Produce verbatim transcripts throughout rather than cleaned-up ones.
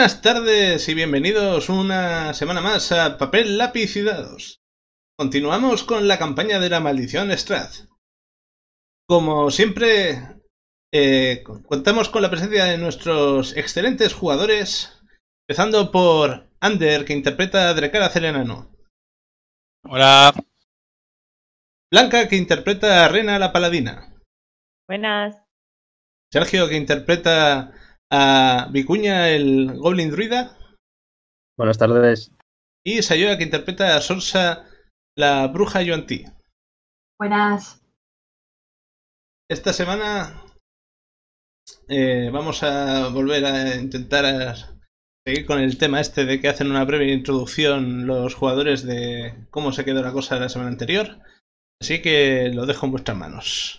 Buenas tardes y bienvenidos una semana más a Papel, Lápiz y Dados. Continuamos con la campaña de la maldición Strath. Como siempre, eh, contamos con la presencia de nuestros excelentes jugadores, empezando por Ander, que interpreta a Drekara Celenano. Hola. Blanca, que interpreta a Rena la Paladina. Buenas. Sergio, que interpreta a Vicuña el Goblin Druida. Buenas tardes. Y Sayoa, que interpreta a Sorsa la Bruja Yuan-Ti. Buenas. Esta semana eh, vamos a volver a intentar a seguir con el tema este de que hacen una breve introducción los jugadores de cómo se quedó la cosa la semana anterior. Así que lo dejo en vuestras manos.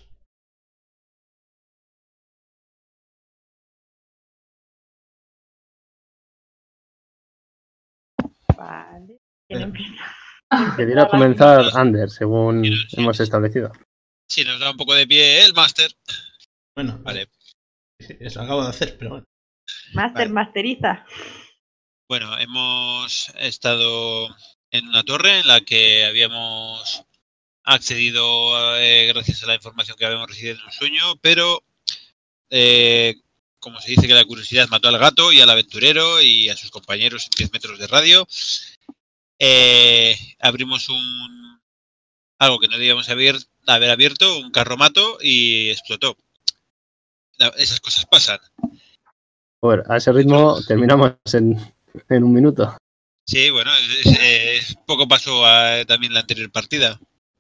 Vale. ¿Quién empieza? Debiera comenzar Ander, según sí, sí, hemos establecido. Sí, nos da un poco de pie el máster. Bueno, vale. Eso acabo de hacer, pero bueno. Máster, vale. masteriza. Bueno, hemos estado en una torre en la que habíamos accedido eh, gracias a la información que habíamos recibido en un sueño, pero eh, como se dice que la curiosidad mató al gato y al aventurero y a sus compañeros en diez metros de radio, eh, abrimos un algo que no debíamos haber, haber abierto, un carromato, y explotó. Esas cosas pasan. Bueno, a ese ritmo terminamos en, en un minuto. Sí, bueno, es, es, poco pasó a, también la anterior partida.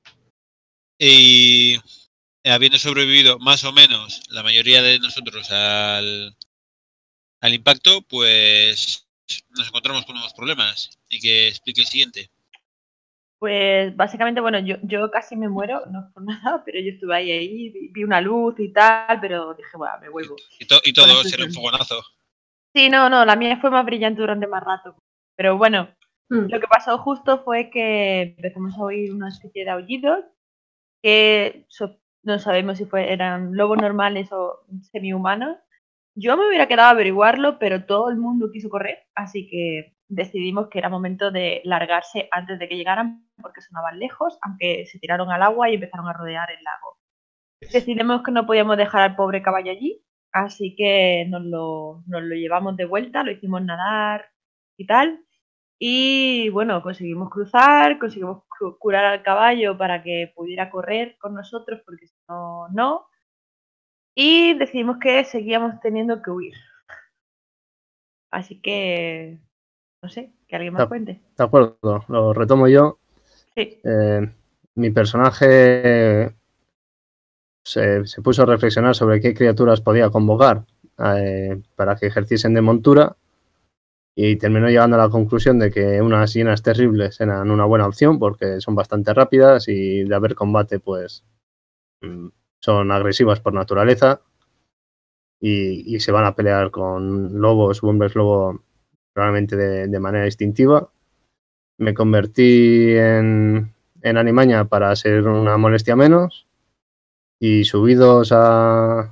Y habiendo sobrevivido más o menos la mayoría de nosotros al, al impacto, pues nos encontramos con nuevos problemas. Y que explique el siguiente. Pues básicamente, bueno, yo, yo casi me muero, no por nada, pero yo estuve ahí, ahí vi, vi una luz y tal, pero dije, bueno, me vuelvo. Y, y, to, y todo será un fogonazo. Sí, no, no, la mía fue más brillante durante más rato. Pero bueno, mm. lo que pasó justo fue que empezamos a oír una especie de aullidos que so, no sabemos si fue, eran lobos normales o semi-humanos. Yo me hubiera quedado a averiguarlo, pero todo el mundo quiso correr, así que decidimos que era momento de largarse antes de que llegaran, porque sonaban lejos, aunque se tiraron al agua y empezaron a rodear el lago. Decidimos que no podíamos dejar al pobre caballo allí, así que nos lo, nos lo llevamos de vuelta, lo hicimos nadar y tal. Y bueno, conseguimos cruzar, conseguimos curar al caballo para que pudiera correr con nosotros, porque si no, no. Y decidimos que seguíamos teniendo que huir. Así que, no sé, que alguien más de, cuente. De acuerdo, lo retomo yo. Sí. Eh, mi personaje se, se puso a reflexionar sobre qué criaturas podía convocar eh, para que ejerciesen de montura y terminó llegando a la conclusión de que unas hienas terribles eran una buena opción porque son bastante rápidas y de haber combate pues son agresivas por naturaleza y, y se van a pelear con lobos u hombres lobo probablemente de, de manera instintiva. Me convertí en, en Animaña para ser una molestia menos y subidos a,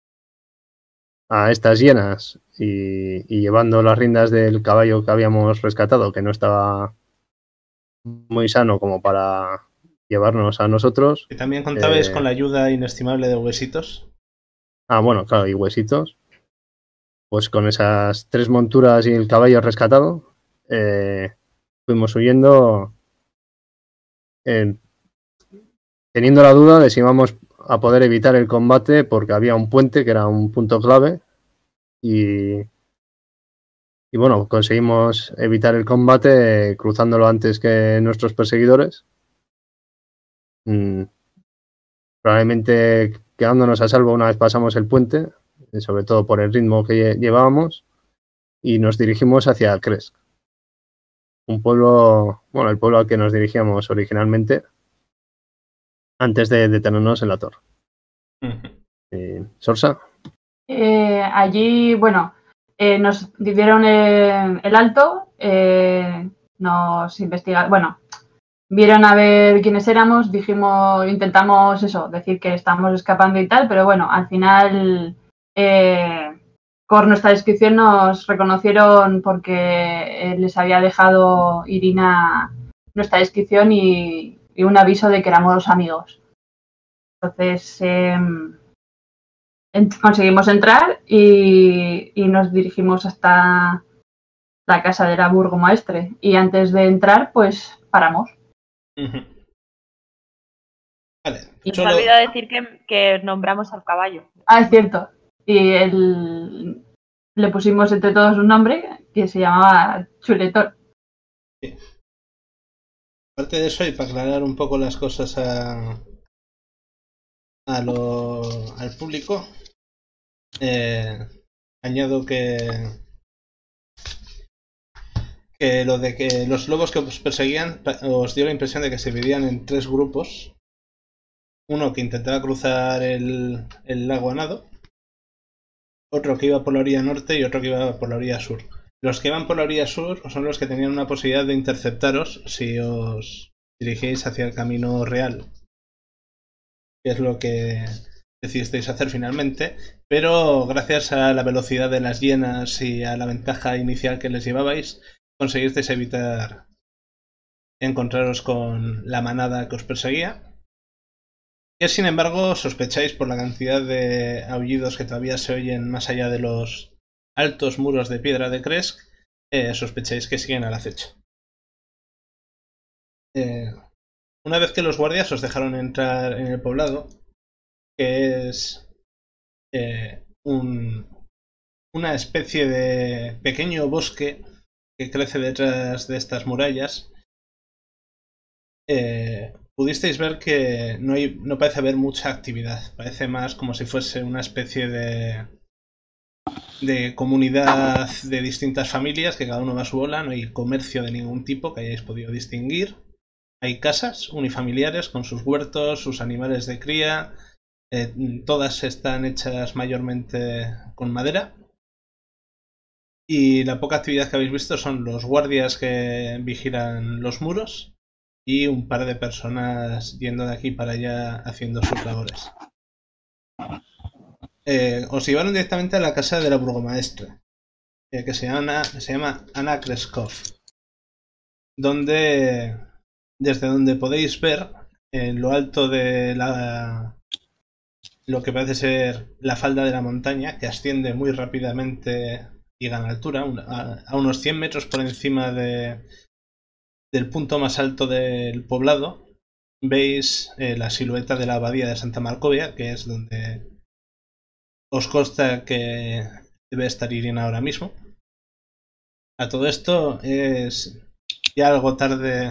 a estas hienas y, y llevando las riendas del caballo que habíamos rescatado, que no estaba muy sano como para llevarnos a nosotros. ¿Y también contabais eh, con la ayuda inestimable de Huesitos? Ah, bueno, claro, y Huesitos. Pues con esas tres monturas y el caballo rescatado, eh, fuimos huyendo eh, teniendo la duda de si íbamos a poder evitar el combate porque había un puente que era un punto clave y, y bueno, conseguimos evitar el combate eh, cruzándolo antes que nuestros perseguidores. Mm, probablemente quedándonos a salvo una vez pasamos el puente, sobre todo por el ritmo que llevábamos, y nos dirigimos hacia Kresk, un pueblo, bueno, el pueblo al que nos dirigíamos originalmente antes de detenernos en la torre. Uh-huh. eh, ¿Sorsa? Eh, allí, bueno, eh, nos dieron el, el alto, eh, nos investigaron, bueno, vieron a ver quiénes éramos, dijimos, intentamos eso, decir que estábamos escapando y tal, pero bueno, al final eh, por nuestra descripción nos reconocieron porque les había dejado Irina nuestra descripción y, y un aviso de que éramos amigos. Entonces eh, en, conseguimos entrar y, y nos dirigimos hasta la casa de la burgomaestre. Y antes de entrar, pues paramos. Uh-huh. Vale. Y Solo... se olvidó decir que, que nombramos al caballo. Ah, es cierto. Y el, le pusimos entre todos un nombre que se llamaba Chuletón. Sí. Aparte de eso, y para aclarar un poco las cosas a, a lo, al público, eh, añado que, que lo de que los lobos que os perseguían os dio la impresión de que se dividían en tres grupos. Uno que intentaba cruzar el, el lago a nado, otro que iba por la orilla norte y otro que iba por la orilla sur. Los que iban por la orilla sur son los que tenían una posibilidad de interceptaros si os dirigíais hacia el camino real, que es lo que decidisteis hacer finalmente, pero gracias a la velocidad de las hienas y a la ventaja inicial que les llevabais, conseguisteis evitar encontraros con la manada que os perseguía. Que sin embargo sospecháis por la cantidad de aullidos que todavía se oyen más allá de los altos muros de piedra de Kresk, eh, sospecháis que siguen al acecho. Eh, una vez que los guardias os dejaron entrar en el poblado, que es eh, un, una especie de pequeño bosque que crece detrás de estas murallas, eh, pudisteis ver que no, hay, no parece haber mucha actividad. Parece más como si fuese una especie de, de comunidad de distintas familias que cada uno va a su bola. No hay comercio de ningún tipo que hayáis podido distinguir. Hay casas unifamiliares con sus huertos, sus animales de cría. Eh, todas están hechas mayormente con madera. Y la poca actividad que habéis visto son los guardias que vigilan los muros y un par de personas yendo de aquí para allá haciendo sus labores. Eh, os llevaron directamente a la casa de la burgomaestre, eh, que se llama, se llama Anna Kreskov, donde, desde donde podéis ver en lo alto de la, lo que parece ser la falda de la montaña, que asciende muy rápidamente y gana altura, a, a unos cien metros por encima de del punto más alto del poblado, veis eh, la silueta de la abadía de Santa Marcovia, que es donde os consta que debe estar Irina ahora mismo. A todo esto es ya algo tarde,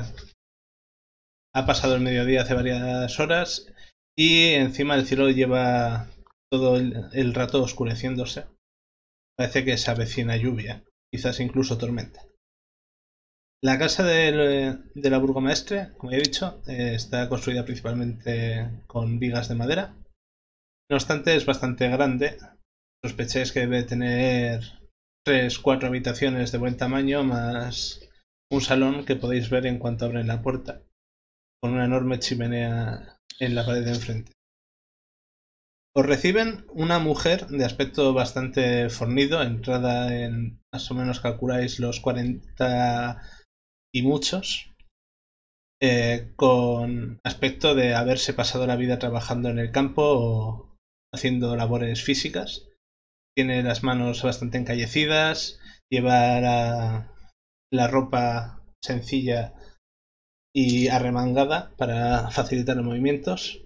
ha pasado el mediodía hace varias horas y encima el cielo lleva todo el, el rato oscureciéndose. Parece que se avecina lluvia, quizás incluso tormenta. La casa de, de la burgomaestre, como ya he dicho, eh, está construida principalmente con vigas de madera. No obstante, es bastante grande. Sospecháis que debe tener tres, cuatro habitaciones de buen tamaño, más un salón que podéis ver en cuanto abren la puerta, con una enorme chimenea en la pared de enfrente. Os reciben una mujer de aspecto bastante fornido, entrada en, más o menos calculáis, los cuarenta y muchos, eh, con aspecto de haberse pasado la vida trabajando en el campo o haciendo labores físicas. Tiene las manos bastante encallecidas, lleva la, la ropa sencilla y arremangada para facilitar los movimientos.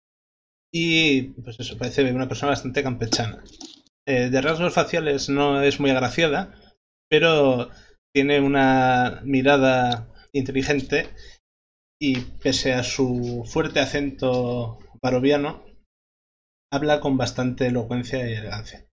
Y pues eso, parece una persona bastante campechana. Eh, de rasgos faciales no es muy agraciada, pero tiene una mirada inteligente y pese a su fuerte acento baroviano, habla con bastante elocuencia y elegancia.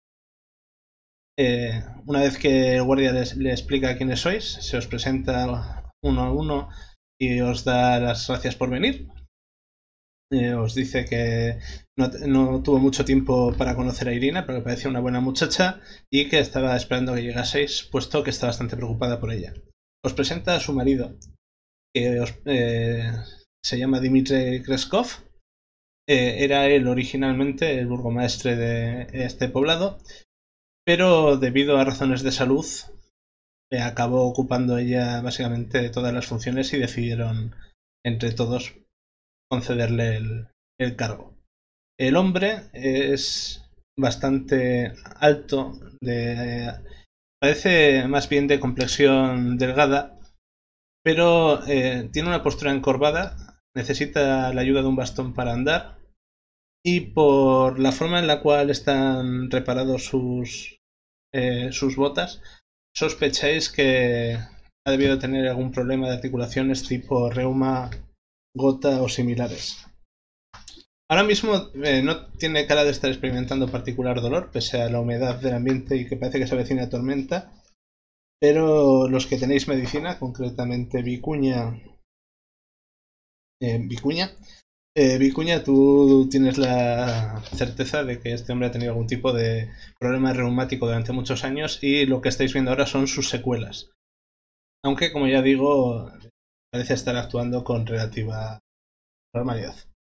Eh, una vez que el guardia les, le explica quiénes sois, se os presenta uno a uno y os da las gracias por venir. Eh, os dice que no, no tuvo mucho tiempo para conocer a Irina, pero que parecía una buena muchacha y que estaba esperando que llegaseis, puesto que está bastante preocupada por ella. Os presenta a su marido, que os, eh, se llama Dmitry Kreskov. Eh, era él originalmente el burgomaestre de este poblado, pero debido a razones de salud eh, acabó ocupando ella básicamente todas las funciones y decidieron entre todos concederle el, el cargo. El hombre es bastante alto, de, parece más bien de complexión delgada, pero eh, tiene una postura encorvada, necesita la ayuda de un bastón para andar, y por la forma en la cual están reparados sus, eh, sus botas, sospecháis que ha debido tener algún problema de articulaciones tipo reuma, gota o similares. Ahora mismo eh, no tiene cara de estar experimentando particular dolor, pese a la humedad del ambiente y que parece que se avecina tormenta. Pero los que tenéis medicina, concretamente Vicuña, eh, Vicuña, eh, Vicuña, tú tienes la certeza de que este hombre ha tenido algún tipo de problema reumático durante muchos años y lo que estáis viendo ahora son sus secuelas. Aunque, como ya digo, parece estar actuando con relativa normalidad.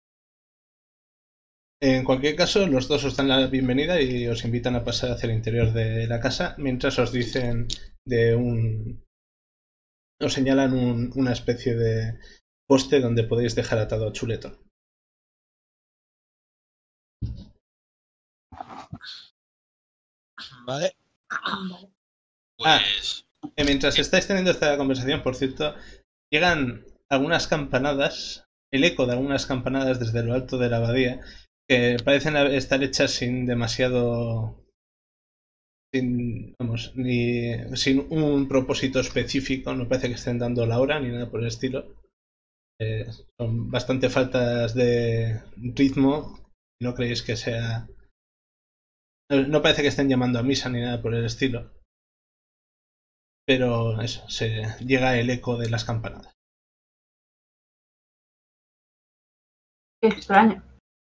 En cualquier caso, los dos os dan la bienvenida y os invitan a pasar hacia el interior de la casa, mientras os dicen de un... os señalan un, una especie de poste donde podéis dejar atado a Chuletón. Vale. Ah, Pues... eh, mientras estáis teniendo esta conversación, por cierto, llegan algunas campanadas, el eco de algunas campanadas desde lo alto de la abadía, que parecen estar hechas sin demasiado, sin, vamos, ni sin un propósito específico. No parece que estén dando la hora ni nada por el estilo. Eh, son bastante faltas de ritmo. No creéis que sea, no parece que estén llamando a misa ni nada por el estilo. Pero eso, se llega el eco de las campanadas. Qué extraño.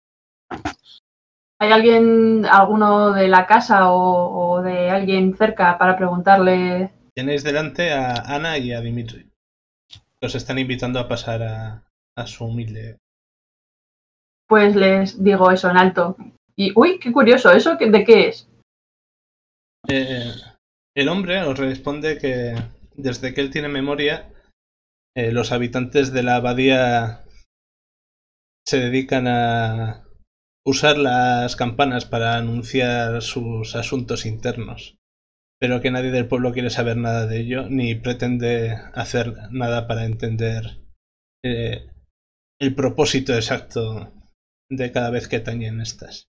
¿Hay alguien, alguno de la casa o, o de alguien cerca para preguntarle? Tenéis delante a Ana y a Dimitri. Os están invitando a pasar a, a su humilde. Pues les digo eso en alto. Y, uy, qué curioso, ¿eso de qué es? Eh, el hombre os responde que desde que él tiene memoria, eh, los habitantes de la abadía se dedican a usar las campanas para anunciar sus asuntos internos, pero que nadie del pueblo quiere saber nada de ello ni pretende hacer nada para entender eh, el propósito exacto de cada vez que tañen estas.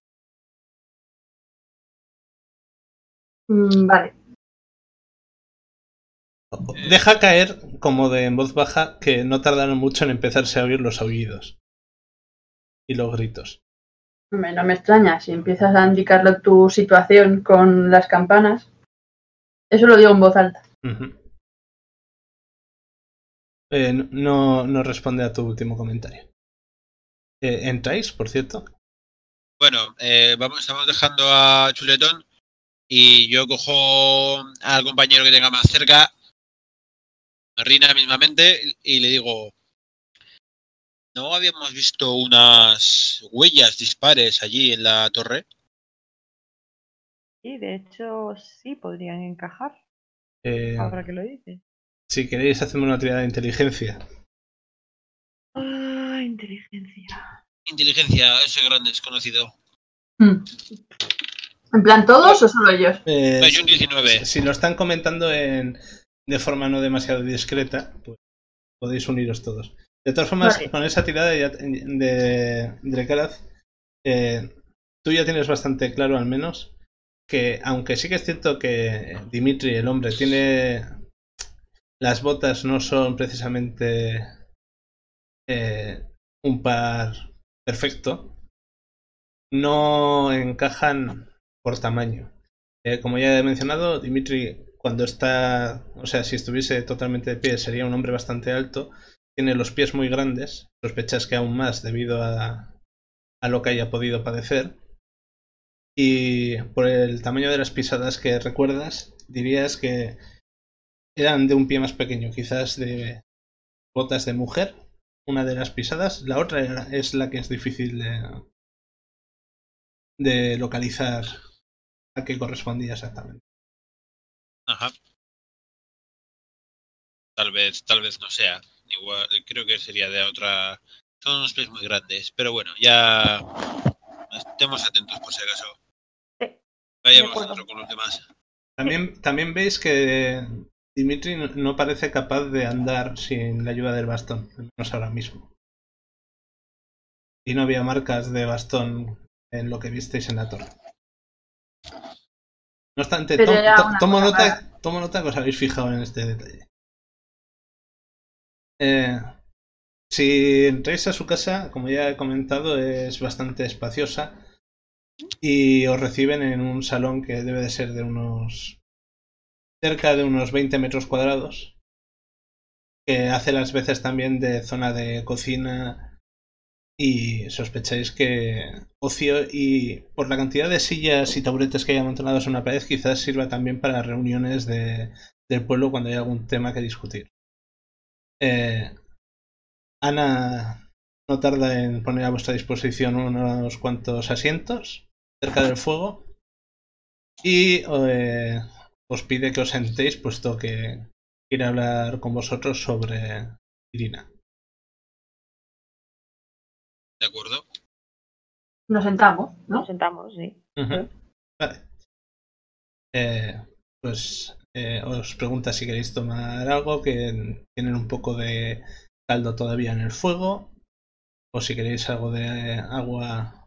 Mm, vale. Deja caer, como de en voz baja, que no tardaron mucho en empezarse a oír los aullidos y los gritos. Me, no me extraña, si empiezas a indicarle tu situación con las campanas. Eso lo digo en voz alta. Uh-huh. eh, no, no responde a tu último comentario. Eh, ¿Entráis, por cierto? Bueno, eh, vamos, estamos dejando a Chuletón y yo cojo al compañero que tenga más cerca, me rina mismamente y le digo, ¿no habíamos visto unas huellas dispares allí en la torre? Sí, de hecho sí podrían encajar. Eh, Ahora que lo dices. Si queréis, hacemos una tirada de inteligencia. Ah, inteligencia. Inteligencia, ese gran desconocido. Hmm. ¿En plan todos o solo ellos? Eh, Hay un diecinueve. Si, si lo están comentando en, de forma no demasiado discreta, pues podéis uniros todos. De todas formas, vale. Con esa tirada de, de, de Caraz, eh, tú ya tienes bastante claro al menos que, aunque sí que es cierto que Dimitri, el hombre, tiene... Las botas no son precisamente eh, un par perfecto, no encajan por tamaño. Eh, como ya he mencionado, Dimitri, cuando está, o sea, si estuviese totalmente de pie, sería un hombre bastante alto. Tiene los pies muy grandes, sospechas que aún más debido a, a lo que haya podido padecer. Y por el tamaño de las pisadas que recuerdas, dirías que eran de un pie más pequeño, quizás de botas de mujer, una de las pisadas. La otra es la que es difícil de, de localizar a qué correspondía exactamente. Ajá. Tal vez, tal vez no sea. Igual, creo que sería de otra. Son unos pies muy grandes, pero bueno, ya estemos atentos por si acaso. Sí, Vayamos acuerdo. dentro con los demás. También, también veis que Dimitri no- no parece capaz de andar sin la ayuda del bastón, al menos ahora mismo. Y no había marcas de bastón en lo que visteis en la torre. No obstante, Pero tom- era to- una tomo, cosa nota, rara. tomo nota que os habéis fijado en este detalle. Eh, si entráis a su casa, como ya he comentado, es bastante espaciosa y os reciben en un salón que debe de ser de unos cerca de unos veinte metros cuadrados, que hace las veces también de zona de cocina, y sospecháis que ocio, y por la cantidad de sillas y taburetes que hay amontonados en una pared, quizás sirva también para reuniones de, del pueblo cuando hay algún tema que discutir. Eh, Ana no tarda en poner a vuestra disposición unos cuantos asientos cerca del fuego y eh, os pide que os sentéis, puesto que quiere hablar con vosotros sobre Irina. ¿De acuerdo? Nos sentamos, ¿no? Nos sentamos, sí. Uh-huh. Vale. Eh, pues eh, os pregunta si queréis tomar algo, que tienen un poco de caldo todavía en el fuego, o si queréis algo de agua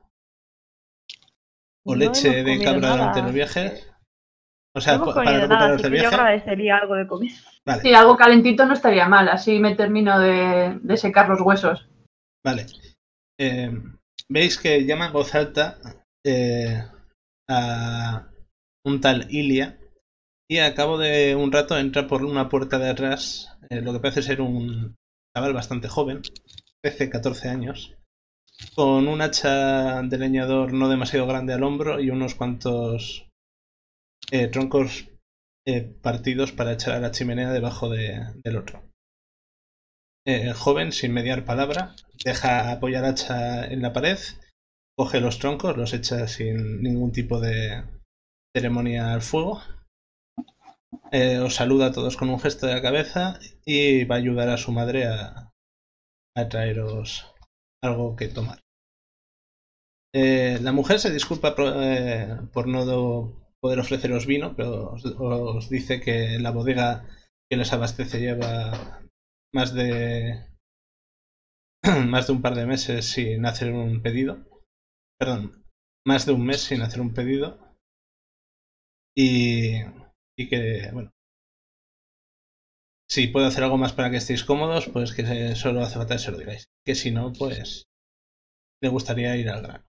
o No leche hemos de comido cabra nada, durante los así viajes. que- O sea, no hemos para comido nada, recuperaros así del que yo viaje. agradecería algo de comida. Vale, Sí, algo calentito no estaría mal, así me termino de, de secar los huesos. vale. Eh, Veis que llama en voz alta eh, a un tal Ilia, y a cabo de un rato entra por una puerta de atrás eh, lo que parece ser un chaval bastante joven, trece, catorce años, con un hacha de leñador no demasiado grande al hombro y unos cuantos eh, troncos eh, partidos para echar a la chimenea debajo de, del otro. Eh, el joven, sin mediar palabra, deja apoyar hacha en la pared, coge los troncos, los echa sin ningún tipo de ceremonia al fuego. Eh, os saluda a todos con un gesto de la cabeza y va a ayudar a su madre a, a traeros algo que tomar. Eh, la mujer se disculpa por, eh, por no do, poder ofreceros vino, pero os, os dice que la bodega que les abastece lleva más de más de un par de meses sin hacer un pedido. Perdón, más de un mes sin hacer un pedido. Y, y que, bueno, si puedo hacer algo más para que estéis cómodos, pues que solo hace falta que se lo digáis. Que si no, pues le gustaría ir al grano.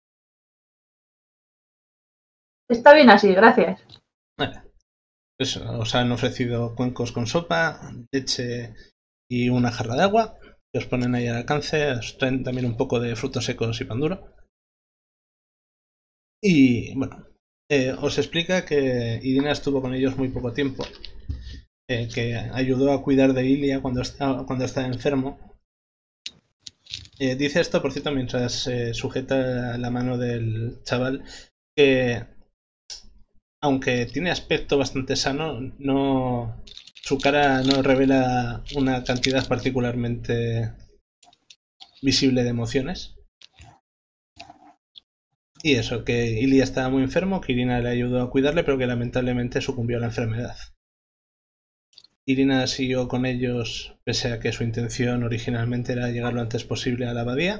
Está bien así, gracias. Vale. Pues os han ofrecido cuencos con sopa, leche y una jarra de agua, que os ponen ahí al alcance. Os traen también un poco de frutos secos y pan duro. Y bueno, eh, os explica que Irina estuvo con ellos muy poco tiempo. Eh, que ayudó a cuidar de Ilia cuando estaba, cuando estaba enfermo. Eh, dice esto, por cierto, mientras eh, sujeta la mano del chaval, que aunque tiene aspecto bastante sano, no, su cara no revela una cantidad particularmente visible de emociones. Y eso, que Ilia estaba muy enfermo, que Irina le ayudó a cuidarle, pero que lamentablemente sucumbió a la enfermedad. Irina siguió con ellos pese a que su intención originalmente era llegar lo antes posible a la abadía,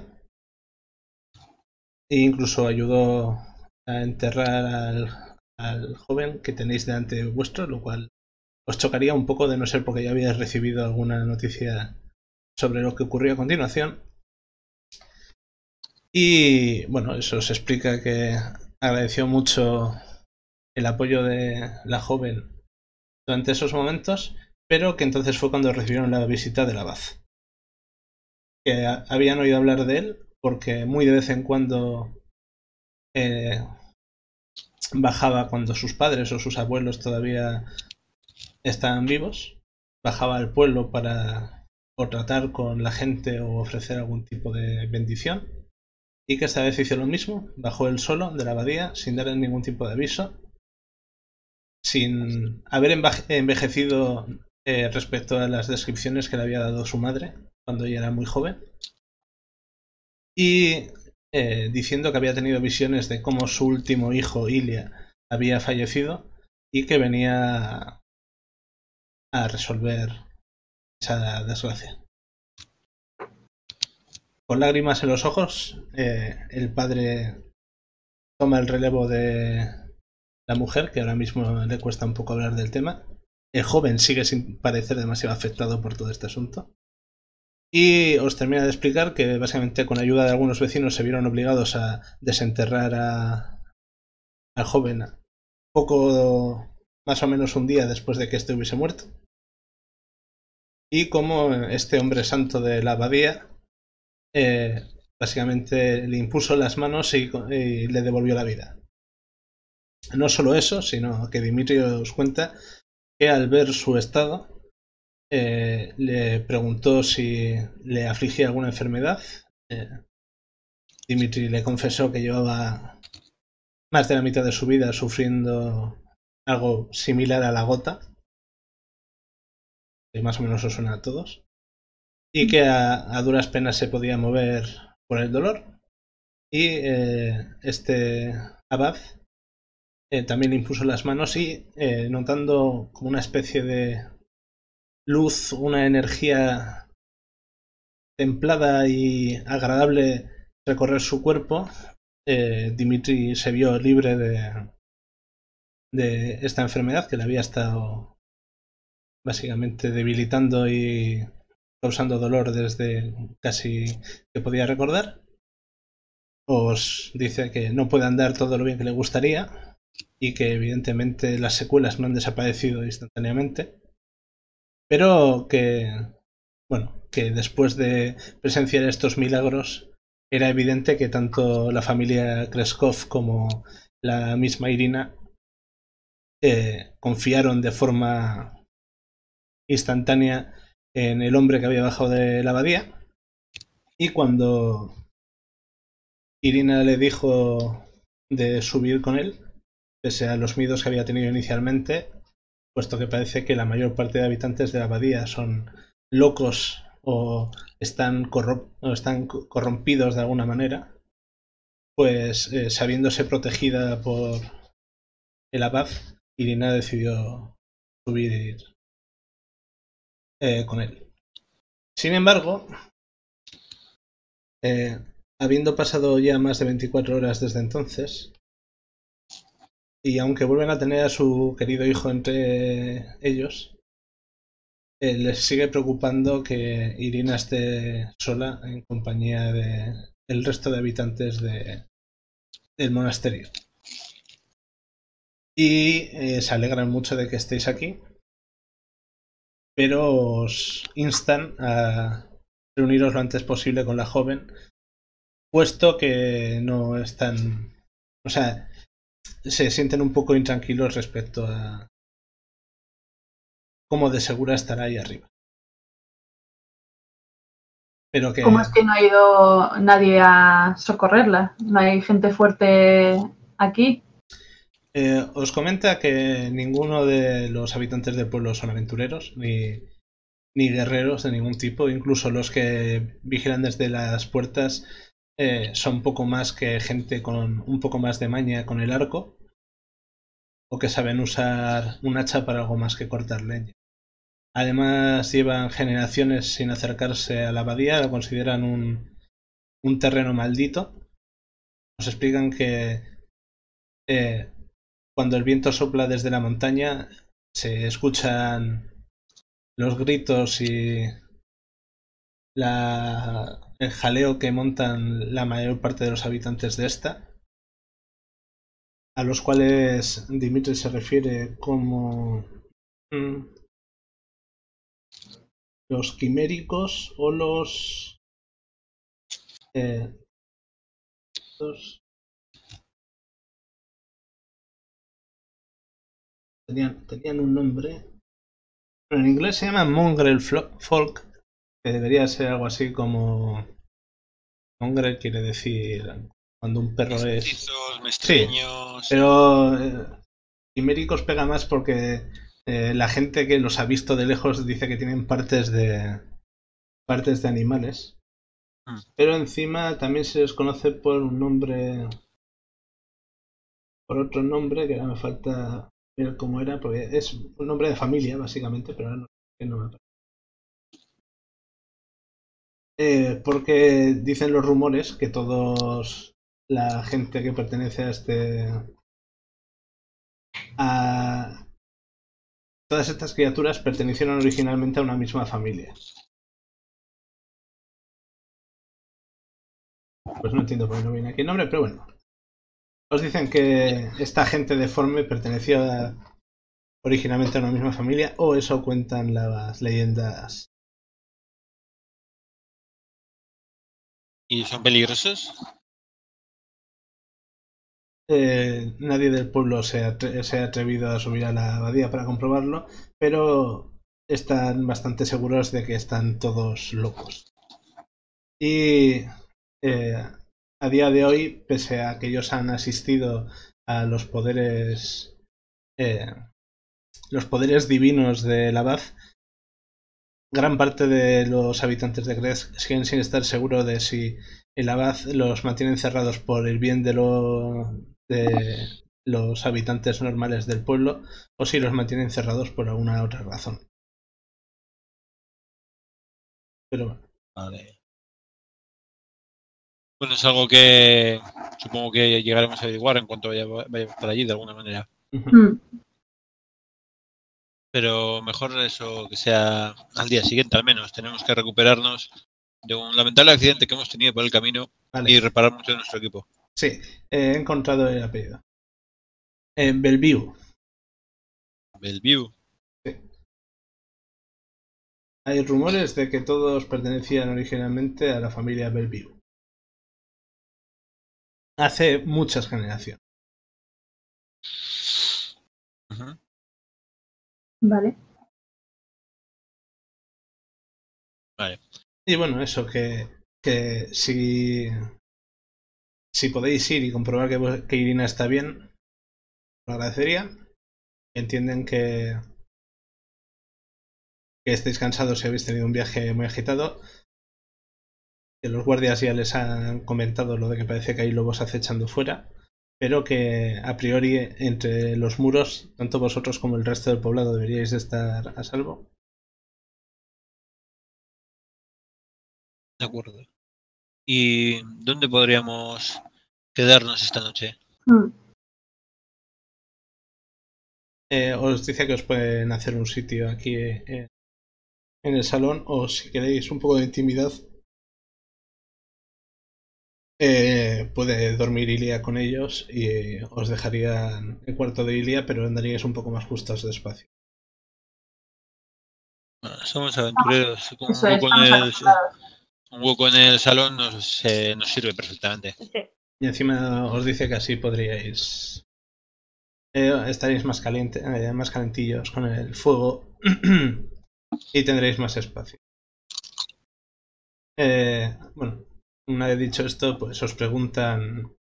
e incluso ayudó a enterrar al, al joven que tenéis delante vuestro, lo cual os chocaría un poco de no ser porque ya habíais recibido alguna noticia sobre lo que ocurrió a continuación. Y bueno, eso os explica que agradeció mucho el apoyo de la joven durante esos momentos, pero que entonces fue cuando recibieron la visita del abad, que habían oído hablar de él porque muy de vez en cuando eh, bajaba, cuando sus padres o sus abuelos todavía estaban vivos, bajaba al pueblo para o tratar con la gente o ofrecer algún tipo de bendición, y que esta vez hizo lo mismo, bajó él solo de la abadía sin darle ningún tipo de aviso, sin haber envejecido eh, respecto a las descripciones que le había dado su madre cuando ella era muy joven. Y eh, diciendo que había tenido visiones de cómo su último hijo, Ilia, había fallecido y que venía a resolver esa desgracia. Con lágrimas en los ojos, eh, el padre toma el relevo de la mujer, que ahora mismo le cuesta un poco hablar del tema. El joven sigue sin parecer demasiado afectado por todo este asunto. Y os termina de explicar que básicamente con ayuda de algunos vecinos se vieron obligados a desenterrar a, al joven poco, más o menos un día después de que éste hubiese muerto. Y como este hombre santo de la abadía eh, básicamente le impuso las manos y, y le devolvió la vida. No solo eso, sino que Dimitri os cuenta que al ver su estado eh, le preguntó si le afligía alguna enfermedad. Eh, Dimitri le confesó que llevaba más de la mitad de su vida sufriendo algo similar a la gota, que más o menos os suena a todos, y que a, a duras penas se podía mover por el dolor. Y eh, este abad eh, también le impuso las manos y eh, notando como una especie de luz, una energía templada y agradable recorrer su cuerpo, eh, Dimitri se vio libre de, de esta enfermedad que le había estado básicamente debilitando y causando dolor desde casi que podía recordar. Os dice que no puede andar todo lo bien que le gustaría y que evidentemente las secuelas no han desaparecido instantáneamente, pero que, bueno, que después de presenciar estos milagros era evidente que tanto la familia Kreskov como la misma Irina eh, confiaron de forma instantánea en el hombre que había bajado de la abadía. Y cuando Irina le dijo de subir con él, pese a los miedos que había tenido inicialmente, puesto que parece que la mayor parte de habitantes de la abadía son locos o están, corro o están corrompidos de alguna manera, pues eh, sabiéndose protegida por el abad, Irina decidió subir eh, con él. Sin embargo, eh, habiendo pasado ya más de veinticuatro horas desde entonces, y aunque vuelven a tener a su querido hijo entre ellos, eh, les sigue preocupando que Irina esté sola en compañía de el resto de habitantes de, del monasterio. Y eh, se alegran mucho de que estéis aquí, pero os instan a reuniros lo antes posible con la joven, puesto que no están, o sea, se sienten un poco intranquilos respecto a cómo de segura estará ahí arriba. Pero que... ¿Cómo es que no ha ido nadie a socorrerla? ¿No hay gente fuerte aquí? Eh, os comenta que ninguno de los habitantes del pueblo son aventureros, ni, ni guerreros de ningún tipo. Incluso los que vigilan desde las puertas eh, son poco más que gente con un poco más de maña con el arco, o que saben usar un hacha para algo más que cortar leña. Además llevan generaciones sin acercarse a la abadía, lo consideran un, un terreno maldito. Nos explican que eh, cuando el viento sopla desde la montaña se escuchan los gritos y la, el jaleo que montan la mayor parte de los habitantes de esta, a los cuales Dimitri se refiere como mm, los quiméricos o los, eh, los tenían, tenían un nombre, pero en inglés se llama mongrel folk, que debería ser algo así como mongrel quiere decir cuando un perro es mestizos, mestreños. Sí, pero eh, quiméricos pega más porque eh, la gente que los ha visto de lejos dice que tienen partes de partes de animales. Mm. Pero encima también se les conoce por un nombre, por otro nombre que ahora me falta ver cómo era, porque es un nombre de familia básicamente, pero ahora no, no me parece. Eh, porque dicen los rumores que todos la gente que pertenece a este a todas estas criaturas pertenecieron originalmente a una misma familia. Pues no entiendo por qué no viene aquí el nombre, pero bueno. Os dicen que esta gente deforme pertenecía originalmente a una misma familia, o eso cuentan las leyendas. ¿Y son peligrosos? Eh, nadie del pueblo se ha, se ha atrevido a subir a la abadía para comprobarlo, pero están bastante seguros de que están todos locos. Y eh, a día de hoy, pese a que ellos han asistido a los poderes eh, los poderes divinos del abad, gran parte de los habitantes de Grez siguen sin estar seguros de si el abad los mantiene encerrados por el bien de, lo, de los habitantes normales del pueblo o si los mantiene encerrados por alguna otra razón. Pero bueno. Vale. Bueno, es algo que supongo que llegaremos a averiguar en cuanto vaya, vayamos por allí de alguna manera. Mm. Pero mejor eso que sea al día siguiente al menos. Tenemos que recuperarnos de un lamentable accidente que hemos tenido por el camino. Vale. Y reparar mucho de nuestro equipo. Sí, he encontrado el apellido. Eh, Bellevue. Bellevue. Sí. Hay rumores de que todos pertenecían originalmente a la familia Bellevue. Hace muchas generaciones. Uh-huh. Vale. Vale. Y bueno, eso, que, que si, si podéis ir y comprobar que, que Irina está bien, lo agradecería. Entienden que, que estéis cansados si habéis tenido un viaje muy agitado. Que los guardias ya les han comentado lo de que parece que hay lobos acechando fuera, pero que a priori entre los muros, tanto vosotros como el resto del poblado deberíais de estar a salvo. De acuerdo. ¿Y dónde podríamos quedarnos esta noche? Mm. Eh, os dice que os pueden hacer un sitio aquí eh, en el salón, o si queréis un poco de intimidad, eh, puede dormir Ilia con ellos y os dejarían el cuarto de Ilia, pero andaríais un poco más justos de espacio. Bueno, somos aventureros. Con un, hueco en el, un hueco en el salón nos, eh, nos sirve perfectamente. Sí. Y encima os dice que así podríais eh, estaréis más caliente, eh, más calentillos con el fuego y tendréis más espacio. Eh, bueno, una vez dicho esto, pues os preguntan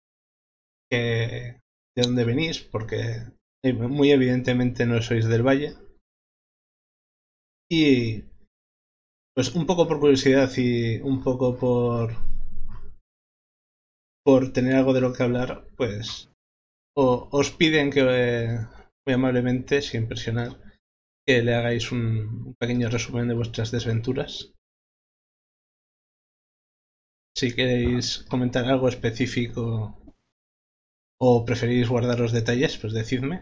que, de dónde venís, porque eh, muy evidentemente no sois del valle. Y pues un poco por curiosidad y un poco por por tener algo de lo que hablar, pues o, os piden que eh, muy amablemente, sin presionar, que le hagáis un, un pequeño resumen de vuestras desventuras. Si queréis comentar algo específico o preferís guardar los detalles, pues decidme.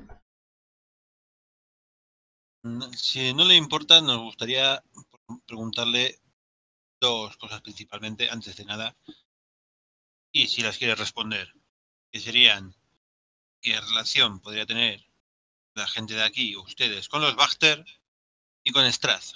Si no le importa, nos gustaría preguntarle dos cosas principalmente, antes de nada. Y si las quiere responder, que serían qué relación podría tener la gente de aquí, ustedes, con los Baxter y con Strath.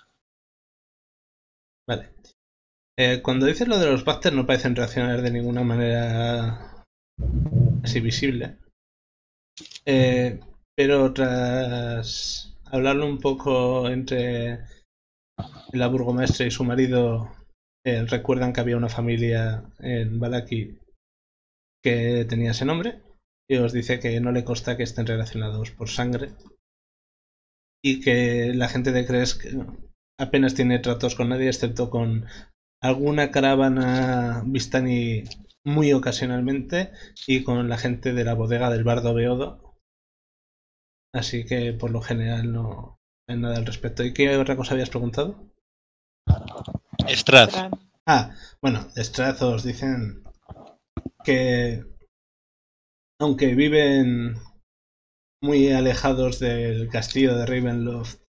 Vale. Eh, cuando dices lo de los Baxter no parecen reaccionar de ninguna manera así visible. Eh, pero tras hablarlo un poco entre la burgomaestra y su marido, eh, recuerdan que había una familia en Balaki que tenía ese nombre y os dice que no le consta que estén relacionados por sangre y que la gente de Kresk apenas tiene tratos con nadie excepto con alguna caravana Vistani muy ocasionalmente y con la gente de la bodega del bardo Beodo. Así que por lo general no hay nada al respecto. ¿Y qué otra cosa habías preguntado? Strath. Ah, bueno, de Strath os dicen que aunque viven muy alejados del castillo de Ravenloft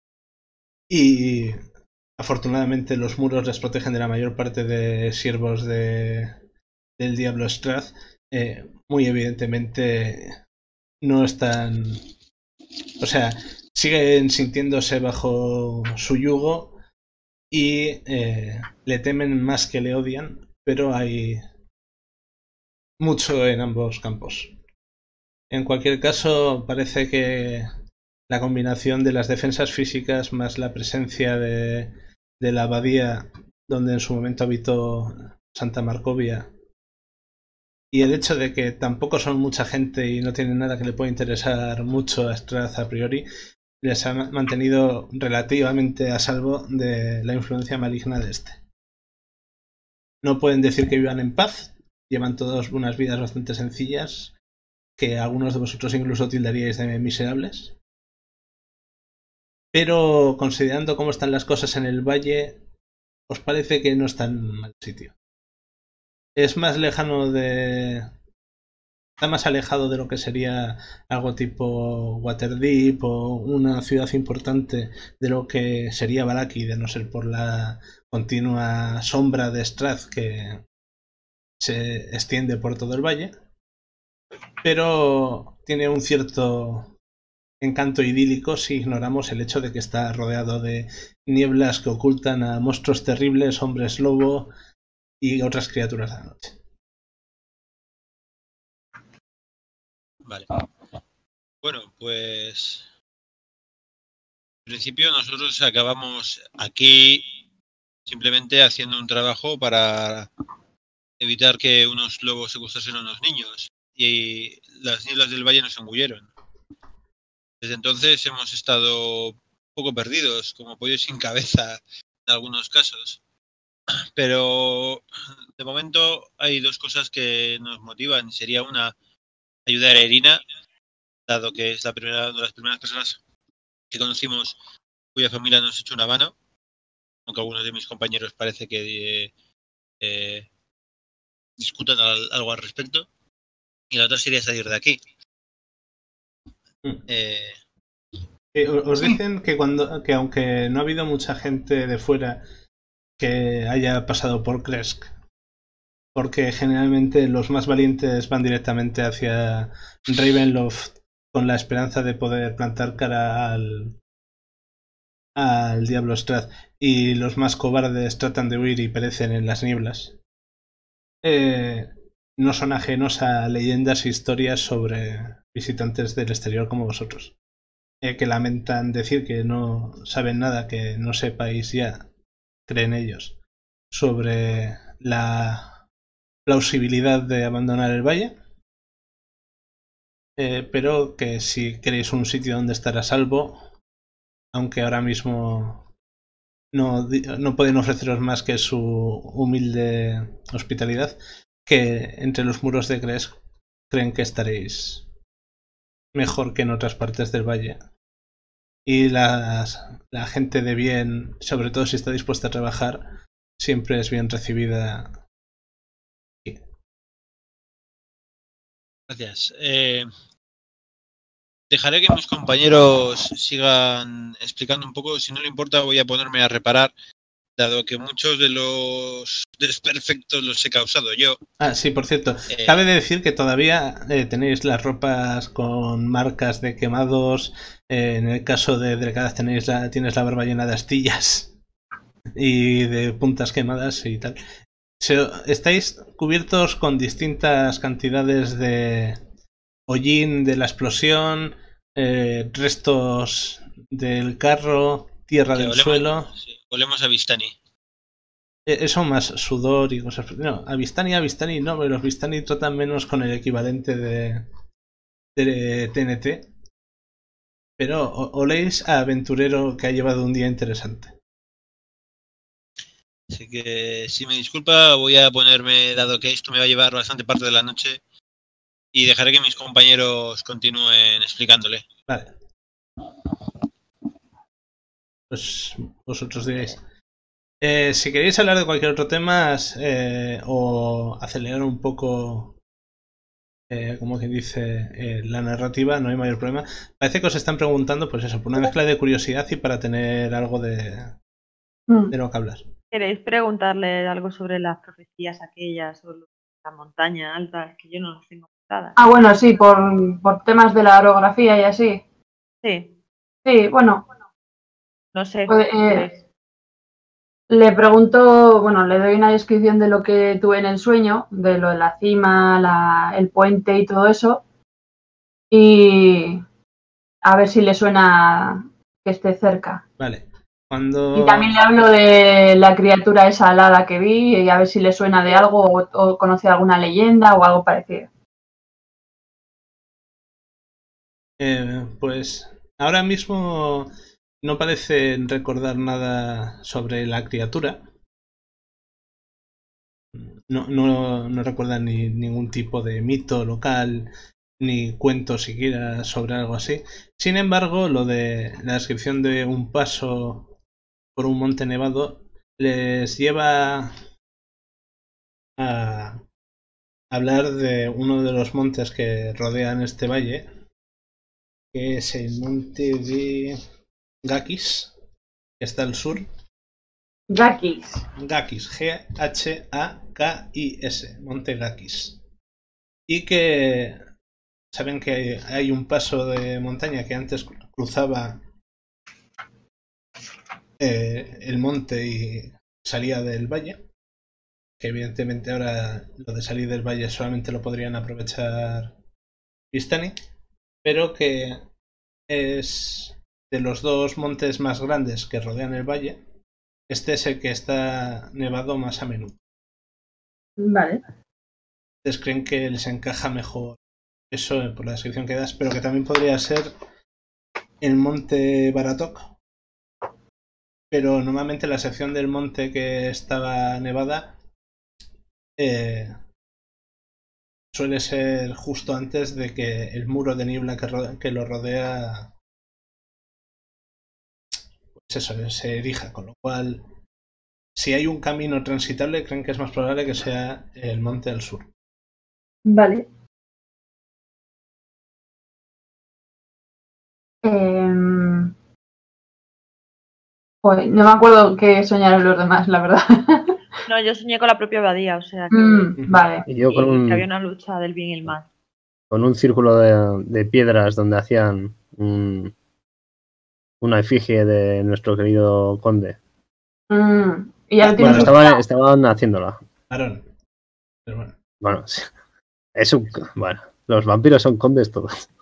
y afortunadamente los muros les protegen de la mayor parte de siervos de, del Diablo Strath, eh, muy evidentemente no están... O sea, siguen sintiéndose bajo su yugo y eh, le temen más que le odian, pero hay mucho en ambos campos. En cualquier caso, parece que la combinación de las defensas físicas más la presencia de, de la abadía donde en su momento habitó Santa Marcovia y el hecho de que tampoco son mucha gente y no tienen nada que le pueda interesar mucho a Strath a priori, les ha mantenido relativamente a salvo de la influencia maligna de este. No pueden decir que vivan en paz, llevan todos unas vidas bastante sencillas, que algunos de vosotros incluso tildaríais de miserables. Pero considerando cómo están las cosas en el valle, os parece que no está en mal sitio. Es más lejano de... Está más alejado de lo que sería algo tipo Waterdeep o una ciudad importante de lo que sería Vallaki, de no ser por la continua sombra de Strath que se extiende por todo el valle. Pero tiene un cierto encanto idílico si ignoramos el hecho de que está rodeado de nieblas que ocultan a monstruos terribles, hombres lobo y otras criaturas de la noche. Vale. Bueno, pues en principio nosotros acabamos aquí simplemente haciendo un trabajo para evitar que unos lobos secuestrasen a unos niños y las nieblas del valle nos engulleron. Desde entonces hemos estado un poco perdidos, como pollos sin cabeza en algunos casos. Pero de momento hay dos cosas que nos motivan. Sería una, ayudar a Irina, dado que es la primera, una de las primeras personas que conocimos cuya familia nos echó una mano, aunque algunos de mis compañeros parece que eh, eh, discutan al, algo al respecto. Y la otra sería salir de aquí. Eh, eh, os dicen que cuando que aunque no ha habido mucha gente de fuera que haya pasado por Kresk, porque generalmente los más valientes van directamente hacia Ravenloft con la esperanza de poder plantar cara al al Diablo Strath, y los más cobardes tratan de huir y perecen en las nieblas. Eh, no son ajenos a leyendas e historias sobre visitantes del exterior como vosotros, eh, que lamentan decir que no saben nada que no sepáis ya, creen ellos, sobre la plausibilidad de abandonar el valle, eh, pero que si queréis un sitio donde estar a salvo, aunque ahora mismo no, no pueden ofreceros más que su humilde hospitalidad, que entre los muros de Kresk creen que estaréis mejor que en otras partes del valle. Y las, la gente de bien, sobre todo si está dispuesta a trabajar, siempre es bien recibida. Gracias. Eh, dejaré que mis compañeros sigan explicando un poco. Si no le importa, voy a ponerme a reparar, dado que muchos de los desperfectos los he causado yo. Ah, sí, por cierto. Eh, Cabe decir que todavía eh, tenéis las ropas con marcas de quemados. Eh, en el caso de Drecadas tenéis la, tienes la barba llena de astillas y de puntas quemadas y tal. Se, estáis cubiertos con distintas cantidades de hollín de la explosión, eh, restos del carro, tierra sí, del olemos, suelo. Sí, olemos a Vistani. Eso más sudor y cosas. No, a Vistani, a Vistani no, pero los Vistani tratan menos con el equivalente de, de T N T, pero o- oléis a aventurero que ha llevado un día interesante. Así que, si me disculpa, voy a ponerme, dado que esto me va a llevar bastante parte de la noche, y dejaré que mis compañeros continúen explicándole. Vale. Pues vosotros diréis. Eh, si queréis hablar de cualquier otro tema eh, o acelerar un poco, eh, como que dice, eh, la narrativa, no hay mayor problema. Parece que os están preguntando, pues eso, por una mezcla de curiosidad y para tener algo de, de lo que hablar. ¿Queréis preguntarle algo sobre las profecías aquellas o la montaña alta? Que yo no las tengo apuntadas. Ah, bueno, sí, por, por temas de la orografía y así. Sí, Sí, bueno, no sé. Pues, ¿qué eh, queréis? le pregunto, bueno, le doy una descripción de lo que tuve en el sueño, de lo de la cima, la, el puente y todo eso. Y a ver si le suena que esté cerca. Vale. Cuando... Y también le hablo de la criatura esa alada que vi y a ver si le suena de algo o, o conoce alguna leyenda o algo parecido. Eh, pues ahora mismo no parece recordar nada sobre la criatura. No, no, no recuerda ni ningún tipo de mito local, ni cuento siquiera sobre algo así. Sin embargo, lo de la descripción de un paso por un monte nevado les lleva a hablar de uno de los montes que rodean este valle, que es el monte de Gakis, que está al sur. Gakis. Gakis, G H A K I S, monte Gakis. Y que saben que hay, hay un paso de montaña que antes cruzaba eh, el monte y salía del valle, que evidentemente ahora lo de salir del valle solamente lo podrían aprovechar Vistani, pero que es de los dos montes más grandes que rodean el valle, este es el que está nevado más a menudo. Vale. Ustedes creen que les encaja mejor eso por la descripción que das, pero que también podría ser el monte Baratok. Pero normalmente la sección del monte que estaba nevada eh, suele ser justo antes de que el muro de niebla que, ro que lo rodea pues eso, se erija, con lo cual si hay un camino transitable creen que es más probable que sea el monte al sur. Vale. Eh... Joder, no me acuerdo qué soñaron los demás, la verdad. No, yo soñé con la propia abadía, o sea que, Mm, vale. Y yo con y un, que había una lucha del bien y el mal. con un círculo de, de piedras donde hacían un, una efigie de nuestro querido conde. Mm, y ya lo tienes Bueno, estaban, buscado. estaban haciéndola. Varón. Pero bueno. Bueno, sí. Es un, bueno, los vampiros son condes todos.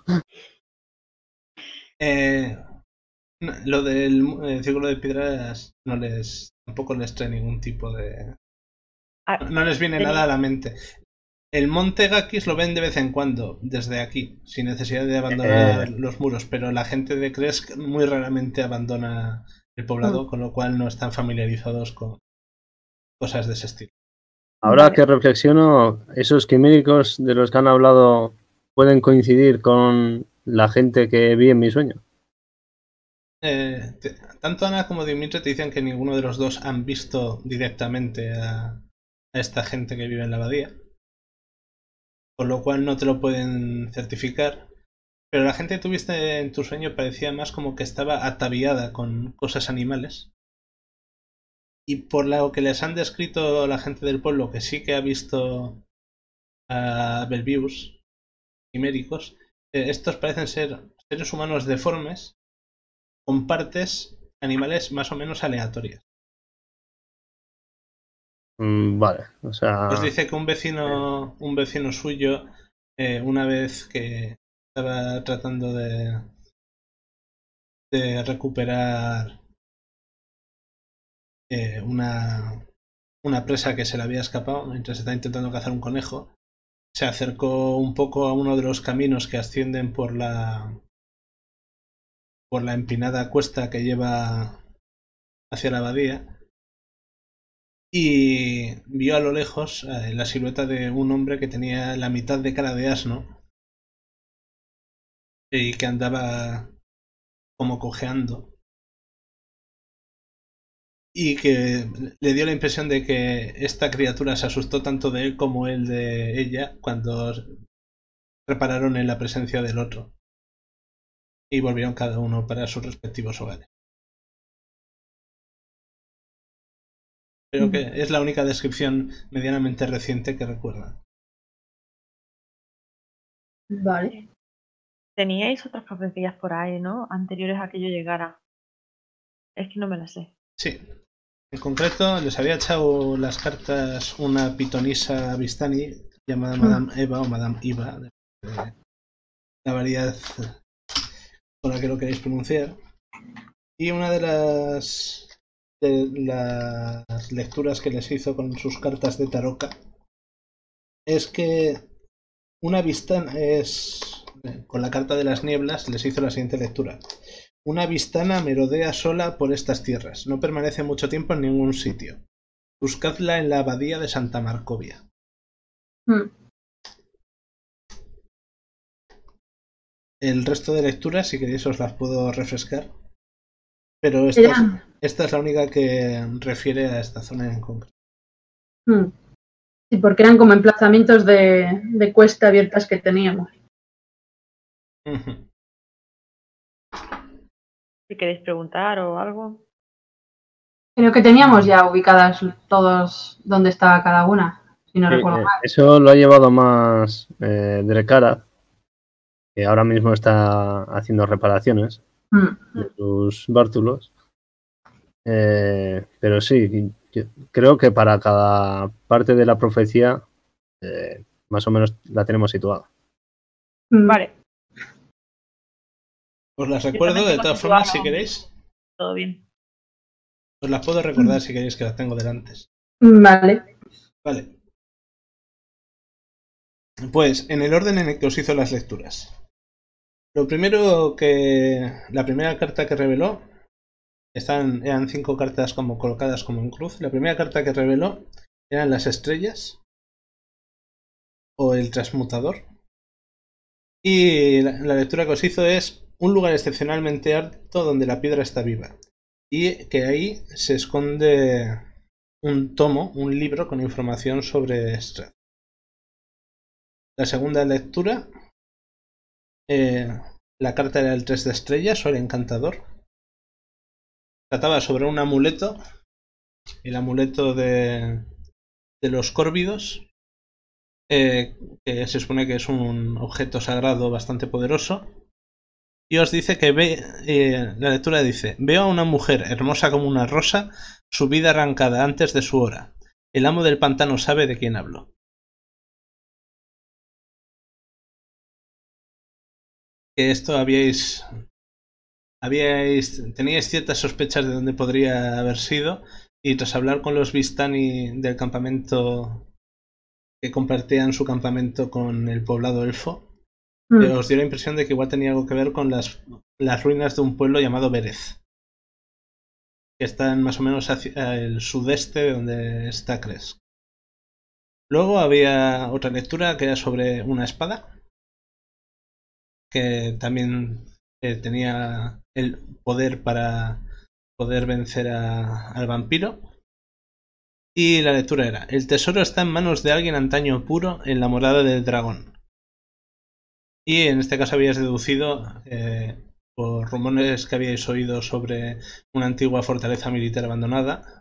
Eh, no, lo del eh, círculo de piedras no les tampoco les trae ningún tipo de... Ah, No, no les viene tenía- nada a la mente. El monte Gakis lo ven de vez en cuando, desde aquí, sin necesidad de abandonar Eh. los muros, pero la gente de Kresk muy raramente abandona el poblado, con lo cual no están familiarizados con cosas de ese estilo. Ahora Vale. que reflexiono, esos quiméricos de los que han hablado pueden coincidir con la gente que vi en mi sueño. Eh, te- tanto Ana como Dimitri te dicen que ninguno de los dos han visto directamente a, a esta gente que vive en la abadía, con lo cual no te lo pueden certificar. Pero la gente que tuviste en tu sueño parecía más como que estaba ataviada con cosas animales. Y por lo que les han descrito la gente del pueblo, que sí que ha visto a Belvius, quiméricos, eh, estos parecen ser seres humanos deformes con partes animales más o menos aleatorias. Mm, vale, o sea... Os dice que un vecino, un vecino suyo, eh, una vez que estaba tratando de, de recuperar eh, una, una presa que se le había escapado mientras estaba intentando cazar un conejo, se acercó un poco a uno de los caminos que ascienden por la por la empinada cuesta que lleva hacia la abadía y vio a lo lejos eh, la silueta de un hombre que tenía la mitad de cara de asno y que andaba como cojeando y que le dio la impresión de que esta criatura se asustó tanto de él como él de ella cuando repararon en la presencia del otro y volvieron cada uno para sus respectivos hogares. Creo que es la única descripción medianamente reciente que recuerda. Vale. Teníais otras profecías por ahí, ¿no? Anteriores a que yo llegara. Es que no me las sé. Sí. En concreto, les había echado las cartas una pitonisa Vistani llamada Madame Eva o Madame Iva, de la variedad con la que lo queréis pronunciar. Y una de las de las lecturas que les hizo con sus cartas de taroca es que una vistana es con la carta de las nieblas les hizo la siguiente lectura: una vistana merodea sola por estas tierras, no permanece mucho tiempo en ningún sitio, buscadla en la abadía de Santa Marcovia. Mm. El resto de lecturas, si queréis, os las puedo refrescar, pero esta es, esta es la única que refiere a esta zona en concreto. Mm. Sí, porque eran como emplazamientos de, de cuesta abiertas que teníamos. Uh-huh. Si queréis preguntar o algo. Creo que teníamos ya ubicadas todos donde estaba cada una, si no Sí, recuerdo eh, mal. eso lo ha llevado más eh, Drekara, que ahora mismo está haciendo reparaciones Mm. de sus bártulos. Eh, pero sí, yo creo que para cada parte de la profecía eh, más o menos la tenemos situada. Mm. Vale, Os las Yo recuerdo también de tengo todas formas, situado. si queréis. todo bien. Os las puedo recordar si queréis, que las tengo delante. Vale. Vale. Pues en el orden en el que os hizo las lecturas. Lo primero que... La primera carta que reveló... Están, eran cinco cartas como colocadas como en cruz. La primera carta que reveló eran las estrellas. O el transmutador. Y la, la lectura que os hizo es un lugar excepcionalmente alto donde la piedra está viva. Y que ahí se esconde un tomo, un libro con información sobre Strahd. La segunda lectura, eh, la carta era el tres de estrellas o el encantador. Trataba sobre un amuleto, el amuleto de, de los córvidos, eh, que se supone que es un objeto sagrado bastante poderoso. Y os dice que ve, eh, la lectura dice: veo a una mujer hermosa como una rosa, su vida arrancada antes de su hora. El amo del pantano sabe de quién hablo. Que esto habíais, habíais, teníais ciertas sospechas de dónde podría haber sido, y tras hablar con los Vistani del campamento, que compartían su campamento con el poblado elfo, Mm. eh, os dio la impresión de que igual tenía algo que ver con las, las ruinas de un pueblo llamado Berez, que están más o menos hacia el sudeste de donde está Kresk. Luego había otra lectura que era sobre una espada, que también eh, tenía el poder para poder vencer a, al vampiro. Y la lectura era: el tesoro está en manos de alguien antaño puro en la morada del dragón. Y en este caso habíais deducido, eh, por rumores que habíais oído sobre una antigua fortaleza militar abandonada,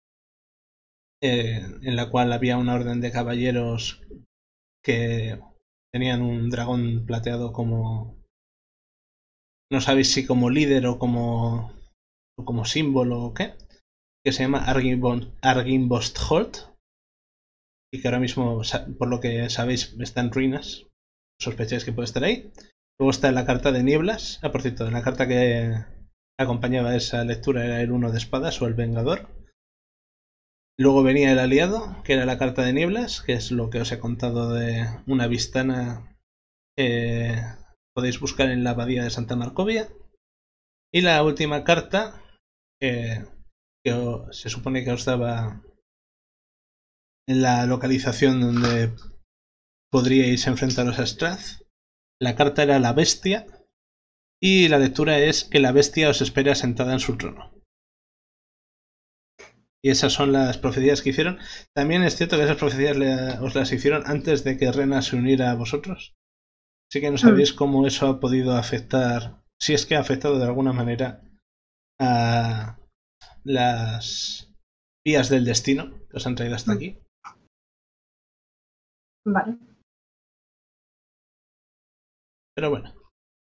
eh, en la cual había una orden de caballeros que tenían un dragón plateado como... no sabéis si como líder o como, o como símbolo o qué, que se llama Arginbostholt, y que ahora mismo, por lo que sabéis, está en ruinas. Sospecháis que puede estar ahí. Luego está la carta de nieblas. Ah, por cierto, en la carta que acompañaba esa lectura era el uno de espadas o el vengador. Luego venía el aliado, que era la carta de nieblas, que es lo que os he contado de una vistana que podéis buscar en la abadía de Santa Marcovia. Y la última carta, eh, que os, se supone que os daba en la localización donde podríais enfrentaros a Strath. La carta era la bestia y la lectura es que la bestia os espera sentada en su trono. Y esas son las profecías que hicieron. También es cierto que esas profecías le, os las hicieron antes de que Rena se uniera a vosotros. Así que no sabéis cómo eso ha podido afectar, si es que ha afectado de alguna manera a las vías del destino que os han traído hasta aquí. Vale. Pero bueno.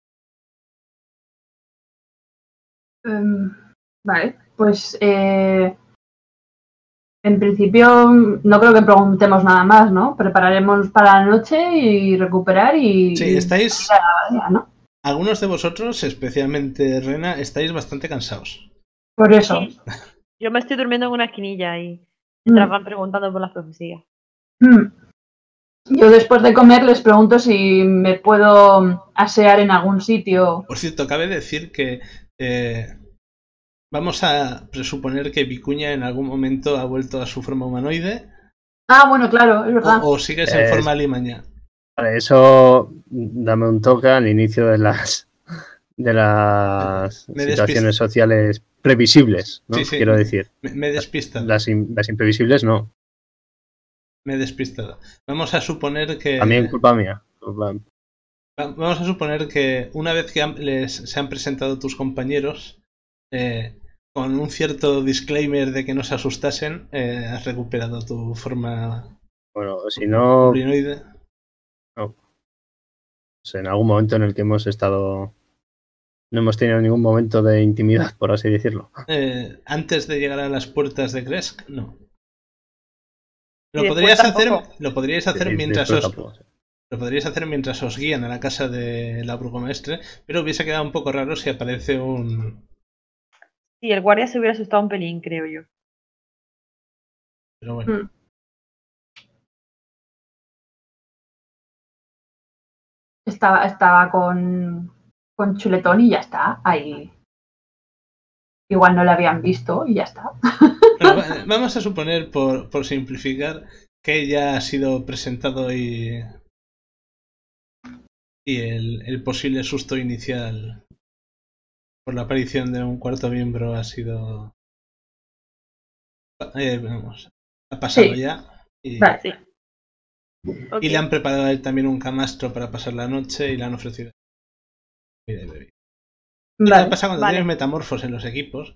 Um, vale, pues eh, en principio no creo que preguntemos nada más, ¿no? Prepararemos para la noche y recuperar y... Sí, estáis... y la abadía, ¿no? Algunos de vosotros, especialmente Rena, estáis bastante cansados. Por eso. Sí. Yo me estoy durmiendo en una esquinilla y Mm. me van preguntando por las profecías. Mm. Yo después de comer les pregunto si me puedo asear en algún sitio. Por cierto, cabe decir que eh, vamos a presuponer que Vicuña en algún momento ha vuelto a su forma humanoide. Ah, bueno, claro, es verdad. O, o sigues en Es- forma limaña. Vale, eso dame un toque al inicio de las de las Me situaciones sociales previsibles, ¿no? Sí, sí. Quiero decir, Me, me he despistado. las, in- las imprevisibles no. Me he despistado. Vamos a suponer que... También culpa mía. Culpa- Va- Vamos a suponer que una vez que han- les, se han presentado tus compañeros, eh, con un cierto disclaimer de que no se asustasen, eh, has recuperado tu forma Bueno, si no, humanoide. pues en algún momento en el que hemos estado, no hemos tenido ningún momento de intimidad, por así decirlo. Eh, antes de llegar a las puertas de Kresk, no. Lo Y después podrías hacer, tampoco. lo podríais hacer Y mientras después os, tampoco, sí. lo podríais hacer mientras os guían a la casa de la burgomaestre, pero hubiese quedado un poco raro si aparece un... Sí, el guardia se hubiera asustado un pelín, creo yo. Pero bueno. Mm. Estaba, estaba con, con chuletón y ya está. Ahí. Igual no le habían visto y ya está. Bueno, va- vamos a suponer, por, por simplificar, que ya ha sido presentado y, y el, el posible susto inicial por la aparición de un cuarto miembro ha sido... eh, vamos, ha pasado Sí. ya. Y, Vale. Sí. Ok. y le han preparado a él también un camastro para pasar la noche y le han ofrecido comida y bebida. ¿Qué Vale. pasa cuando vale. tienes metamorfos en los equipos?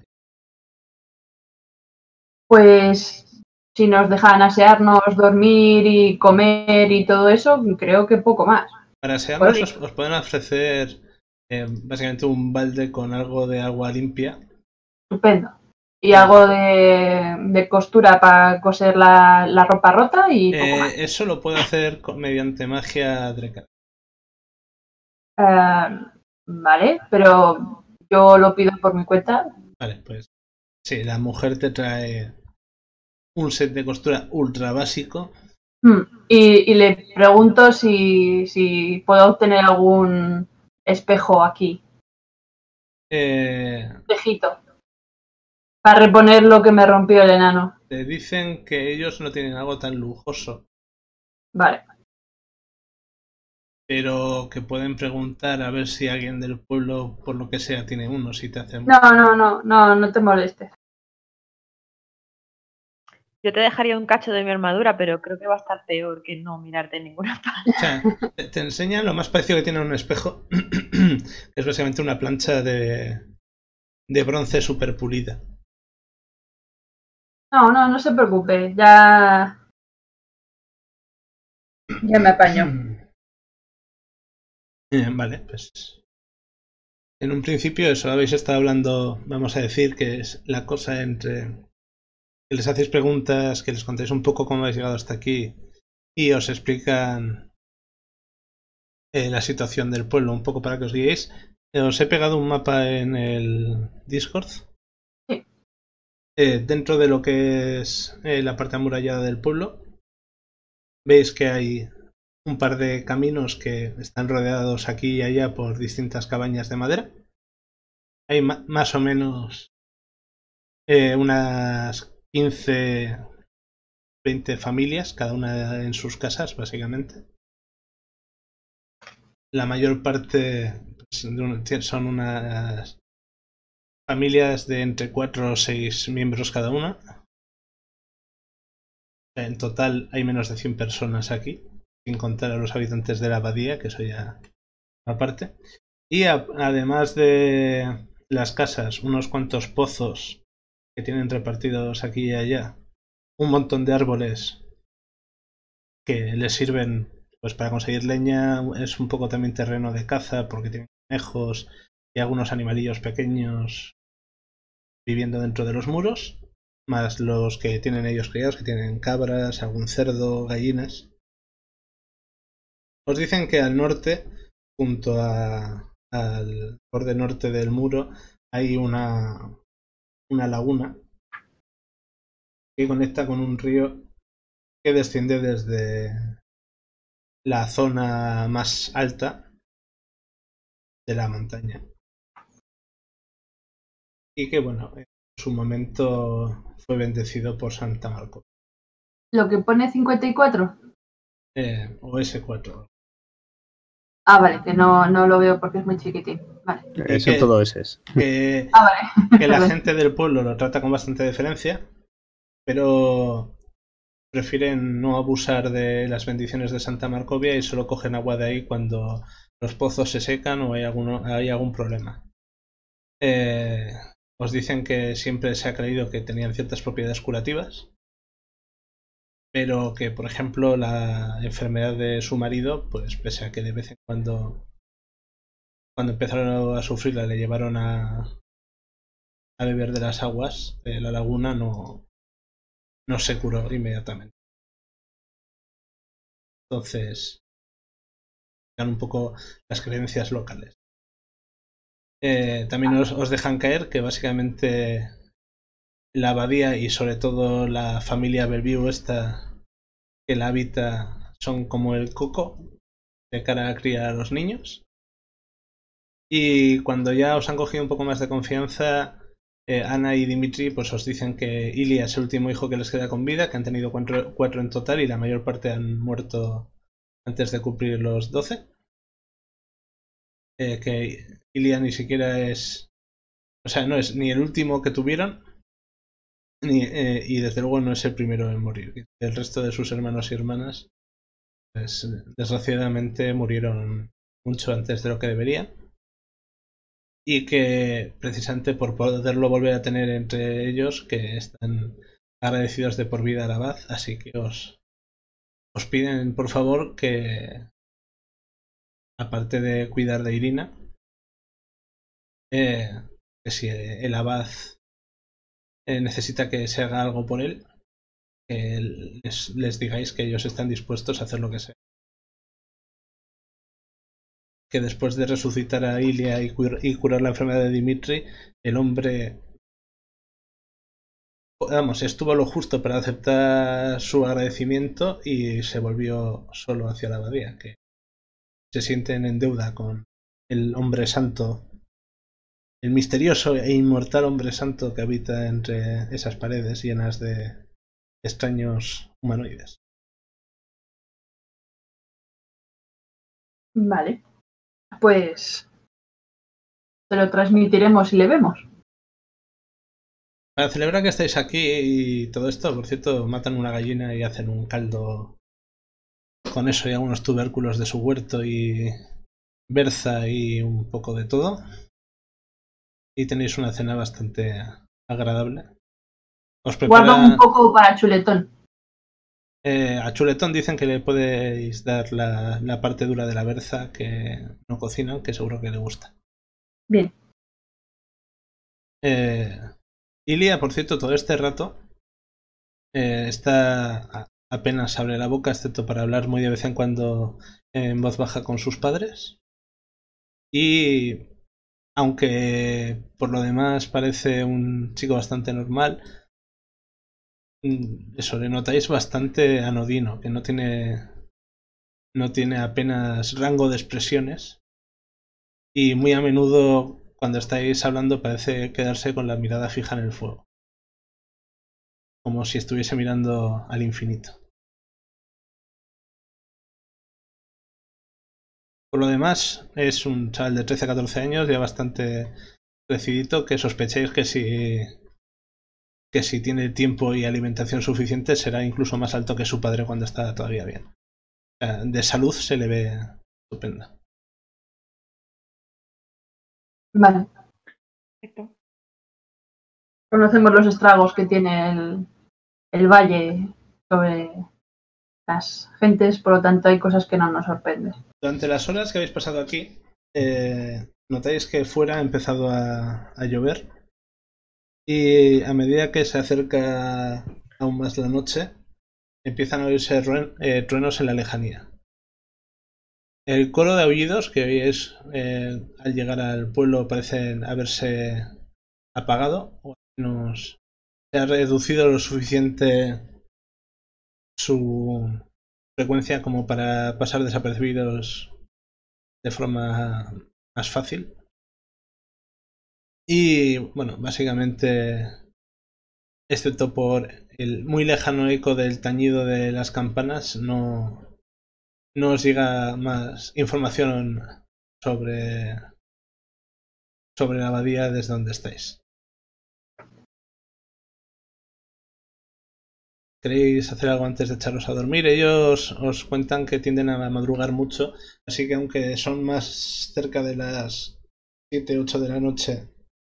Pues si nos dejan asearnos, dormir y comer y todo eso, creo que poco más. Para asearnos Vale. os, os pueden ofrecer eh, básicamente un balde con algo de agua limpia. Estupendo. Y algo de, de costura para coser la, la ropa rota y poco más. Eh, eso lo puedo hacer con- mediante magia Dreca. Eh, vale, pero yo lo pido por mi cuenta. Vale, pues sí, la mujer te trae un set de costura ultra básico. Hmm. Y, y le pregunto si, si puedo obtener algún espejo aquí, Eh, espejito, para reponer lo que me rompió el enano. te dicen que ellos no tienen algo tan lujoso, Vale. pero que pueden preguntar a ver si alguien del pueblo, por lo que sea, tiene uno, si te hacen... No, no, no, no, no te molestes. Yo te dejaría un cacho de mi armadura, pero creo que va a estar peor que no mirarte en ninguna parte. O sea, te, te enseñan lo más parecido que tiene a un espejo, que es básicamente una plancha de, de bronce super pulida. No, no, no se preocupe, ya... Ya me apaño. Eh, vale, pues... En un principio eso, habéis estado hablando, vamos a decir, que es la cosa entre... que les hacéis preguntas, que les contéis un poco cómo habéis llegado hasta aquí y os explican eh, la situación del pueblo, un poco para que os guiéis. Eh, os he pegado un mapa en el Discord. Sí. eh, dentro de lo que es eh, la parte amurallada del pueblo, veis que hay un par de caminos que están rodeados aquí y allá por distintas cabañas de madera. Hay ma más o menos eh, unas quince, veinte familias, cada una en sus casas, básicamente. La mayor parte pues, son unas familias de entre cuatro o seis miembros cada una. En total hay menos de cien personas aquí, sin contar a los habitantes de la abadía, que eso ya aparte. Y a, además de las casas, unos cuantos pozos que tienen repartidos aquí y allá, un montón de árboles que les sirven pues para conseguir leña. Es un poco también terreno de caza porque tienen conejos y algunos animalillos pequeños viviendo dentro de los muros, más los que tienen ellos criados, que tienen cabras, algún cerdo, gallinas. Os dicen que al norte, junto a, al borde norte del muro, hay una, una laguna que conecta con un río que desciende desde la zona más alta de la montaña. Y que, bueno, en su momento fue bendecido por Santa Marco. ¿Lo que pone cincuenta y cuatro? Eh, o ese cuatro. Ah, vale, que no, no lo veo porque es muy chiquitín. Vale. Eso que, todo ese es. Que, ah, vale. que la gente del pueblo lo trata con bastante deferencia, pero prefieren no abusar de las bendiciones de Santa Marcovia y solo cogen agua de ahí cuando los pozos se secan o hay, alguno, hay algún problema. Eh, os dicen que siempre se ha creído que tenían ciertas propiedades curativas, pero que, por ejemplo, la enfermedad de su marido, pues pese a que de vez en cuando, cuando empezaron a sufrirla, le llevaron a, a beber de las aguas de la laguna, no, no se curó inmediatamente. Entonces, dan un poco las creencias locales. Eh, también os, os dejan caer que básicamente la abadía y sobre todo la familia Bellevue esta que la habita son como el coco de cara a criar a los niños. Y cuando ya os han cogido un poco más de confianza, eh, Ana y Dimitri pues os dicen que Ilia es el último hijo que les queda con vida, que han tenido cuatro, cuatro en total y la mayor parte han muerto antes de cumplir los doce. Eh, que Ilia ni siquiera es, o sea, no es ni el último que tuvieron ni, eh, y desde luego no es el primero en morir. El resto de sus hermanos y hermanas pues, desgraciadamente murieron mucho antes de lo que deberían, y que precisamente por poderlo volver a tener entre ellos que están agradecidos de por vida al abad, así que os, os piden por favor que, aparte de cuidar de Irina, eh, que si el abad eh, necesita que se haga algo por él, que les, les digáis que ellos están dispuestos a hacer lo que sea. Que después de resucitar a Ilia y, cur y curar la enfermedad de Dimitri, el hombre, vamos, estuvo lo justo para aceptar su agradecimiento y se volvió solo hacia la abadía, que se sienten en deuda con el hombre santo, el misterioso e inmortal hombre santo que habita entre esas paredes llenas de extraños humanoides. Vale. Pues te lo transmitiremos y le vemos. Para celebrar que estáis aquí y todo esto, por cierto, matan una gallina y hacen un caldo con eso y algunos tubérculos de su huerto y berza y un poco de todo. Y tenéis una cena bastante agradable. Os prepara... Guarda un poco para Chuletón. Eh, a Chuletón dicen que le podéis dar la, la parte dura de la berza que no cocinan, que seguro que le gusta. Bien. Eh, Ilia, por cierto, todo este rato eh, está apenas abre la boca, excepto para hablar muy de vez en cuando en voz baja con sus padres. Y aunque por lo demás parece un chico bastante normal, eso, le notáis bastante anodino, que no tiene, no tiene apenas rango de expresiones y muy a menudo cuando estáis hablando parece quedarse con la mirada fija en el fuego, como si estuviese mirando al infinito. Por lo demás, es un chaval de trece a catorce años, ya bastante crecidito, que sospecháis que si, que si tiene tiempo y alimentación suficiente será incluso más alto que su padre cuando está todavía bien. O sea, de salud se le ve estupenda. Vale. Perfecto. Conocemos los estragos que tiene el, el valle sobre las gentes, por lo tanto hay cosas que no nos sorprenden. Durante las horas que habéis pasado aquí, eh, notáis que fuera ha empezado a, a llover y a medida que se acerca aún más la noche, empiezan a oírse ruen- eh, truenos en la lejanía. El coro de aullidos que oís eh, al llegar al pueblo parecen haberse apagado, o al menos se ha reducido lo suficiente su frecuencia como para pasar desapercibidos de forma más fácil. Y bueno, básicamente, excepto por el muy lejano eco del tañido de las campanas, no, no os llega más información sobre, sobre la abadía desde donde estáis. ¿Queréis hacer algo antes de echaros a dormir? Ellos os cuentan que tienden a madrugar mucho, así que aunque son más cerca de las siete ocho de la noche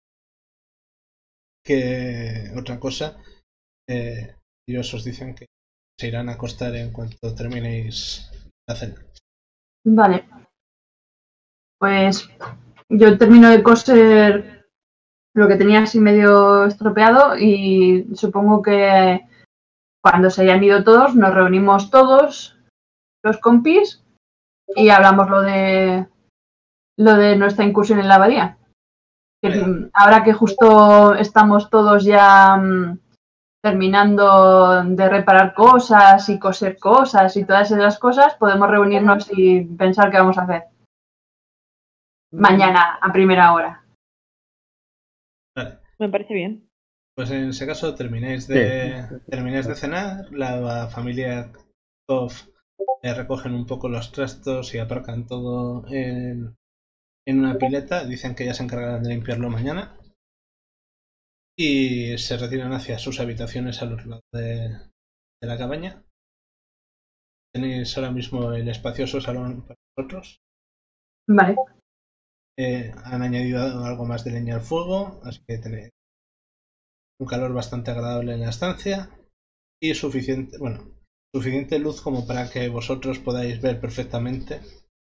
que otra cosa, eh, ellos os dicen que se irán a acostar en cuanto terminéis la cena. Vale. Pues yo termino de coser lo que tenía así medio estropeado y supongo que cuando se hayan ido todos nos reunimos todos los compis y hablamos lo de lo de nuestra incursión en la abadía. Que, Vale. ahora que justo estamos todos ya mm, terminando de reparar cosas y coser cosas y todas esas cosas, podemos reunirnos y pensar qué vamos a hacer mañana a primera hora. Vale. Me parece bien. Pues en ese caso termináis de, Sí. termináis de cenar, la familia Koff eh, recogen un poco los trastos y aparcan todo en, en una pileta, dicen que ya se encargarán de limpiarlo mañana y se retiran hacia sus habitaciones al otro lado de, de la cabaña. Tenéis ahora mismo el espacioso salón para vosotros. Vale. Eh, han añadido algo más de leña al fuego, así que tenéis un calor bastante agradable en la estancia y suficiente, bueno, suficiente luz como para que vosotros podáis ver perfectamente.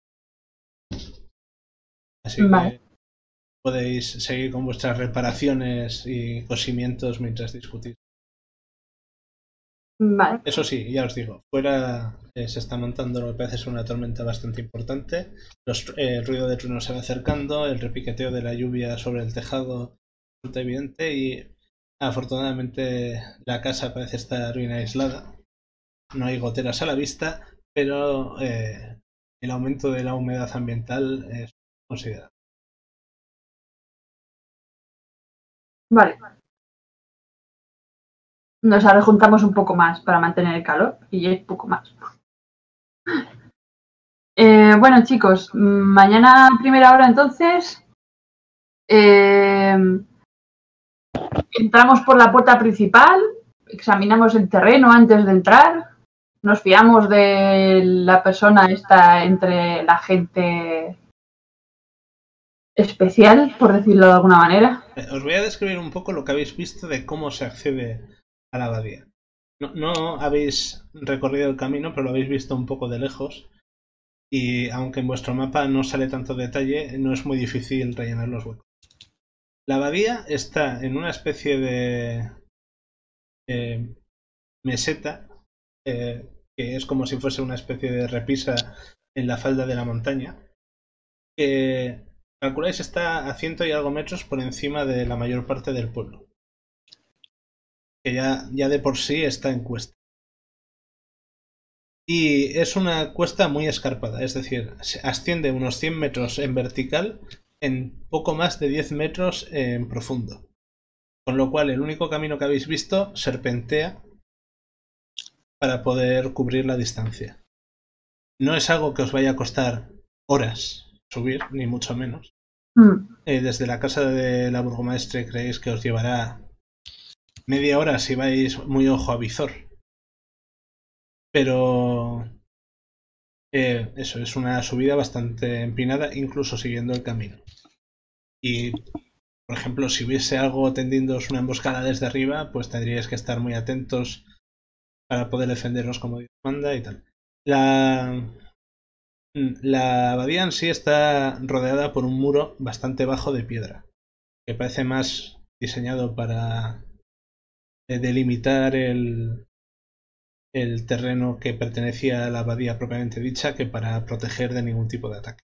Así Vale. que podéis seguir con vuestras reparaciones y cosimientos mientras discutís. Vale. Eso sí, ya os digo, fuera eh, se está montando lo que parece ser una tormenta bastante importante. Los, eh, el ruido de trueno se va acercando, el repiqueteo de la lluvia sobre el tejado resulta evidente y afortunadamente la casa parece estar bien aislada. No hay goteras a la vista, pero eh, el aumento de la humedad ambiental es considerable. Vale. Nos rejuntamos un poco más para mantener el calor y es poco más. Eh, bueno, chicos, mañana a primera hora entonces eh, entramos por la puerta principal, examinamos el terreno antes de entrar, nos fiamos de la persona esta entre la gente especial, por decirlo de alguna manera. Os voy a describir un poco lo que habéis visto de cómo se accede a la abadía. No, no habéis recorrido el camino, pero lo habéis visto un poco de lejos. Y aunque en vuestro mapa no sale tanto detalle, no es muy difícil rellenar los huecos. La abadía está en una especie de eh, meseta, eh, que es como si fuese una especie de repisa en la falda de la montaña, que calculáis está a ciento y algo metros por encima de la mayor parte del pueblo. que ya, ya de por sí está en cuesta. Y es una cuesta muy escarpada, es decir, asciende unos cien metros en vertical en poco más de diez metros en profundo. Con lo cual el único camino que habéis visto serpentea para poder cubrir la distancia. No es algo que os vaya a costar horas subir, ni mucho menos. Mm. Eh, desde la casa de la burgomaestre creéis que os llevará media hora si vais muy ojo a visor. Pero eh, eso es una subida bastante empinada, incluso siguiendo el camino. Y, por ejemplo, si hubiese algo tendiéndoos una emboscada desde arriba, pues tendríais que estar muy atentos para poder defenderos como Dios manda y tal. La, la abadía en sí está rodeada por un muro bastante bajo de piedra, que parece más diseñado para eh, delimitar el, el terreno que pertenecía a la abadía propiamente dicha que para proteger de ningún tipo de ataque.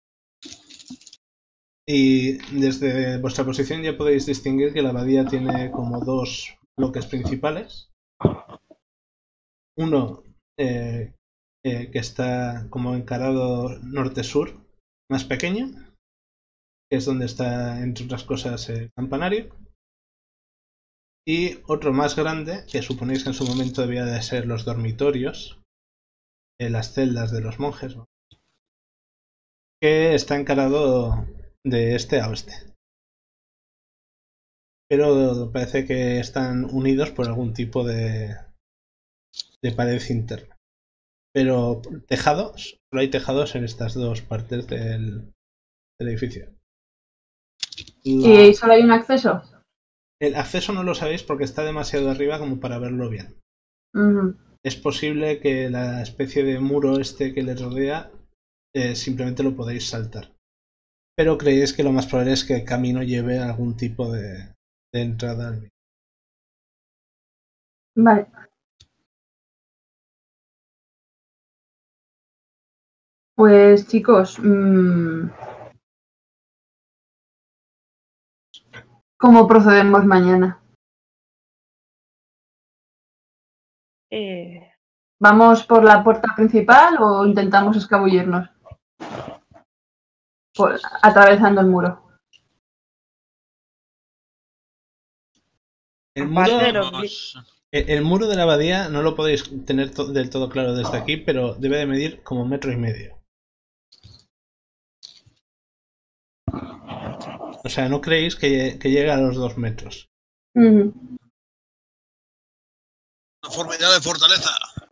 Y desde vuestra posición ya podéis distinguir que la abadía tiene como dos bloques principales. Uno eh, eh, que está como encarado norte-sur, más pequeño, que es donde está, entre otras cosas, el campanario. Y otro más grande, que suponéis que en su momento debía de ser los dormitorios, eh, las celdas de los monjes, ¿no? Que está encarado de este a oeste. Pero parece que están unidos por algún tipo de, de pared interna. Pero tejados, solo hay tejados en estas dos partes del, del edificio. La, ¿Y solo hay un acceso? El acceso no lo sabéis porque está demasiado arriba como para verlo bien. Uh-huh. Es posible que la especie de muro este que les rodea eh, simplemente lo podéis saltar. Pero creéis que lo más probable es que el camino lleve a algún tipo de, de entrada al mismo. Vale. Pues chicos, mmm, ¿cómo procedemos mañana? Eh, ¿Vamos por la puerta principal o intentamos escabullirnos? Pues, atravesando el muro. El Aparte muro, de los- Vamos- el, el muro de la abadía no lo podéis tener to- del todo claro desde aquí, pero debe de medir como metro y medio. O sea, no creéis que, que llegue a los dos metros. Uh-huh. Una formidable fortaleza.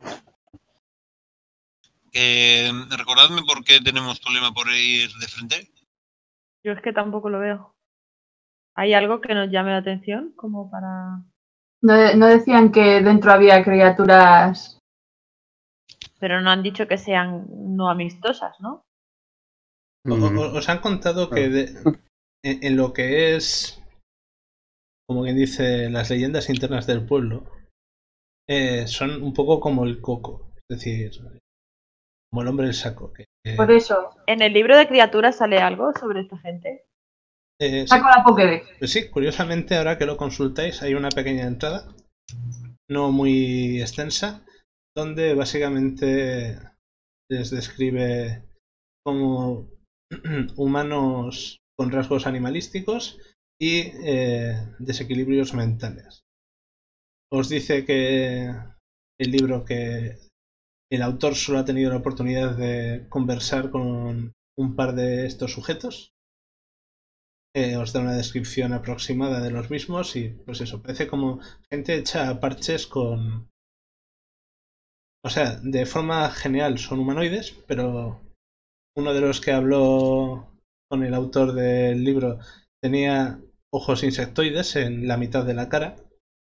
Eh, recordadme por qué tenemos problema por ir de frente. Yo es que tampoco lo veo. ¿Hay algo que nos llame la atención como para...? ¿No, no decían que dentro había criaturas? Pero no han dicho que sean no amistosas, ¿no? O- Mm. o- os han contado que de- en, en lo que es, como quien dice, las leyendas internas del pueblo, eh, son un poco como el coco, es decir, como el hombre del saco. Que, eh, Por eso, ¿En el libro de criaturas sale algo sobre esta gente? eh, sí, saco la Pokédex. pues sí, curiosamente, ahora que lo consultáis, hay una pequeña entrada, no muy extensa, donde básicamente les describe como humanos con rasgos animalísticos y eh, desequilibrios mentales. Os dice que el libro que el autor solo ha tenido la oportunidad de conversar con un par de estos sujetos. Eh, os da una descripción aproximada de los mismos y pues eso, parece como gente hecha a parches con... O sea, de forma general son humanoides, pero uno de los que habló con el autor del libro tenía ojos insectoides en la mitad de la cara.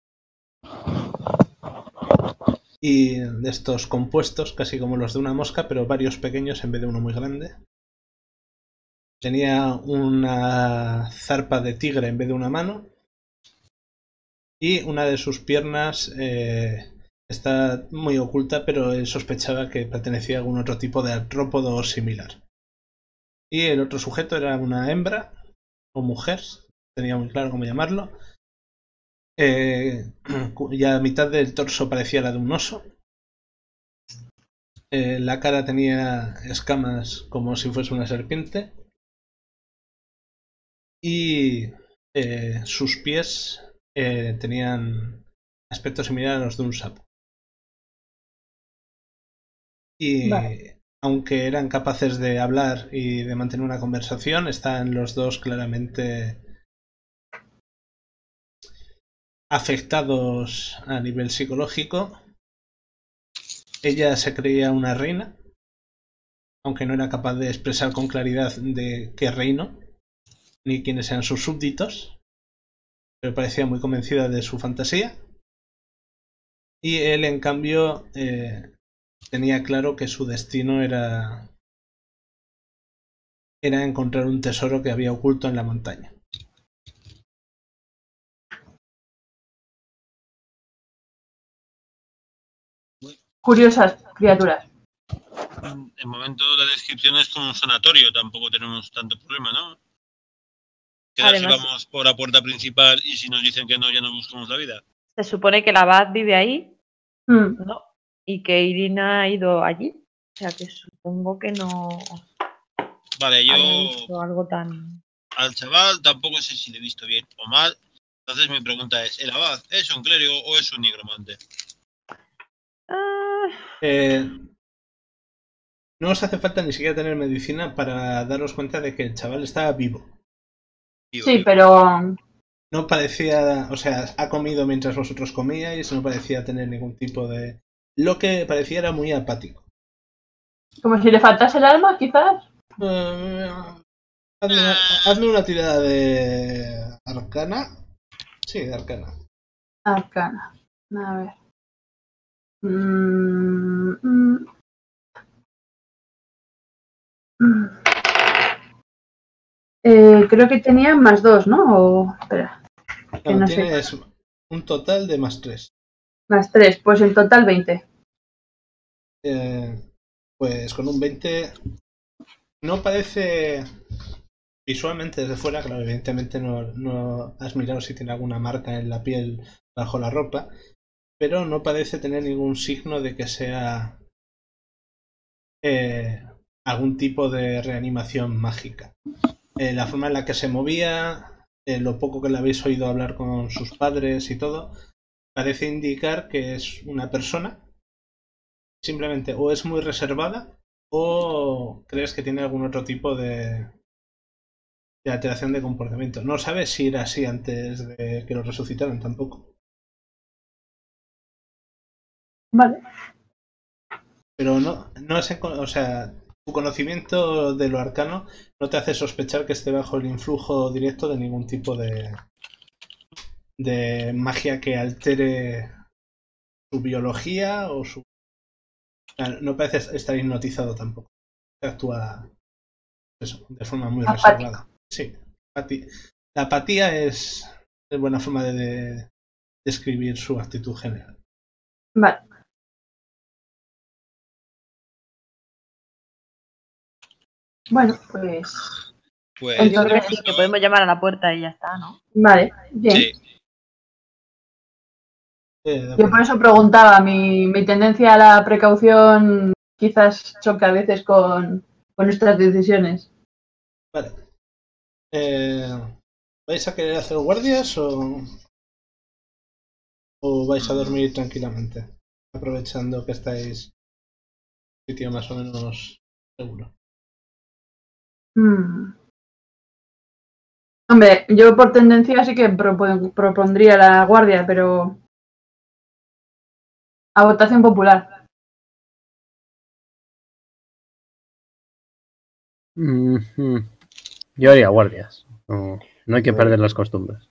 Y de estos compuestos, casi como los de una mosca, pero varios pequeños en vez de uno muy grande. Tenía una zarpa de tigre en vez de una mano. Y una de sus piernas eh, está muy oculta, pero él sospechaba que pertenecía a algún otro tipo de artrópodo o similar. Y el otro sujeto era una hembra o mujer, tenía muy claro cómo llamarlo, eh, cuya mitad del torso parecía la de un oso. Eh, la cara tenía escamas como si fuese una serpiente. Y eh, sus pies eh, tenían aspecto similar a los de un sapo. Y vale. Aunque eran capaces de hablar y de mantener una conversación, están los dos claramente afectados a nivel psicológico. Ella se creía una reina, aunque no era capaz de expresar con claridad de qué reino, ni quiénes eran sus súbditos, pero parecía muy convencida de su fantasía. Y él, en cambio, eh, tenía claro que su destino era era encontrar un tesoro que había oculto en la montaña. Curiosas criaturas. De momento la descripción es como un sanatorio, tampoco tenemos tanto problema, ¿no? Queda si vamos por la puerta principal y si nos dicen que no, ya nos buscamos la vida. Se supone que la abad vive ahí, mm. ¿no? Y que Irina ha ido allí. O sea que supongo que no... Vale, yo... algo tan... Al chaval tampoco sé si le he visto bien o mal. Entonces mi pregunta es, ¿el abad es un clérigo o es un nigromante? Uh... Eh, no os hace falta ni siquiera tener medicina para daros cuenta de que el chaval estaba vivo. vivo sí, vivo. Pero... No parecía... O sea, ha comido mientras vosotros comíais, no parecía tener ningún tipo de... Lo que parecía era muy apático. Como si le faltase el alma, quizás. Uh, hazme, una, hazme una tirada de arcana. Sí, de arcana. Arcana. A ver. Mm, mm. Mm. Eh, creo que tenía más dos, ¿no? O... Espera. No, no tienes sé. Un total de más tres. Más tres, pues en total veinte. Eh, pues con un veinte no parece visualmente desde fuera, claro, evidentemente no, no has mirado si tiene alguna marca en la piel bajo la ropa, pero no parece tener ningún signo de que sea eh, algún tipo de reanimación mágica. Eh, la forma en la que se movía, eh, lo poco que le habéis oído hablar con sus padres y todo, parece indicar que es una persona. Simplemente o es muy reservada o crees que tiene algún otro tipo de, de alteración de comportamiento. No sabes si era así antes de que lo resucitaran tampoco. Vale. Pero no, no es, o sea, tu conocimiento de lo arcano no te hace sospechar que esté bajo el influjo directo de ningún tipo de, de magia que altere su biología o su... No parece estar hipnotizado tampoco. Actúa eso, de forma muy apático. Reservada. Sí, la apatía es, es buena forma de, de describir su actitud general. Vale. Bueno, pues... pues entonces sí, que podemos llamar a la puerta y ya está, ¿no? Vale, bien. Sí. Eh, Yo por eso preguntaba, mi, mi tendencia a la precaución quizás choca a veces con, con nuestras decisiones. Vale. Eh, ¿Vais a querer hacer guardias o, o vais a dormir tranquilamente? Aprovechando que estáis en un sitio más o menos seguro. Hmm. Hombre, yo por tendencia sí que propo- propondría la guardia, pero... a votación popular. Mm-hmm. Yo haría guardias. No, no hay que perder las costumbres.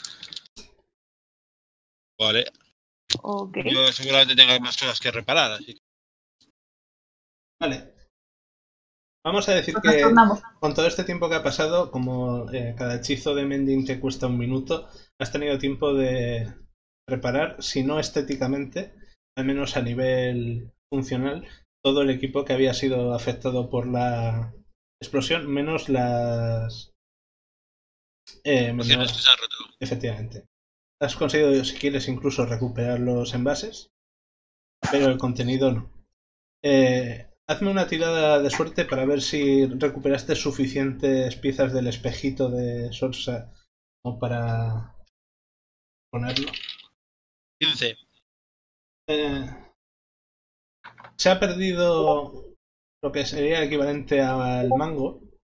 Vale. Okay. Yo seguramente tenga más cosas que reparar, así que... Vale. Vamos a decir que con todo este tiempo que ha pasado, como eh, cada hechizo de Mending te cuesta un minuto, has tenido tiempo de reparar, si no estéticamente, al menos a nivel funcional, todo el equipo que había sido afectado por la explosión, menos las... Eh, menos... que se han roto. Efectivamente. has conseguido, si quieres, incluso recuperar los envases, pero el contenido no. Eh, hazme una tirada de suerte para ver si recuperaste suficientes piezas del espejito de Sorsa como para ponerlo. quince. Eh, se ha perdido lo que sería el equivalente al mango,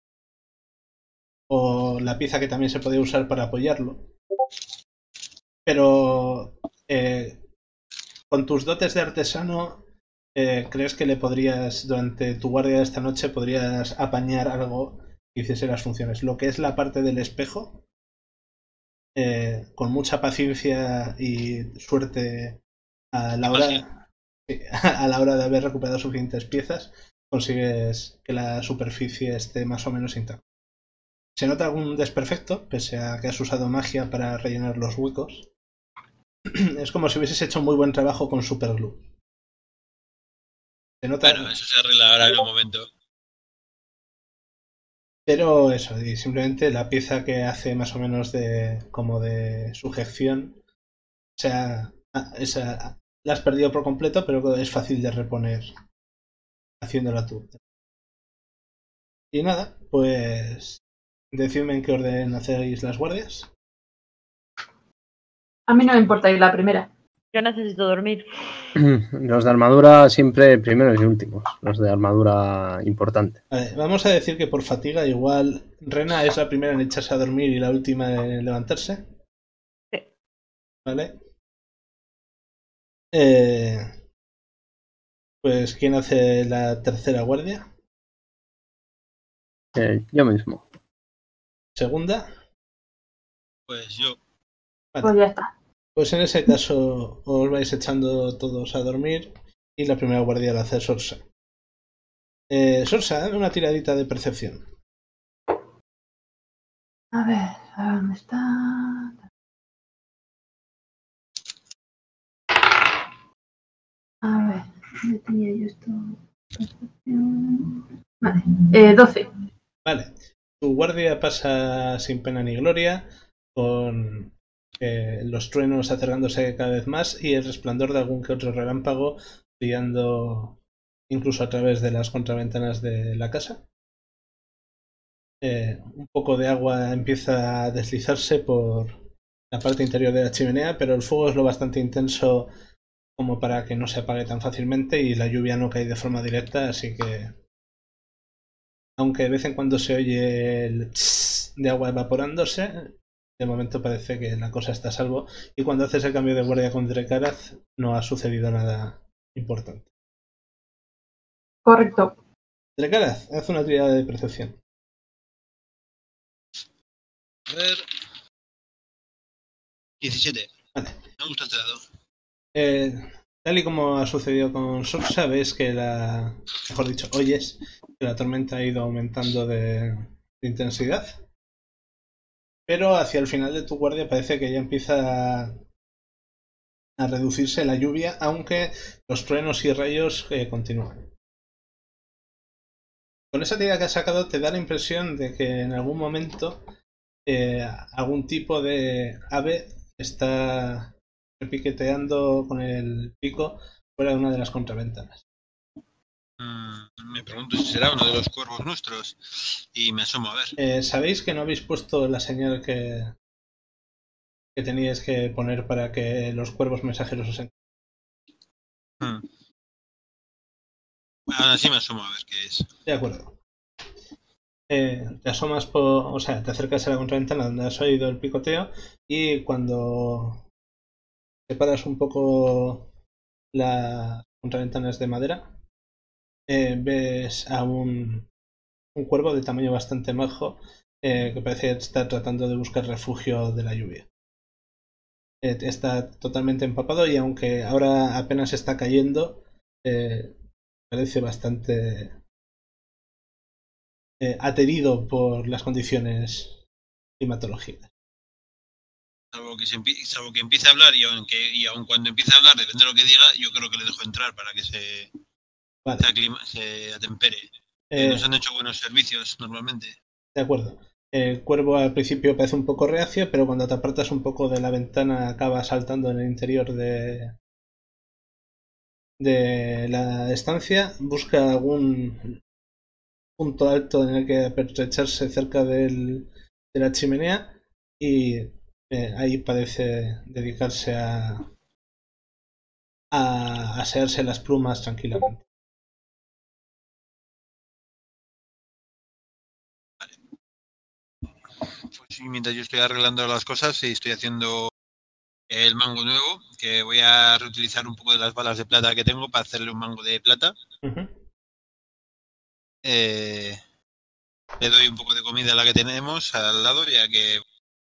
o la pieza que también se podía usar para apoyarlo, pero eh, con tus dotes de artesano, eh, ¿crees que le podrías, durante tu guardia de esta noche, podrías apañar algo que hiciese las funciones? Lo que es la parte del espejo, eh, con mucha paciencia y suerte a la hora, a la hora de haber recuperado suficientes piezas, consigues que la superficie esté más o menos intacta. Se nota algún desperfecto, pese a que has usado magia para rellenar los huecos. Es como si hubieses hecho un muy buen trabajo con superglue. Se nota... Bueno, eso se arregla ahora en un momento. Pero eso, y simplemente la pieza que hace más o menos de como de sujeción, o sea, esa, la has perdido por completo, pero es fácil de reponer haciéndola tú. Y nada, pues decidme en qué orden hacéis las guardias. A mí no me importa ir la primera. Yo necesito dormir. Los de armadura siempre primeros y últimos. Los de armadura importante. Vale, vamos a decir que por fatiga igual Rena es la primera en echarse a dormir y la última en levantarse. Sí. Vale. Eh, pues ¿quién hace la tercera guardia? Eh, yo mismo. ¿Segunda? Pues yo. Vale. Pues ya está. Pues en ese caso os vais echando todos a dormir y la primera guardia la hace Sorsa. Eh, Sorsa, una tiradita de percepción. A ver, a ver, ¿dónde está? A ver, ¿dónde tenía yo esto? Percepción. Vale, eh, doce. Vale. Tu guardia pasa sin pena ni gloria, con eh, los truenos acercándose cada vez más y el resplandor de algún que otro relámpago brillando incluso a través de las contraventanas de la casa. Eh, un poco de agua empieza a deslizarse por la parte interior de la chimenea, pero el fuego es lo bastante intenso como para que no se apague tan fácilmente y la lluvia no cae de forma directa, así que aunque de vez en cuando se oye el tss de agua evaporándose, de momento parece que la cosa está a salvo. Y cuando haces el cambio de guardia con Drekaraz, no ha sucedido nada importante. Correcto. Drekaraz, haz una tirada de percepción. A ver. diecisiete. Vale. Me gusta este dado. Eh, tal y como ha sucedido con Sorsa, ves que la... Mejor dicho, oyes que la tormenta ha ido aumentando de, de intensidad. Pero hacia el final de tu guardia parece que ya empieza a, a reducirse la lluvia, aunque los truenos y rayos eh, continúan. Con esa tirada que has sacado te da la impresión de que en algún momento eh, algún tipo de ave está piqueteando con el pico fuera de una de las contraventanas. Mm, me pregunto si será uno de los cuervos nuestros y me asomo a ver. Eh, ¿Sabéis que no habéis puesto la señal que, que teníais que poner para que los cuervos mensajeros os encuentren? Mm. Bueno, ahora sí me asomo a ver qué es. De acuerdo. Eh, te asomas por, o sea, te acercas a la contraventana donde has oído el picoteo y cuando separas un poco las contraventanas de madera, eh, ves a un, un cuervo de tamaño bastante majo eh, que parece estar tratando de buscar refugio de la lluvia. Eh, está totalmente empapado y aunque ahora apenas está cayendo, eh, parece bastante eh, aterido por las condiciones climatológicas. Salvo que, se empie salvo que empiece a hablar y aunque y aun cuando empiece a hablar, depende de lo que diga, yo creo que le dejo entrar para que se, vale. se, aclima, se atempere. Eh, Nos han hecho buenos servicios normalmente. De acuerdo. El cuervo al principio parece un poco reacio, pero cuando te apartas un poco de la ventana acaba saltando en el interior de, de la estancia. Busca algún punto alto en el que apertrecharse cerca del, de la chimenea y eh, ahí parece dedicarse a, a asearse las plumas tranquilamente. Pues mientras yo estoy arreglando las cosas y estoy haciendo el mango nuevo, que voy a reutilizar un poco de las balas de plata que tengo para hacerle un mango de plata. Uh-huh. Eh, le doy un poco de comida a la que tenemos al lado, ya que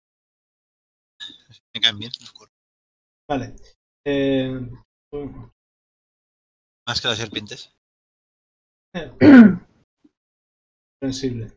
me caen bien los cuervos. Vale. Eh, Más que las serpientes. eh, sensible.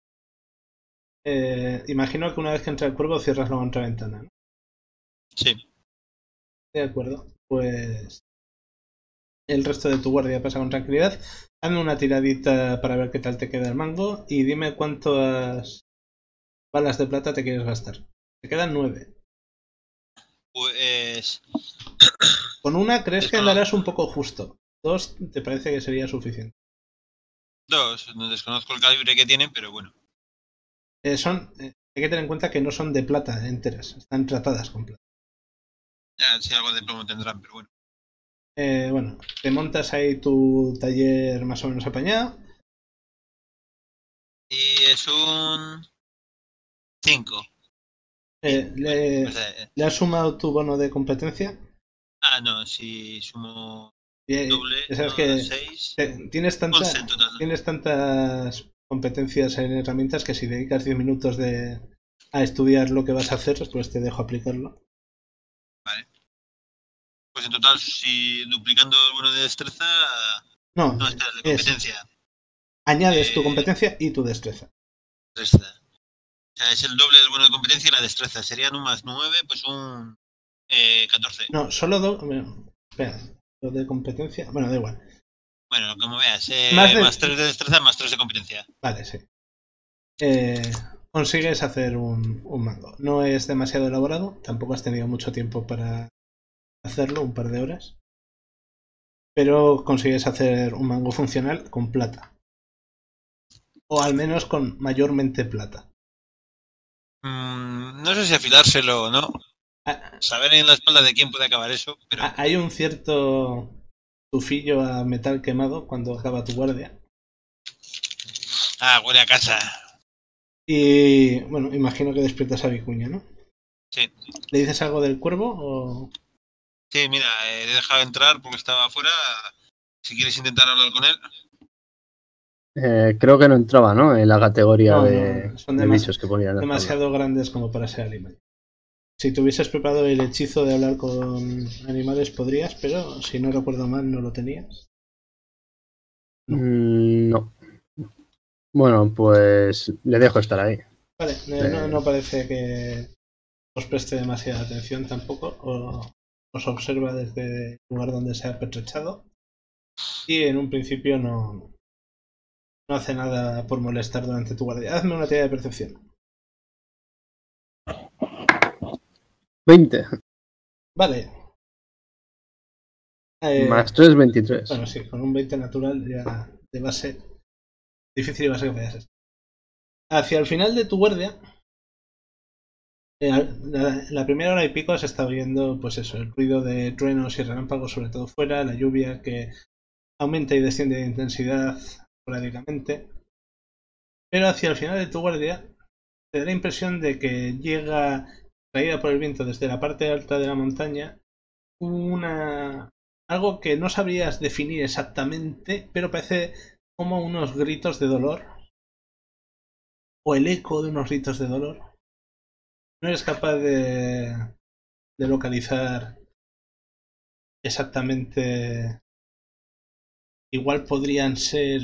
Eh, imagino que una vez que entra el cuervo cierras la otra ventana, ¿no? Sí. De acuerdo. Pues el resto de tu guardia pasa con tranquilidad. Hazme una tiradita para ver qué tal te queda el mango y dime cuántas balas de plata te quieres gastar. Te quedan nueve. Pues... Con una crees que Desconozco. andarás un poco justo. Dos te parece que sería suficiente. Dos, no desconozco el calibre que tienen, pero bueno. Eh, son, eh, hay que tener en cuenta que no son de plata enteras, están tratadas con plata. Ya, si algo de plomo tendrán, pero bueno. Eh, bueno, te montas ahí tu taller más o menos apañado. Y es un... cinco. Eh, le, O sea, eh, ¿Le has sumado tu bono de competencia? ah, no, si sumo Y, doble, ya sabes no, que seis, te- tienes, tanta, once en total. tienes tantas competencias en herramientas que si dedicas diez minutos de, a estudiar lo que vas a hacer, pues te dejo aplicarlo. Vale. Pues en total, si duplicando el bono de destreza... No, No, espera, de es, competencia. añades Eh, tu competencia y tu destreza. Destreza. O sea, es el doble del bono de competencia y la destreza. Serían un más nueve, pues un eh, catorce. No, solo dos. Bueno, espera, lo de competencia. Bueno, da igual. Bueno, como veas, eh, Más de- más tres de destreza, más tres de competencia. Vale, sí. Eh, consigues hacer un, un mango. No es demasiado elaborado, tampoco has tenido mucho tiempo para hacerlo, un par de horas. Pero consigues hacer un mango funcional con plata. O al menos con mayormente plata. Mm, no sé si afilárselo o no. Ah, Saber en la espalda de quién puede acabar eso, pero... ah, hay un cierto tufillo a metal quemado cuando acaba tu guardia. Ah, huele a casa. Y bueno, imagino que despiertas a Vicuña, ¿no? Sí. ¿Le dices algo del cuervo o...? Sí, mira, eh, le he dejado entrar porque estaba afuera. Si quieres intentar hablar con él. Eh, creo que no entraba, ¿no? En la categoría No, de, no, son de demas- bichos que ponían en la tabla. demasiado grandes como para ser animal. Si te hubieses preparado el hechizo de hablar con animales podrías, pero si no recuerdo mal no lo tenías. Mm, no. Bueno, pues le dejo estar ahí. Vale, eh, no, no parece que os preste demasiada atención tampoco, o os observa desde el lugar donde se ha pertrechado y en un principio no, no hace nada por molestar durante tu guardia. Hazme una tirada de percepción. veinte. Vale. Eh, Más tres, veintitrés. Bueno, sí, con un veinte natural ya de base difícil va a ser que fallas. Hacia el final de tu guardia, eh, la, la primera hora y pico has estado viendo, pues eso, el ruido de truenos y relámpagos, sobre todo fuera, la lluvia que aumenta y desciende de intensidad esporádicamente. Pero hacia el final de tu guardia, te da la impresión de que llega, traída por el viento desde la parte alta de la montaña, una algo que no sabrías definir exactamente, pero parece como unos gritos de dolor o el eco de unos gritos de dolor. No eres capaz de, de localizar exactamente. Igual podrían ser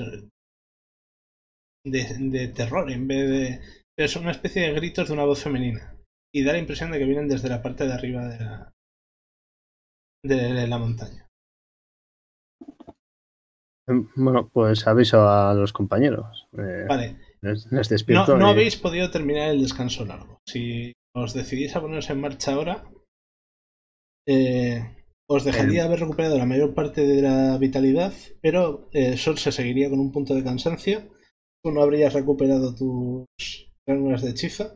de, de terror en vez de. Pero son una especie de gritos de una voz femenina. Y da la impresión de que vienen desde la parte de arriba de la, de la montaña. Bueno, pues aviso a los compañeros. Eh, Vale. Les, les despierto. No, no y... habéis podido terminar el descanso largo. Si os decidís a poneros en marcha ahora, eh, os dejaría eh. haber recuperado la mayor parte de la vitalidad, pero eh, Sol se seguiría con un punto de cansancio. Tú no habrías recuperado tus ranuras de hechizo.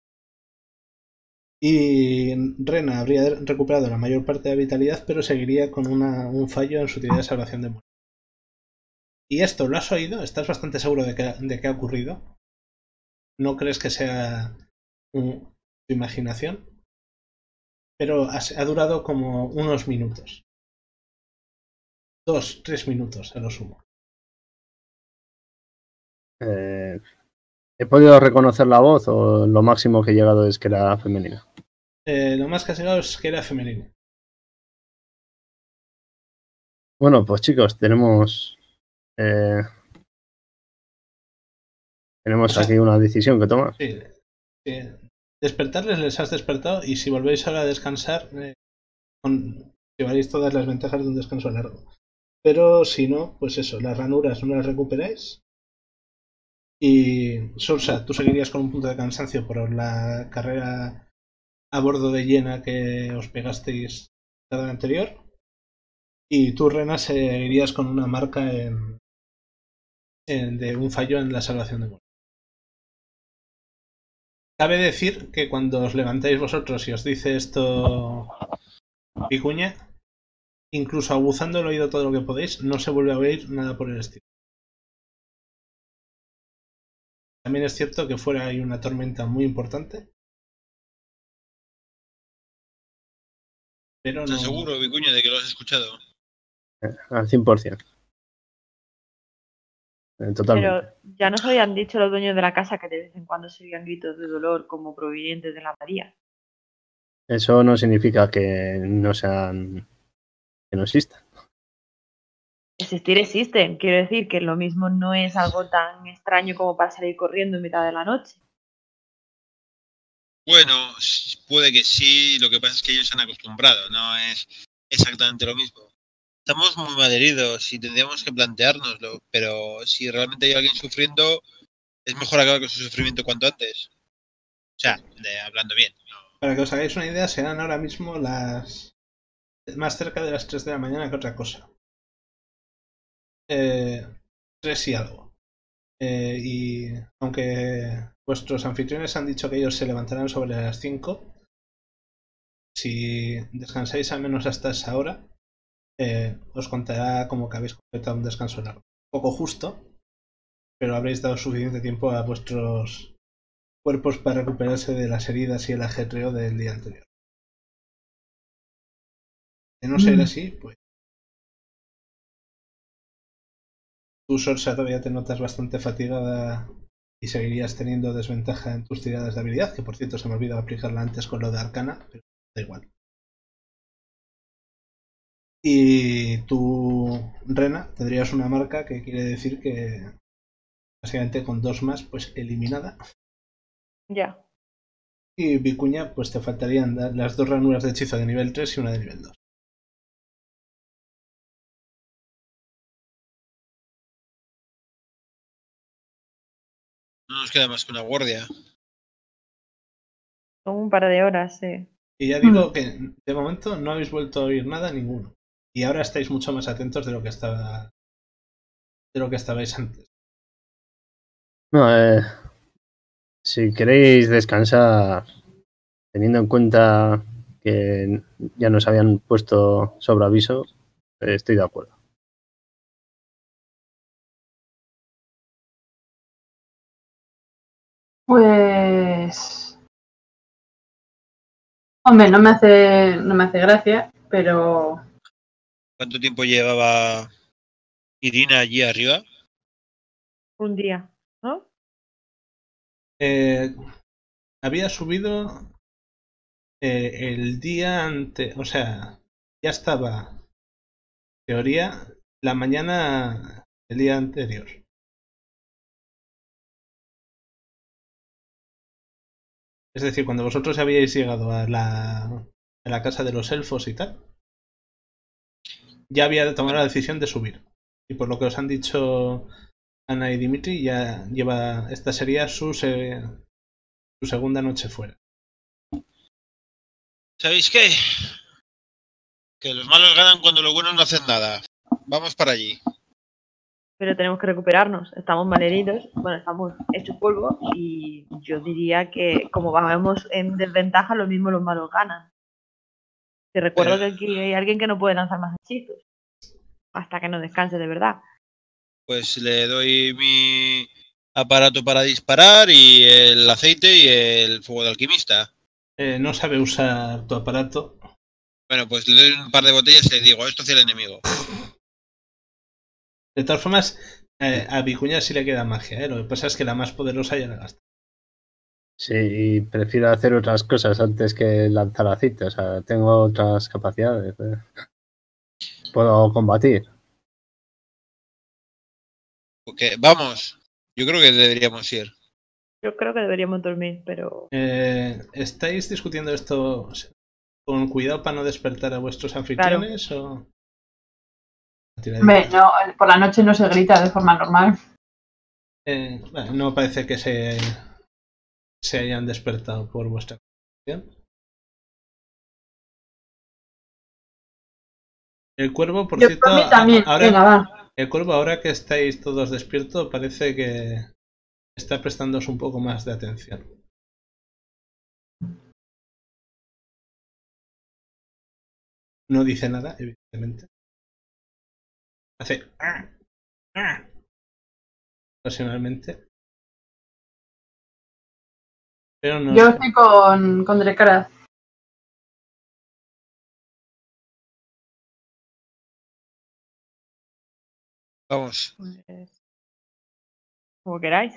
Y Rena habría recuperado la mayor parte de la vitalidad, pero seguiría con una, un fallo en su tirada de salvación de muerte. Y esto lo has oído, estás bastante seguro de que, de que ha ocurrido. No crees que sea un, tu imaginación, pero ha, ha durado como unos minutos. Dos, tres minutos a lo sumo. Eh, ¿He podido reconocer la voz o lo máximo que he llegado es que era femenina? Eh, lo más que has llegado es que era femenina. Bueno, pues chicos, tenemos... Eh, tenemos o sea, aquí una decisión que tomar. Sí, sí. Despertarles les has despertado y si volvéis ahora a descansar, eh, con, llevaréis todas las ventajas de un descanso largo. Pero si no, pues eso, las ranuras no las recuperáis. Y Sorsa, tú seguirías con un punto de cansancio por la carrera a bordo de Yena que os pegasteis la tarde anterior. Y tú, Rena, seguirías con una marca en, en, de un fallo en la salvación de muerte. Cabe decir que cuando os levantáis vosotros y os dice esto Vicuña, incluso aguzando el oído todo lo que podéis, no se vuelve a oír nada por el estilo. También es cierto que fuera hay una tormenta muy importante. Pero no... ¿Estás seguro, Vicuña, de que lo has escuchado? Al cien por ciento. Totalmente. Pero ya nos habían dicho los dueños de la casa que de vez en cuando se oían gritos de dolor como provenientes de la abadía. Eso no significa que no sean... que no existan. Existir existen. Quiero decir que lo mismo no es algo tan extraño como para salir corriendo en mitad de la noche. Bueno, puede que sí, lo que pasa es que ellos se han acostumbrado, no es exactamente lo mismo. Estamos muy malheridos y tendríamos que planteárnoslo, pero si realmente hay alguien sufriendo, es mejor acabar con su sufrimiento cuanto antes. O sea, de, hablando bien. Para que os hagáis una idea, serán ahora mismo las más cerca de las tres de la mañana que otra cosa. Eh, tres y algo. Eh, y aunque vuestros anfitriones han dicho que ellos se levantarán sobre las cinco, si descansáis al menos hasta esa hora, eh, os contará como que habéis completado un descanso largo. Un poco justo, pero habréis dado suficiente tiempo a vuestros cuerpos para recuperarse de las heridas y el ajetreo del día anterior. De no ser así, pues tú, Sorsa, todavía te notas bastante fatigada y seguirías teniendo desventaja en tus tiradas de habilidad, que por cierto se me olvidó aplicarla antes con lo de Arcana, pero da igual. Y tú, Rena, tendrías una marca que quiere decir que básicamente con dos más, pues eliminada. Ya. Y Vicuña, pues te faltarían las dos ranuras de hechizo de nivel tres y una de nivel dos. No nos queda más que una guardia. Son un par de horas, sí. Y ya digo mm. que de momento no habéis vuelto a oír nada ninguno. Y ahora estáis mucho más atentos de lo que estaba de lo que estabais antes. No, eh, si queréis descansar, teniendo en cuenta que ya nos habían puesto sobre aviso, eh, estoy de acuerdo. Pues... Hombre, no me hace, no me hace gracia, pero... ¿Cuánto tiempo llevaba Irina allí arriba? Un día, ¿no? Eh, había subido eh, el día antes, o sea, ya estaba, en teoría, la mañana del día anterior. Es decir, cuando vosotros habíais llegado a la, a la casa de los elfos y tal, ya había tomado la decisión de subir. Y por lo que os han dicho Ana y Dimitri ya lleva, esta sería su, se, su segunda noche fuera. ¿Sabéis qué? Que los malos ganan cuando los buenos no hacen nada. Vamos para allí. Pero tenemos que recuperarnos. Estamos malheridos, bueno, estamos hechos polvo y yo diría que como vamos en desventaja, lo mismo los malos ganan. Te recuerdo Pero... que aquí hay alguien que no puede lanzar más hechizos hasta que no descanse de verdad. Pues le doy mi aparato para disparar y el aceite y el fuego de alquimista. Eh, no sabe usar tu aparato. Bueno, pues le doy un par de botellas y le digo, esto hacia el enemigo. De todas formas, eh, a Vicuña sí le queda magia, ¿eh? Lo que pasa es que la más poderosa ya la gasta. Sí, y prefiero hacer otras cosas antes que lanzar aceite. O sea, tengo otras capacidades. ¿eh? Puedo combatir. Porque, vamos, yo creo que deberíamos ir. Yo creo que deberíamos dormir, pero... Eh, ¿Estáis discutiendo esto con cuidado para no despertar a vuestros anfitriones? Claro. O... Hombre, no, por la noche no se grita de forma normal. Eh, bueno, no parece que se, se hayan despertado por vuestra conversación. El cuervo, por Yo cierto, por mí también. Ahora, Venga, va. El cuervo, ahora que estáis todos despiertos, parece que está prestándoos un poco más de atención. No dice nada, evidentemente. Hace... ocasionalmente. Pero no... Yo estoy con, con Drecaraz. Vamos. Pues, como queráis.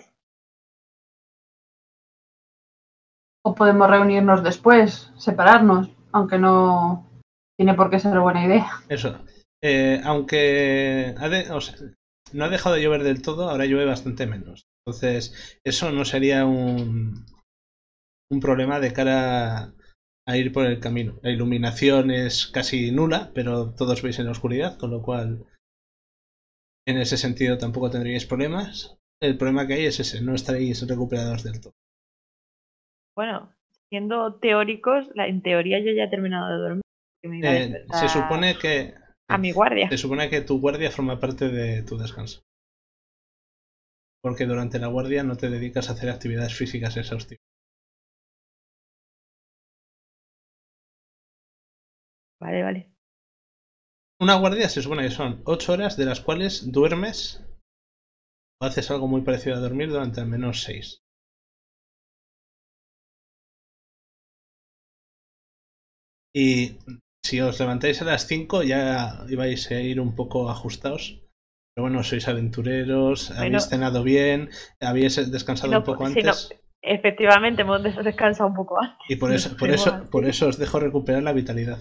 O podemos reunirnos después, separarnos, aunque no tiene por qué ser buena idea. Eso. Eh, aunque ha de, o sea, no ha dejado de llover del todo, ahora llueve bastante menos. Entonces, eso no sería un, un problema de cara a ir por el camino. La iluminación es casi nula, pero todos veis en la oscuridad, con lo cual en ese sentido tampoco tendríais problemas. El problema que hay es ese, no estaréis recuperados del todo. Bueno, siendo teóricos, la, en teoría yo ya he terminado de dormir. Me iba Eh, a se supone que a mi guardia. Se supone que tu guardia forma parte de tu descanso. Porque durante la guardia no te dedicas a hacer actividades físicas exhaustivas. Vale, vale. Una guardia se supone que son ocho horas, de las cuales duermes o haces algo muy parecido a dormir durante al menos seis. Y si os levantáis a las cinco ya ibais a ir un poco ajustados. Pero bueno, sois aventureros, bueno, habéis cenado bien, habéis descansado no, un poco si antes. No, efectivamente, hemos descansado un poco antes. Y por eso, por eso, por eso os dejo recuperar la vitalidad.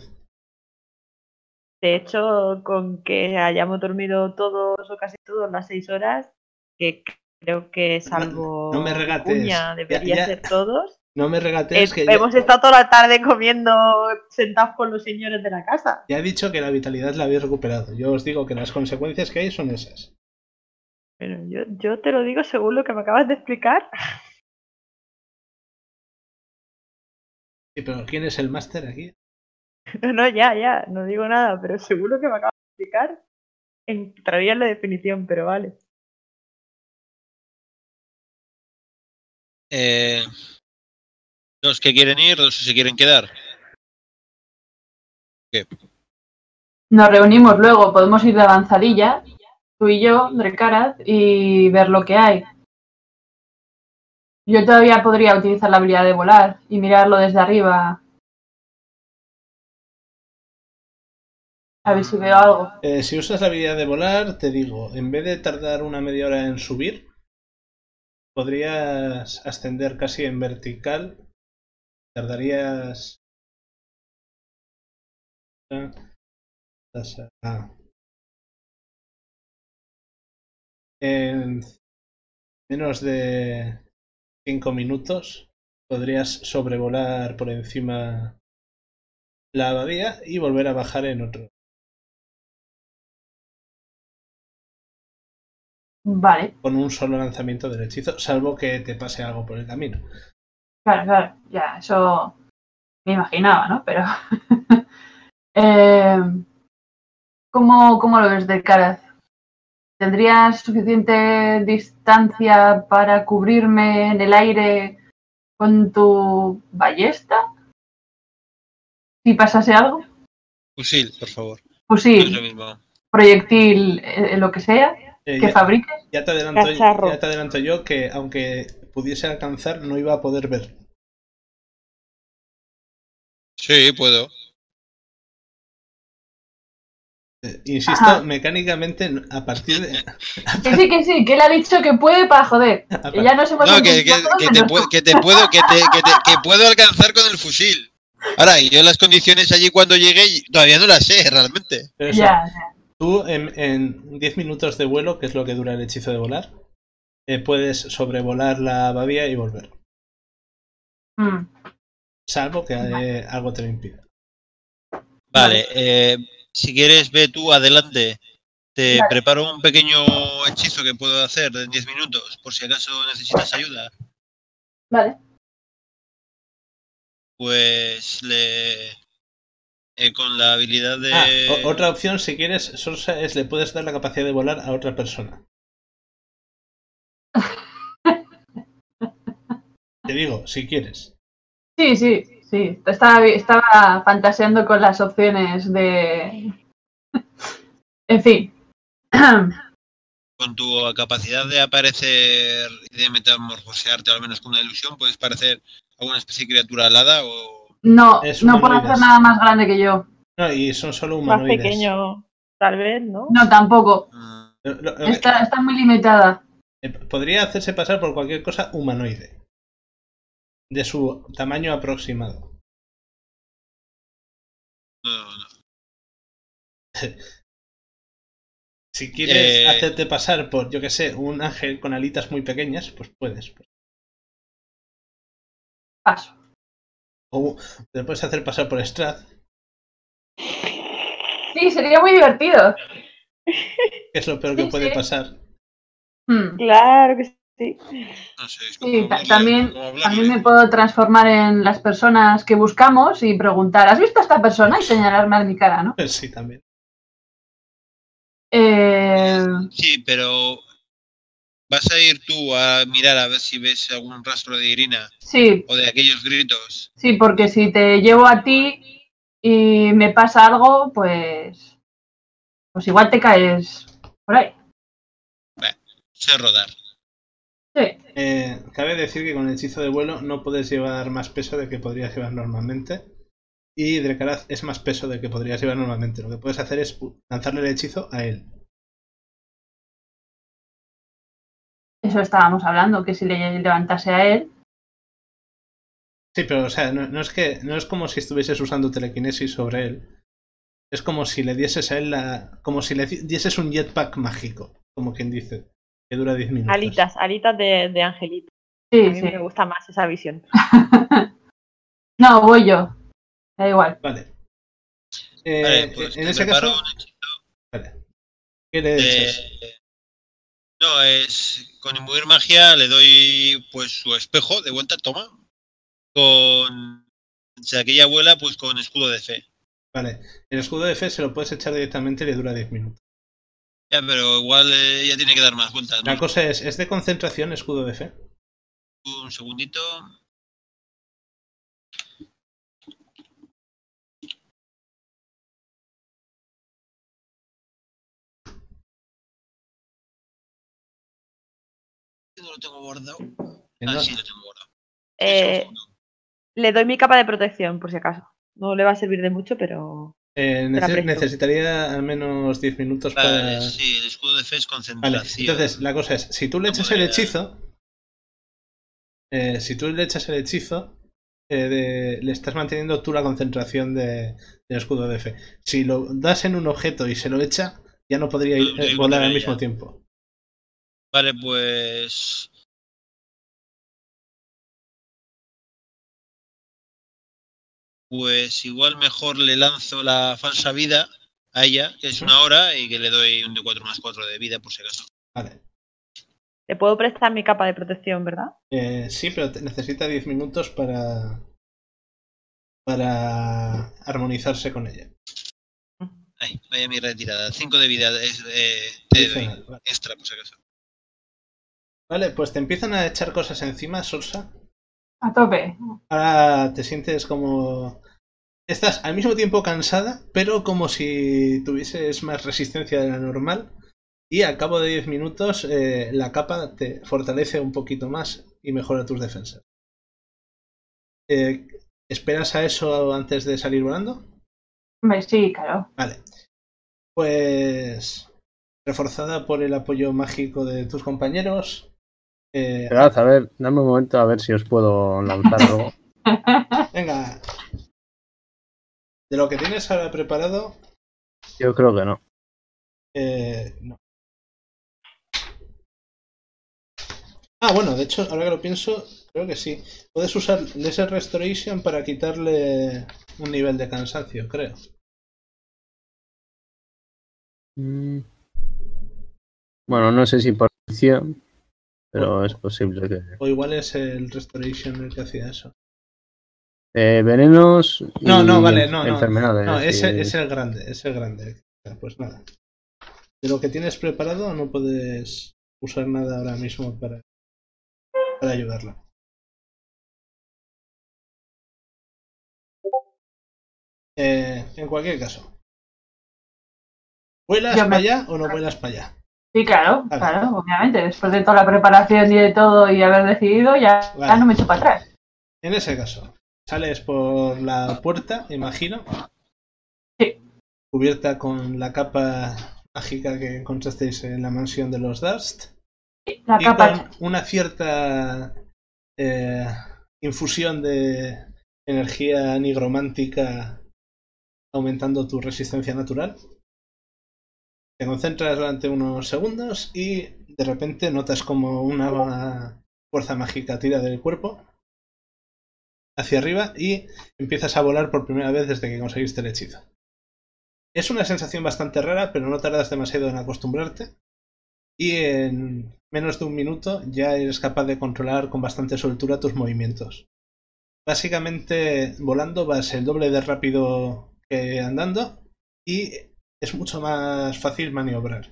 De hecho, con que hayamos dormido todos o casi todos las seis horas, que creo que salvo no, no me regates. Vicuña, debería ya, ya. ser todos. No me regates. Eh, que hemos ya... estado toda la tarde comiendo sentados con los señores de la casa. Ya he dicho que la vitalidad la habéis recuperado. Yo os digo que las consecuencias que hay son esas. Pero yo, yo te lo digo según lo que me acabas de explicar. Sí, pero ¿quién es el máster aquí? No, no, ya, ya, no digo nada, pero según lo que me acabas de explicar, entraría en la definición, pero vale. Eh, los que quieren ir, los que se quieren quedar. ¿Qué? Nos reunimos luego, podemos ir de avanzadilla, tú y yo, Drecaraz, y ver lo que hay. Yo todavía podría utilizar la habilidad de volar y mirarlo desde arriba. A ver si veo algo. Eh, si usas la habilidad de volar, te digo, en vez de tardar una media hora en subir, podrías ascender casi en vertical. Tardarías... Ah. En menos de cinco minutos podrías sobrevolar por encima la abadía y volver a bajar en otro. Vale. Con un solo lanzamiento del hechizo, salvo que te pase algo por el camino. Claro, claro, ya, eso me imaginaba, ¿no? Pero eh, ¿cómo, ¿cómo lo ves, Delcaraz? ¿Tendrías suficiente distancia para cubrirme en el aire con tu ballesta? Si pasase algo. Fusil, por favor. Fusil. No es lo mismo. Proyectil, eh, lo que sea, Eh, que ya, fabriques. ya, te adelanto, Cacharro. ya te adelanto yo que aunque pudiese alcanzar, no iba a poder ver. Sí, puedo. Eh, insisto, Ajá. mecánicamente, a partir de... a Que sí, que sí, que él ha dicho que puede para joder. A Que ya nos hemos No, que, que, encontrado que, en te, los- pu- que te puedo que, te, que, te, que puedo alcanzar con el fusil. Ahora, y yo las condiciones allí cuando llegué todavía no las sé realmente. Pero eso, Ya, ya. tú en, en diez minutos de vuelo, que es lo que dura el hechizo de volar, eh, puedes sobrevolar la abadía y volver. Mm. Salvo que eh, Vale. algo te lo impida. Vale, eh, si quieres ve tú adelante. Te Vale. preparo un pequeño hechizo que puedo hacer en diez minutos, por si acaso necesitas ayuda. Vale. Pues le... eh, con la habilidad de... Ah, o- otra opción, si quieres, Sorsa, es le puedes dar la capacidad de volar a otra persona. Te digo, si quieres. Sí, sí, sí. Estaba, estaba fantaseando con las opciones de... En fin. Con tu capacidad de aparecer y de metamorfosearte, al menos con una ilusión, puedes parecer alguna especie de criatura alada o... No, Es no puedo humanoides. hacer nada más grande que yo. No, y son solo Más humanoides. pequeño, tal vez, ¿no? No, tampoco. Mm, Lo- lo- lo- Está, está muy limitada. eh, podría hacerse pasar por cualquier cosa humanoide. De su tamaño aproximado. no, no. Si quieres Eh, hacerte pasar por, yo que sé, un ángel con alitas muy pequeñas, pues puedes. Paso. O te puedes hacer pasar por Strath, Sí, sería muy divertido. que es lo peor que Sí, puede sí. pasar. Hmm. Claro que sí. No sé, es Sí, como ta- hablarle, también, como hablarle. también me puedo transformar en las personas que buscamos y preguntar, ¿has visto a esta persona? Y señalarme a mi cara, ¿no? Pues sí, también. Eh, Sí, pero vas a ir tú a mirar a ver si ves algún rastro de Irina sí, o de aquellos gritos. sí, porque si te llevo a ti y me pasa algo, pues, pues igual te caes por ahí. Sé rodar. Sí, Eh, cabe decir que con el hechizo de vuelo no puedes llevar más peso de que podrías llevar normalmente. Y Drekaraz es más peso de que podrías llevar normalmente. Lo que puedes hacer es lanzarle el hechizo a él. eso estábamos hablando, que si le levantase a él, Sí, pero o sea, no, no es que no es como si estuvieses usando telequinesis sobre él. Es como si le dieses a él la. Como si le dieses un jetpack mágico, como quien dice, que dura diez minutos. Alitas, alitas de, de angelito. A sí, mí sí. me gusta más esa visión. No, voy yo. Da igual. Vale. Eh, Vale, pues en te ese preparo caso. un hechizo Vale. ¿Qué le de... echas? No, es... Con imbuir magia le doy pues su espejo de vuelta, toma. Con... Si aquella abuela, pues con escudo de fe. Vale. El escudo de fe se lo puedes echar directamente y le dura diez minutos. Ya, pero igual eh, ya tiene que dar más vueltas, ¿no? La cosa es, ¿es de concentración escudo de fe? Un segundito. No lo tengo guardado. Que Ah, no- sí, lo tengo guardado. Eh, Sí, segundo. le doy mi capa de protección, por si acaso. No le va a servir de mucho, pero... eh, la nece- presto. necesitaría al menos diez minutos para. Vale, sí, el escudo de fe es Vale, concentración. entonces la cosa es, si tú le No echas el podría- hechizo, eh, si tú le echas el hechizo, eh, de- le estás manteniendo tú la concentración de, del escudo de fe. Si lo das en un objeto y se lo echa, ya no podría ir- No, eh, no volar al podría mismo ya. tiempo. Vale, pues... Pues igual mejor le lanzo la falsa vida a ella, que es una hora, y que le doy un D cuatro más cuatro de vida, por si acaso. Vale. Te puedo prestar mi capa de protección, ¿verdad? Eh, sí, pero te necesita diez minutos para, para armonizarse con ella. Ay, vaya mi retirada. cinco de vida es, eh, te doy. Vale. Extra, por si acaso. Vale, pues te empiezan a echar cosas encima, Sorsa. A tope. Ahora te sientes como... Estás al mismo tiempo cansada, pero como si tuvieses más resistencia de la normal. Y al cabo de diez minutos eh, la capa te fortalece un poquito más y mejora tus defensas. Eh, ¿Esperas a eso antes de salir volando? Sí, claro. Vale. Pues... reforzada por el apoyo mágico de tus compañeros... Eh, Esperad, a ver, dame un momento a ver si os puedo lanzar algo. venga. De lo que tienes ahora preparado... Yo creo que no. Eh, no. Ah, bueno, de hecho, ahora que lo pienso, creo que sí. Puedes usar Lesser Restoration para quitarle un nivel de cansancio, creo. Mm. Bueno, no sé si por acción, pero es posible que... O igual es el Restoration el que hacía eso. Eh, venenos y No, no, vale, no, no. enfermedades. No, ese y... es el grande, es el grande. Pues nada. De lo que tienes preparado no puedes usar nada ahora mismo para, para ayudarla. Eh, en cualquier caso. ¿Vuelas Yo para me- allá o no vuelas para allá? Sí, claro, Vale. claro, obviamente. Después de toda la preparación y de todo y haber decidido, ya, Vale. ya no me echo para atrás. En ese caso, sales por la puerta, imagino. Sí. Cubierta con la capa mágica que encontrasteis en la mansión de los Dust. La Y capa. con una cierta eh, infusión de energía nigromántica aumentando tu resistencia natural. Te concentras durante unos segundos y de repente notas como una fuerza mágica tira del cuerpo hacia arriba y empiezas a volar por primera vez desde que conseguiste el hechizo. Es una sensación bastante rara, pero no tardas demasiado en acostumbrarte y en menos de un minuto ya eres capaz de controlar con bastante soltura tus movimientos. Básicamente, volando vas el doble de rápido que andando y es mucho más fácil maniobrar.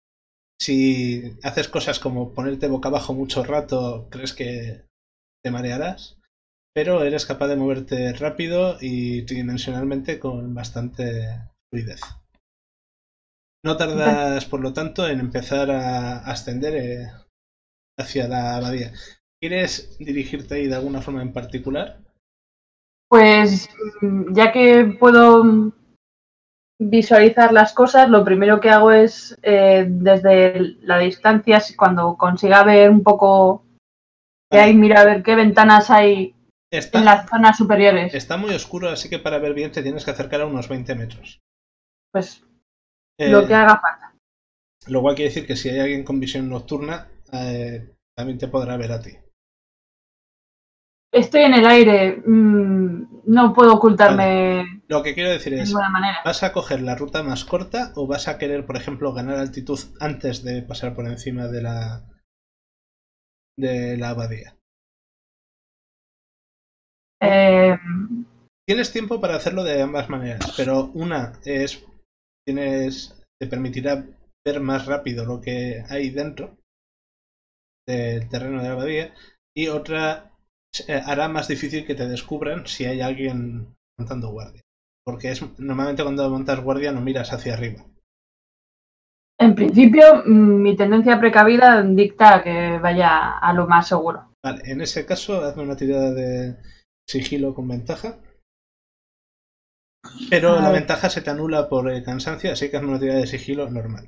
Si haces cosas como ponerte boca abajo mucho rato, crees que te marearás, pero eres capaz de moverte rápido y tridimensionalmente con bastante fluidez. No tardas, por lo tanto, en empezar a ascender eh, hacia la abadía. ¿Quieres dirigirte ahí de alguna forma en particular? Pues mm, ya que puedo mm, visualizar las cosas, lo primero que hago es eh, desde la distancia, si- cuando consiga ver un poco qué Vale. hay, mira a ver qué ventanas hay Está, en las zonas superiores. está muy oscuro, así que para ver bien te tienes que acercar a unos veinte metros. Pues Eh, lo que haga falta. Lo cual quiere decir que si hay alguien con visión nocturna, eh, también te podrá ver a ti. Estoy en el aire, mm, no puedo ocultarme Lo que quiero decir de es, ninguna manera. ¿vas a coger la ruta más corta o vas a querer, por ejemplo, ganar altitud antes de pasar por encima de la de la abadía? Eh, Tienes tiempo para hacerlo de ambas maneras, pero una es tienes te permitirá ver más rápido lo que hay dentro del terreno de la abadía y otra eh, hará más difícil que te descubran si hay alguien montando guardia, porque es normalmente cuando montas guardia no miras hacia arriba. en principio, mm, mi tendencia precavida dicta que vaya a lo más seguro. Vale, en ese caso hazme una tirada de sigilo con ventaja. Pero A la ver. ventaja se te anula por el cansancio, así que hazme una tirada de sigilo normal.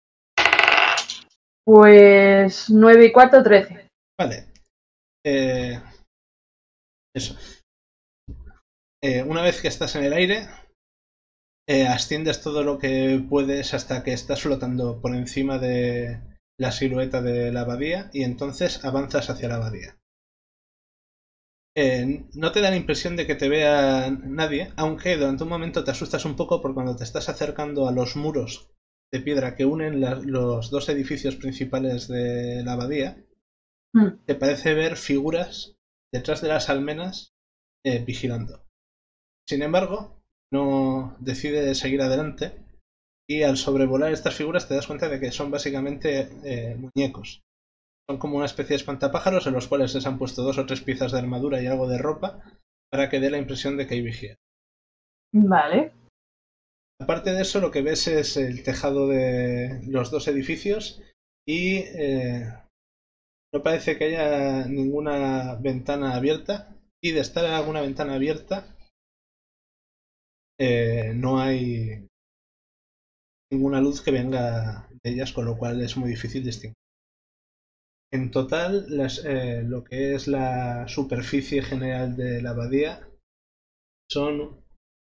Pues nueve y cuatro, trece. Vale. Eh, eso. Eh, una vez que estás en el aire, eh, asciendes todo lo que puedes hasta que estás flotando por encima de la silueta de la abadía y entonces avanzas hacia la abadía. Eh, no te da la impresión de que te vea nadie, aunque durante un momento te asustas un poco porque cuando te estás acercando a los muros de piedra que unen la, los dos edificios principales de la abadía, Mm. te parece ver figuras detrás de las almenas eh, vigilando. Sin embargo, no decide seguir adelante y al sobrevolar estas figuras te das cuenta de que son básicamente eh, muñecos. Son como una especie de espantapájaros en los cuales les han puesto dos o tres piezas de armadura y algo de ropa para que dé la impresión de que hay vigía. Vale. Aparte de eso, lo que ves es el tejado de los dos edificios y eh, no parece que haya ninguna ventana abierta, y de estar alguna ventana abierta eh, no hay ninguna luz que venga de ellas, con lo cual es muy difícil distinguir. En total, las, eh, lo que es la superficie general de la abadía son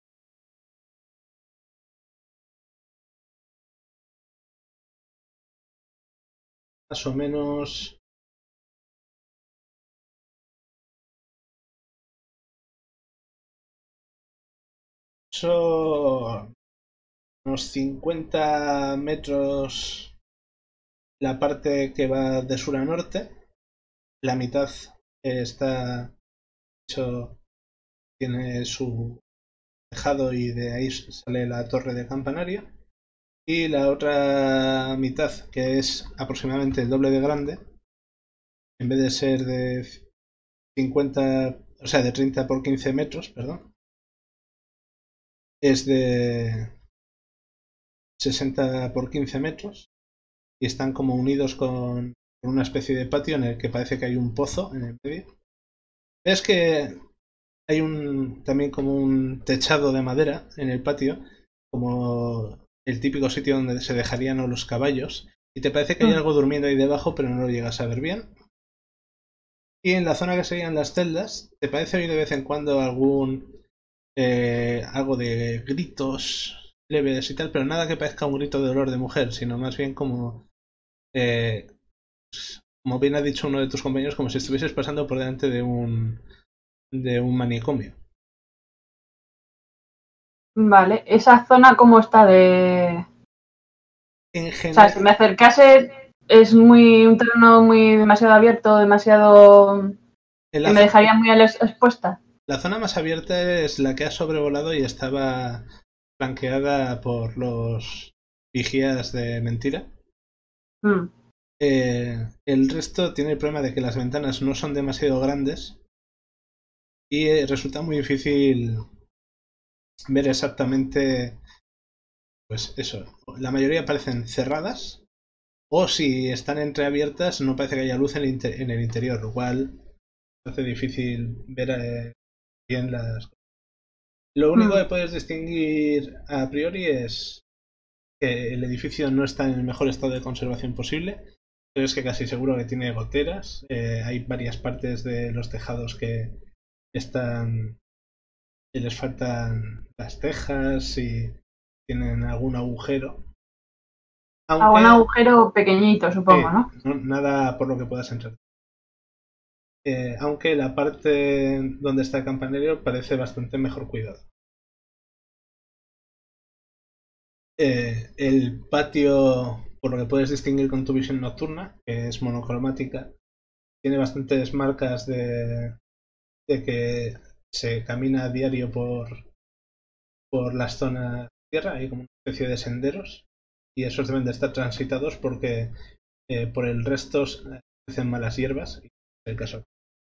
más o menos son unos cincuenta metros la parte que va de sur a norte, la mitad eh, está hecho, tiene su tejado y de ahí sale la torre de campanario, y la otra mitad, que es aproximadamente el doble de grande, en vez de ser de cincuenta, o sea, de treinta por quince metros, perdón, es de sesenta por quince metros y están como unidos con una especie de patio en el que parece que hay un pozo en el medio. Ves que hay un también como un techado de madera en el patio, como el típico sitio donde se dejarían los caballos, y te parece que hay algo durmiendo ahí debajo, pero no lo llegas a ver bien. Y en la zona que serían las celdas, te parece oír de vez en cuando algún eh, algo de gritos leves y tal, pero nada que parezca un grito de dolor de mujer, sino más bien como eh, como bien ha dicho uno de tus compañeros, como si estuvieses pasando por delante de un de un manicomio. Vale, esa zona cómo está de... En O sea, general, si me acercase es muy un terreno muy demasiado abierto, demasiado... en que la, me dejaría muy al- expuesta. la zona más abierta es la que has sobrevolado y estaba flanqueada por los vigías de mentira. Mm. Eh, el resto tiene el problema de que las ventanas no son demasiado grandes y eh, resulta muy difícil ver exactamente, pues eso, la mayoría parecen cerradas, o si están entreabiertas no parece que haya luz en el, inter en el interior, lo cual hace difícil ver eh, bien las cosas. Lo único Mm. que puedes distinguir a priori es que el edificio no está en el mejor estado de conservación posible, pero es que casi seguro que tiene goteras. Eh, hay varias partes de los tejados que están, que les faltan las tejas y tienen algún agujero. Aunque, A un agujero pequeñito, supongo, eh, ¿no? no, nada por lo que puedas entrar. Eh, aunque la parte donde está el campanario parece bastante mejor cuidado. Eh, el patio, por lo que puedes distinguir con tu visión nocturna, que es monocromática, tiene bastantes marcas de, de que se camina a diario por, por las zonas de tierra, hay como una especie de senderos, y esos deben de estar transitados porque eh, por el resto crecen malas hierbas, y es el caso.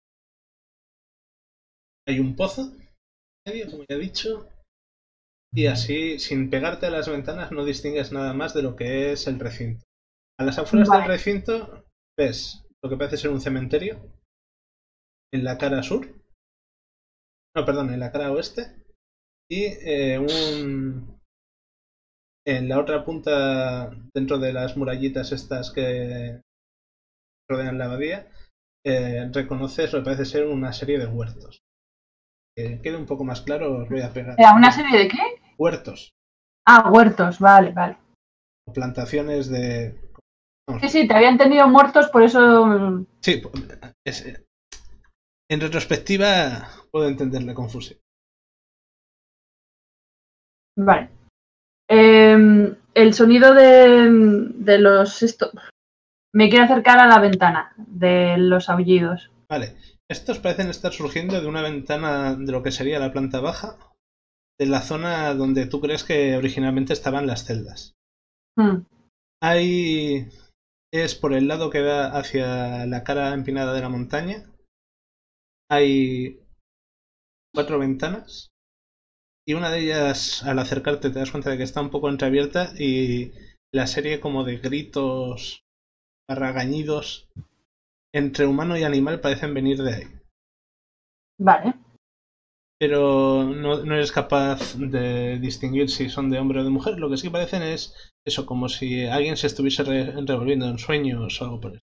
Hay un pozo medio, como ya he dicho, y así, sin pegarte a las ventanas, no distingues nada más de lo que es el recinto. A las afueras Vale. del recinto ves lo que parece ser un cementerio en la cara sur, no, perdón, en la cara oeste, y eh, un en la otra punta, dentro de las murallitas estas que rodean la abadía, eh, reconoces lo que parece ser una serie de huertos. Que quede un poco más claro, os voy a pegar. ¿Era una serie de qué? Huertos, Ah, huertos, vale, vale. plantaciones de... vamos, Sí, sí, te había entendido muertos, por eso... mm, sí, es, en retrospectiva puedo entender la confusión. Vale. Eh, el sonido de, de los... Esto, me quiero acercar a la ventana de los aullidos. Vale. Estos parecen estar surgiendo de una ventana de lo que sería la planta baja, de la zona donde tú crees que originalmente estaban las celdas. Hmm. Hay... es por el lado que da hacia la cara empinada de la montaña. Hay cuatro ventanas y una de ellas, al acercarte, te das cuenta de que está un poco entreabierta y la serie como de gritos arragañidos entre humano y animal parecen venir de ahí. Vale. Pero no, no eres capaz de distinguir si son de hombre o de mujer. Lo que sí parecen es eso, como si alguien se estuviese re revolviendo en sueños o algo por eso.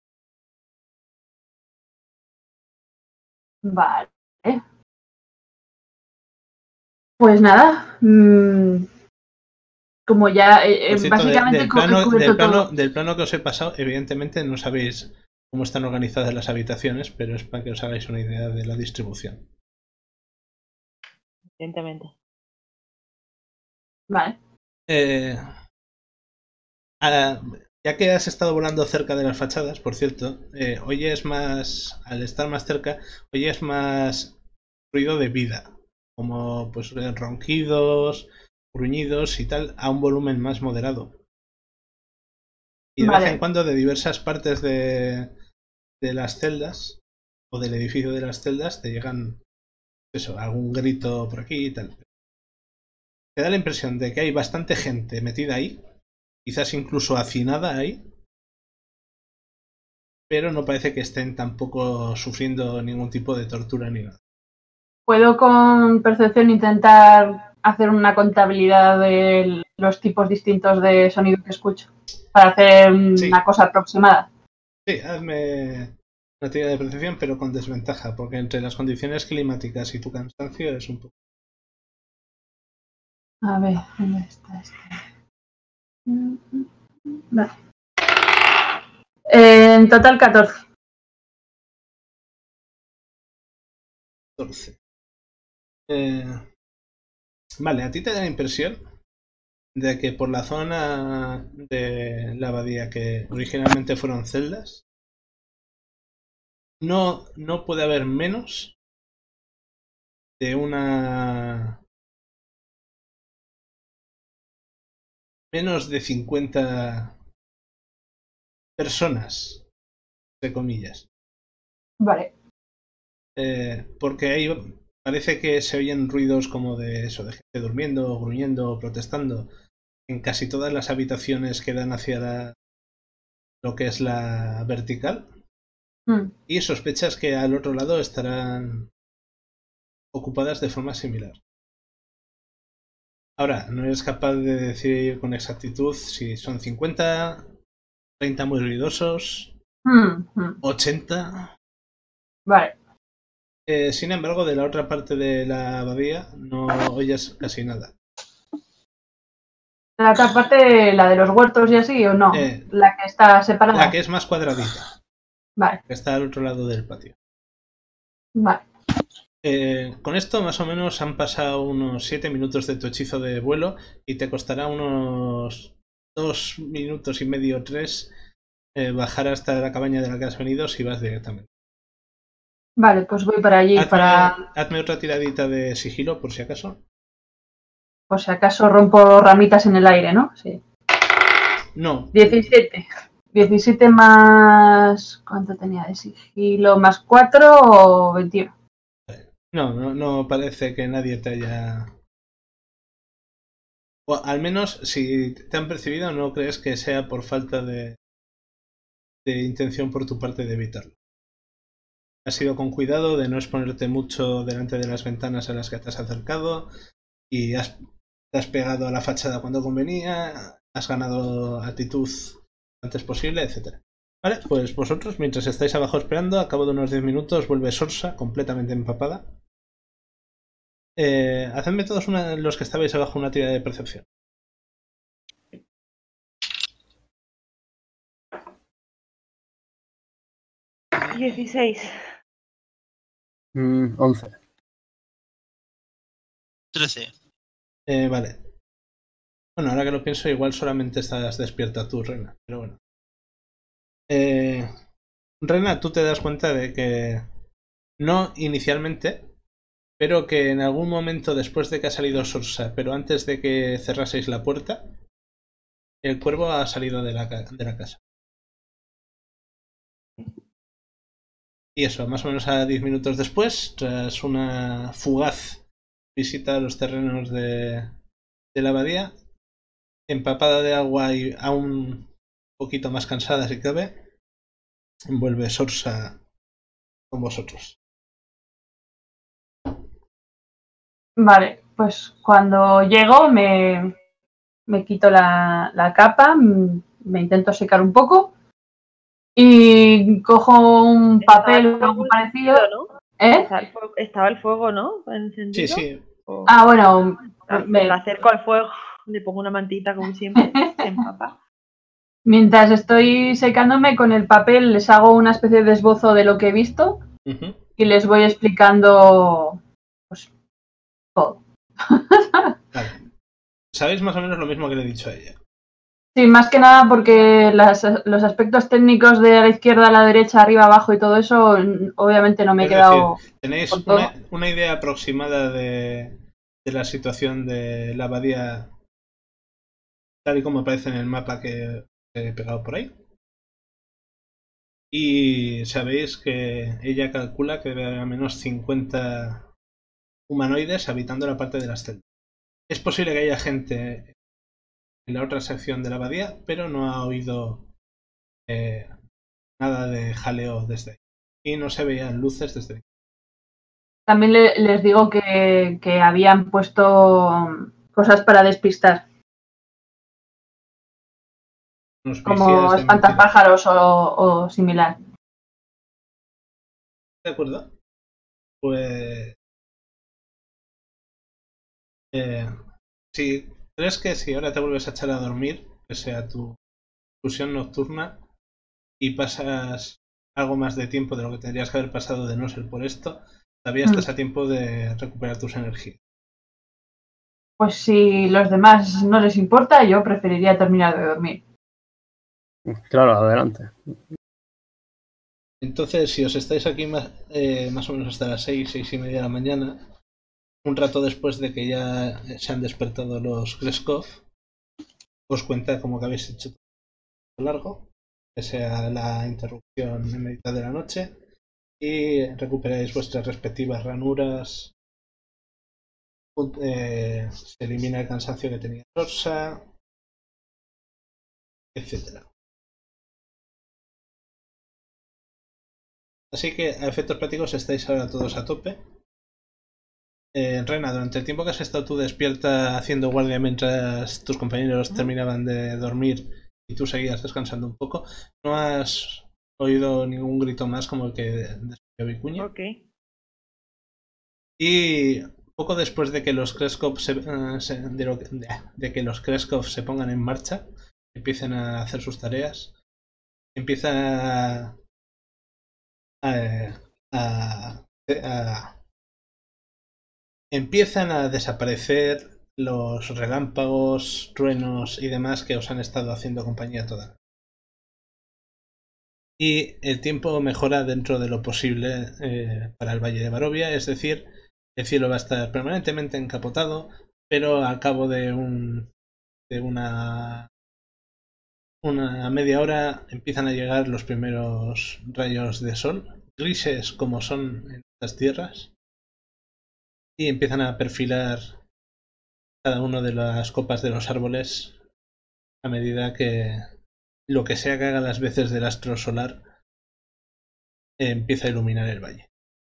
Vale. Pues nada. Mmm, como ya, eh, Por cierto, básicamente de, del, he plano, cubierto del, plano, todo. del plano que os he pasado, evidentemente no sabéis cómo están organizadas las habitaciones, pero es para que os hagáis una idea de la distribución. Evidentemente. Vale. Eh, a, ya que has estado volando cerca de las fachadas, por cierto, eh, oyes más, al estar más cerca, oyes más ruido de vida, como pues ronquidos, gruñidos y tal, a un volumen más moderado. Y de Vale. vez en cuando de diversas partes de, de las celdas o del edificio de las celdas te llegan eso, algún grito por aquí y tal. Te da la impresión de que hay bastante gente metida ahí, quizás incluso hacinada ahí, pero no parece que estén tampoco sufriendo ningún tipo de tortura ni nada. ¿Puedo con percepción intentar hacer una contabilidad de los tipos distintos de sonido que escucho? Para hacer una Sí. cosa aproximada. Sí, hazme una tirada de percepción, pero con desventaja, porque entre las condiciones climáticas y tu cansancio es un poco... A ver, ¿dónde está este? Vale. Eh, en total catorce. catorce. Eh, vale, a ti te da la impresión de que por la zona de la abadía que originalmente fueron celdas, no, no puede haber menos de una... menos de cincuenta personas, entre comillas. Vale. Eh, porque ahí parece que se oyen ruidos como de eso, de gente durmiendo, gruñendo, protestando en casi todas las habitaciones que dan hacia la, lo que es la vertical. Mm. Y sospechas que al otro lado estarán ocupadas de forma similar. Ahora, no eres capaz de decir con exactitud si son cincuenta, treinta muy ruidosos, Mm, mm. ochenta. Vale. Eh, sin embargo, de la otra parte de la abadía no oyes casi nada. ¿La otra parte, la de los huertos y así o no? Eh, la que está separada. La que es más cuadradita, Vale. que está al otro lado del patio. Vale. Eh, con esto más o menos han pasado unos siete minutos de tu hechizo de vuelo y te costará unos dos minutos y medio, tres, eh, bajar hasta la cabaña de la que has venido si vas directamente. Vale, pues voy para allí Hazme, para... hazme otra tiradita de sigilo por si acaso. Por si acaso rompo ramitas en el aire, ¿no? Sí. No. diecisiete. diecisiete más... ¿Cuánto tenía de sigilo? ¿Más cuatro o veintiuno? No, no, no parece que nadie te haya... O al menos, si te han percibido, no crees que sea por falta de, de intención por tu parte de evitarlo. Has ido con cuidado de no exponerte mucho delante de las ventanas a las que te has acercado y has, te has pegado a la fachada cuando convenía, has ganado actitud antes posible, etcétera. Vale, pues vosotros, mientras estáis abajo esperando, a cabo de unos diez minutos vuelve Sorsa completamente empapada. Eh, hacedme todos una, los que estabais abajo una tirada de percepción. dieciséis. Mm, once. trece. Eh, vale. Bueno, ahora que lo pienso, igual solamente estás despierta tú, Rena, pero bueno. Eh, Rena, tú te das cuenta de que no inicialmente, pero que en algún momento después de que ha salido Sorsa, pero antes de que cerraseis la puerta, el cuervo ha salido de la, de la casa. Y eso, más o menos a diez minutos después, tras una fugaz visita a los terrenos de, de la abadía, empapada de agua y aún un poquito más cansada si cabe, vuelve Sorsa con vosotros. Vale, pues cuando llego me, me quito la, la capa, me intento secar un poco y cojo un papel o algo parecido. ¿No? ¿Eh? Estaba el fuego, ¿no? Encendido. Sí, sí. O... Ah, bueno. Me la acerco al fuego, le pongo una mantita como siempre, se empapa. Mientras estoy secándome con el papel les hago una especie de esbozo de lo que he visto uh-huh. y les voy explicando pues, todo. Vale. Sabéis más o menos lo mismo que le he dicho a ella. Sí, más que nada porque las, los aspectos técnicos de la izquierda a la derecha, arriba, abajo y todo eso, obviamente no me he quedado... Decir, ¿tenéis una, una idea aproximada de, de la situación de la abadía tal y como aparece en el mapa que he pegado por ahí? Y sabéis que ella calcula que debe haber al menos cincuenta humanoides habitando la parte de las celdas. Es posible que haya gente en la otra sección de la abadía, pero no ha oído eh, nada de jaleo desde ahí. Y no se veían luces desde ahí. También le, les digo que, que habían puesto cosas para despistar. Como espantapájaros o, o similar. De acuerdo. Pues... Eh, si crees que si ahora te vuelves a echar a dormir, que sea tu excursión nocturna, y pasas algo más de tiempo de lo que tendrías que haber pasado de no ser por esto, todavía estás mm. a tiempo de recuperar tus energías. Pues si los demás no les importa, yo preferiría terminar de dormir. Claro, adelante. Entonces, si os estáis aquí más, eh, más o menos hasta las seis, seis y media de la mañana, un rato después de que ya se han despertado los Greskov, os cuenta como que habéis hecho todo largo, que sea la interrupción en mitad de la noche, y recuperáis vuestras respectivas ranuras, eh, se elimina el cansancio que tenía Sorsa, etcétera. Así que a efectos prácticos estáis ahora todos a tope. Eh, Rena, durante el tiempo que has estado tú despierta haciendo guardia mientras tus compañeros terminaban de dormir y tú seguías descansando un poco, no has oído ningún grito más como el que describió Vicuña. Ok. Y poco después de que los Kreskov se, uh, se, de, lo, de, de que los Kreskov se pongan en marcha, empiecen a hacer sus tareas, empiezan a, a, a, a empiezan a desaparecer los relámpagos, truenos y demás que os han estado haciendo compañía toda. Y el tiempo mejora dentro de lo posible eh, para el Valle de Barovia, es decir, el cielo va a estar permanentemente encapotado, pero al cabo de un de una una media hora empiezan a llegar los primeros rayos de sol, grises como son en estas tierras, y empiezan a perfilar cada una de las copas de los árboles a medida que lo que sea que haga las veces del astro solar eh, empieza a iluminar el valle.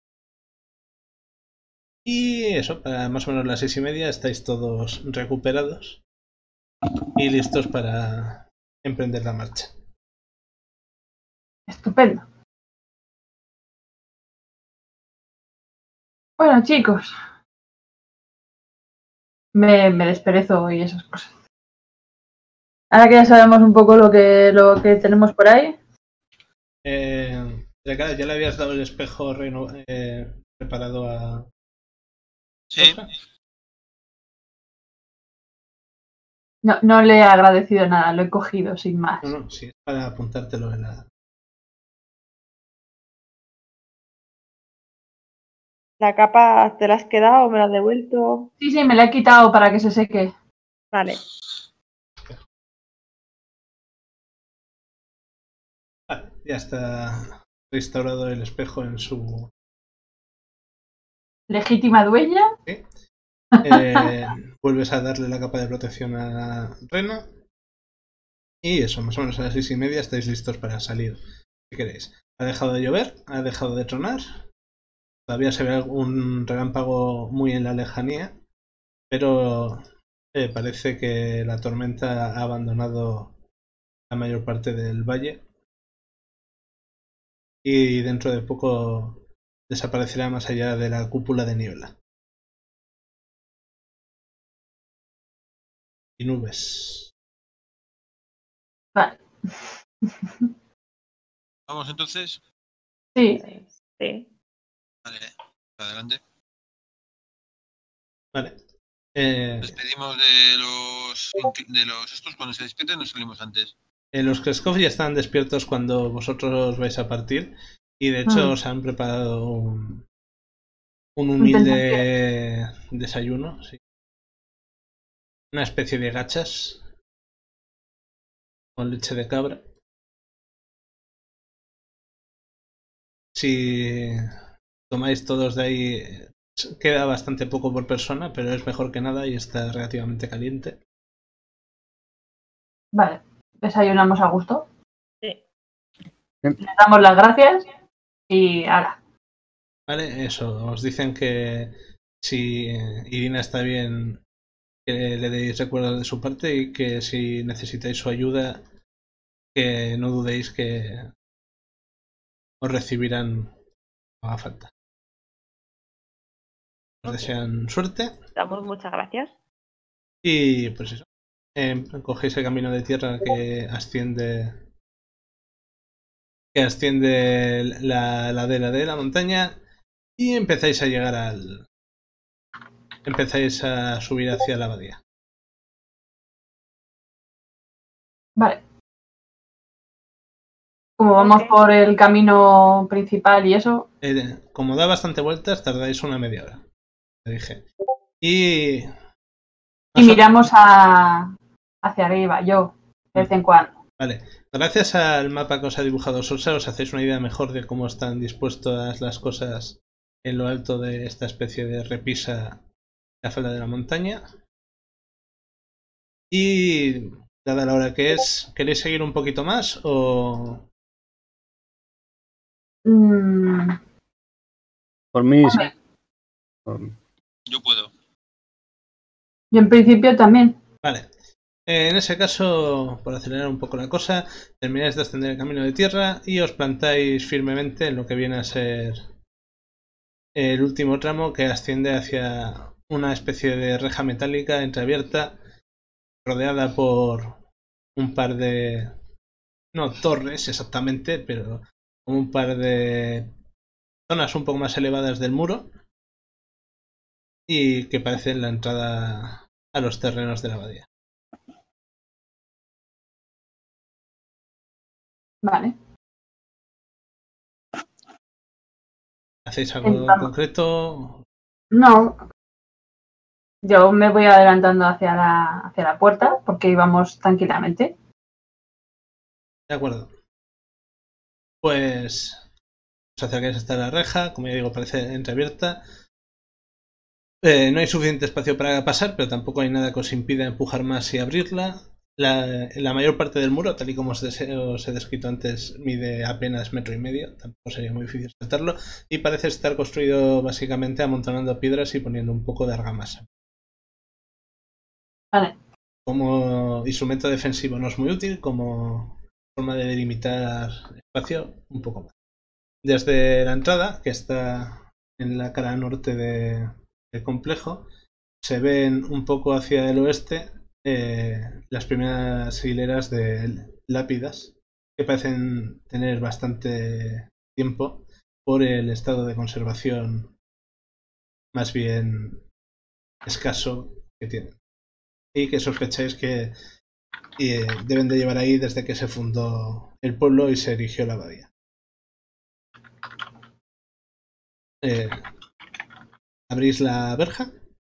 Y eso, para más o menos las seis y media estáis todos recuperados y listos para emprender la marcha. Estupendo. Bueno, chicos, me, me desperezo y esas cosas. Ahora que ya sabemos un poco lo que, lo que tenemos por ahí. Eh, ya, ya le habías dado el espejo reno, eh, preparado a... Sí. No, no le he agradecido nada, lo he cogido sin más. No, no, sí, es para apuntártelo en la... ¿La capa te la has quedado o me la has devuelto? Sí, sí, me la he quitado para que se seque. Vale. Ah, ya está restaurado el espejo en su... ¿Legítima dueña? ¿Sí? Eh, vuelves a darle la capa de protección a Rena. Y eso, más o menos a las seis y media estáis listos para salir. ¿Qué queréis? ¿Ha dejado de llover? ¿Ha dejado de tronar? Todavía se ve un relámpago muy en la lejanía, pero eh, parece que la tormenta ha abandonado la mayor parte del valle y dentro de poco desaparecerá más allá de la cúpula de niebla. Y nubes. Vale. ¿Vamos entonces? Sí. Sí. Vale, adelante. Vale. Eh, Despedimos de los de los estos cuando se despierten, nos salimos antes. eh, los Kreskov ya están despiertos cuando vosotros vais a partir y de hecho Mm. os han preparado un, un humilde desayuno, sí. Una especie de gachas con leche de cabra. Si tomáis todos de ahí, queda bastante poco por persona, pero es mejor que nada y está relativamente caliente. Vale. Desayunamos a gusto. Sí. Les damos las gracias y ahora. Vale, eso. Os dicen que si Irina está bien, que le deis recuerdos de su parte y que si necesitáis su ayuda, que no dudéis que os recibirán a falta. Os desean suerte. Damos muchas gracias. Y pues eso. Eh, cogéis el camino de tierra que asciende. Que asciende la ladera de la montaña. Y empezáis a llegar al. Empezáis a subir hacia la abadía. Vale. Como vamos Ok. por el camino principal y eso. Eh, como da bastante vueltas, tardáis una media hora. Te dije. Y. Y miramos a, hacia arriba, yo, de vez en cuando. Vale. Gracias al mapa que os ha dibujado Sorsa, os hacéis una idea mejor de cómo están dispuestas las cosas en lo alto de esta especie de repisa, la falda de la montaña. Y dada la hora que es, ¿queréis seguir un poquito más o...? Mm, Por mí, sí. hombre, Por- Yo puedo. yo en principio también. Vale. Eh, en ese caso, por acelerar un poco la cosa, termináis de ascender el camino de tierra y os plantáis firmemente en lo que viene a ser el último tramo que asciende hacia una especie de reja metálica entreabierta rodeada por un par de... no torres exactamente, pero como un par de zonas un poco más elevadas del muro y que parecen la entrada a los terrenos de la abadía. Vale. ¿Hacéis algo en Vamos. concreto? No. Yo me voy adelantando hacia la, hacia la puerta porque íbamos tranquilamente. De acuerdo. Pues os acercáis hasta la reja, como ya digo, parece entreabierta. Eh, no hay suficiente espacio para pasar, pero tampoco hay nada que os impida empujar más y abrirla. La, la mayor parte del muro, tal y como os, deseo, os he descrito antes, mide apenas metro y medio, tampoco sería muy difícil saltarlo, y parece estar construido básicamente amontonando piedras y poniendo un poco de argamasa. Vale. Como instrumento defensivo no es muy útil, como forma de delimitar espacio, un poco más. Desde la entrada, que está en la cara norte de, del complejo, se ven un poco hacia el oeste eh, las primeras hileras de lápidas que parecen tener bastante tiempo por el estado de conservación más bien escaso que tienen. y que sospecháis que eh, deben de llevar ahí desde que se fundó el pueblo y se erigió la abadía. Eh, ¿Abrís la verja?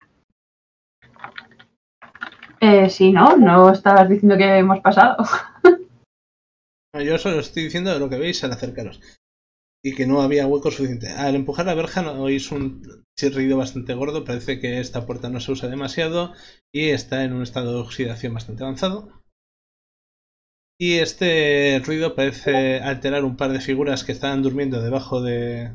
Eh, sí, ¿no? No estabas diciendo que hemos pasado. No, yo solo estoy diciendo lo que veis al acercaros. Y que no había hueco suficiente. Al empujar la verja no oís un chirrido bastante gordo. Parece que esta puerta no se usa demasiado y está en un estado de oxidación bastante avanzado. Y este ruido parece alterar un par de figuras que estaban durmiendo debajo de,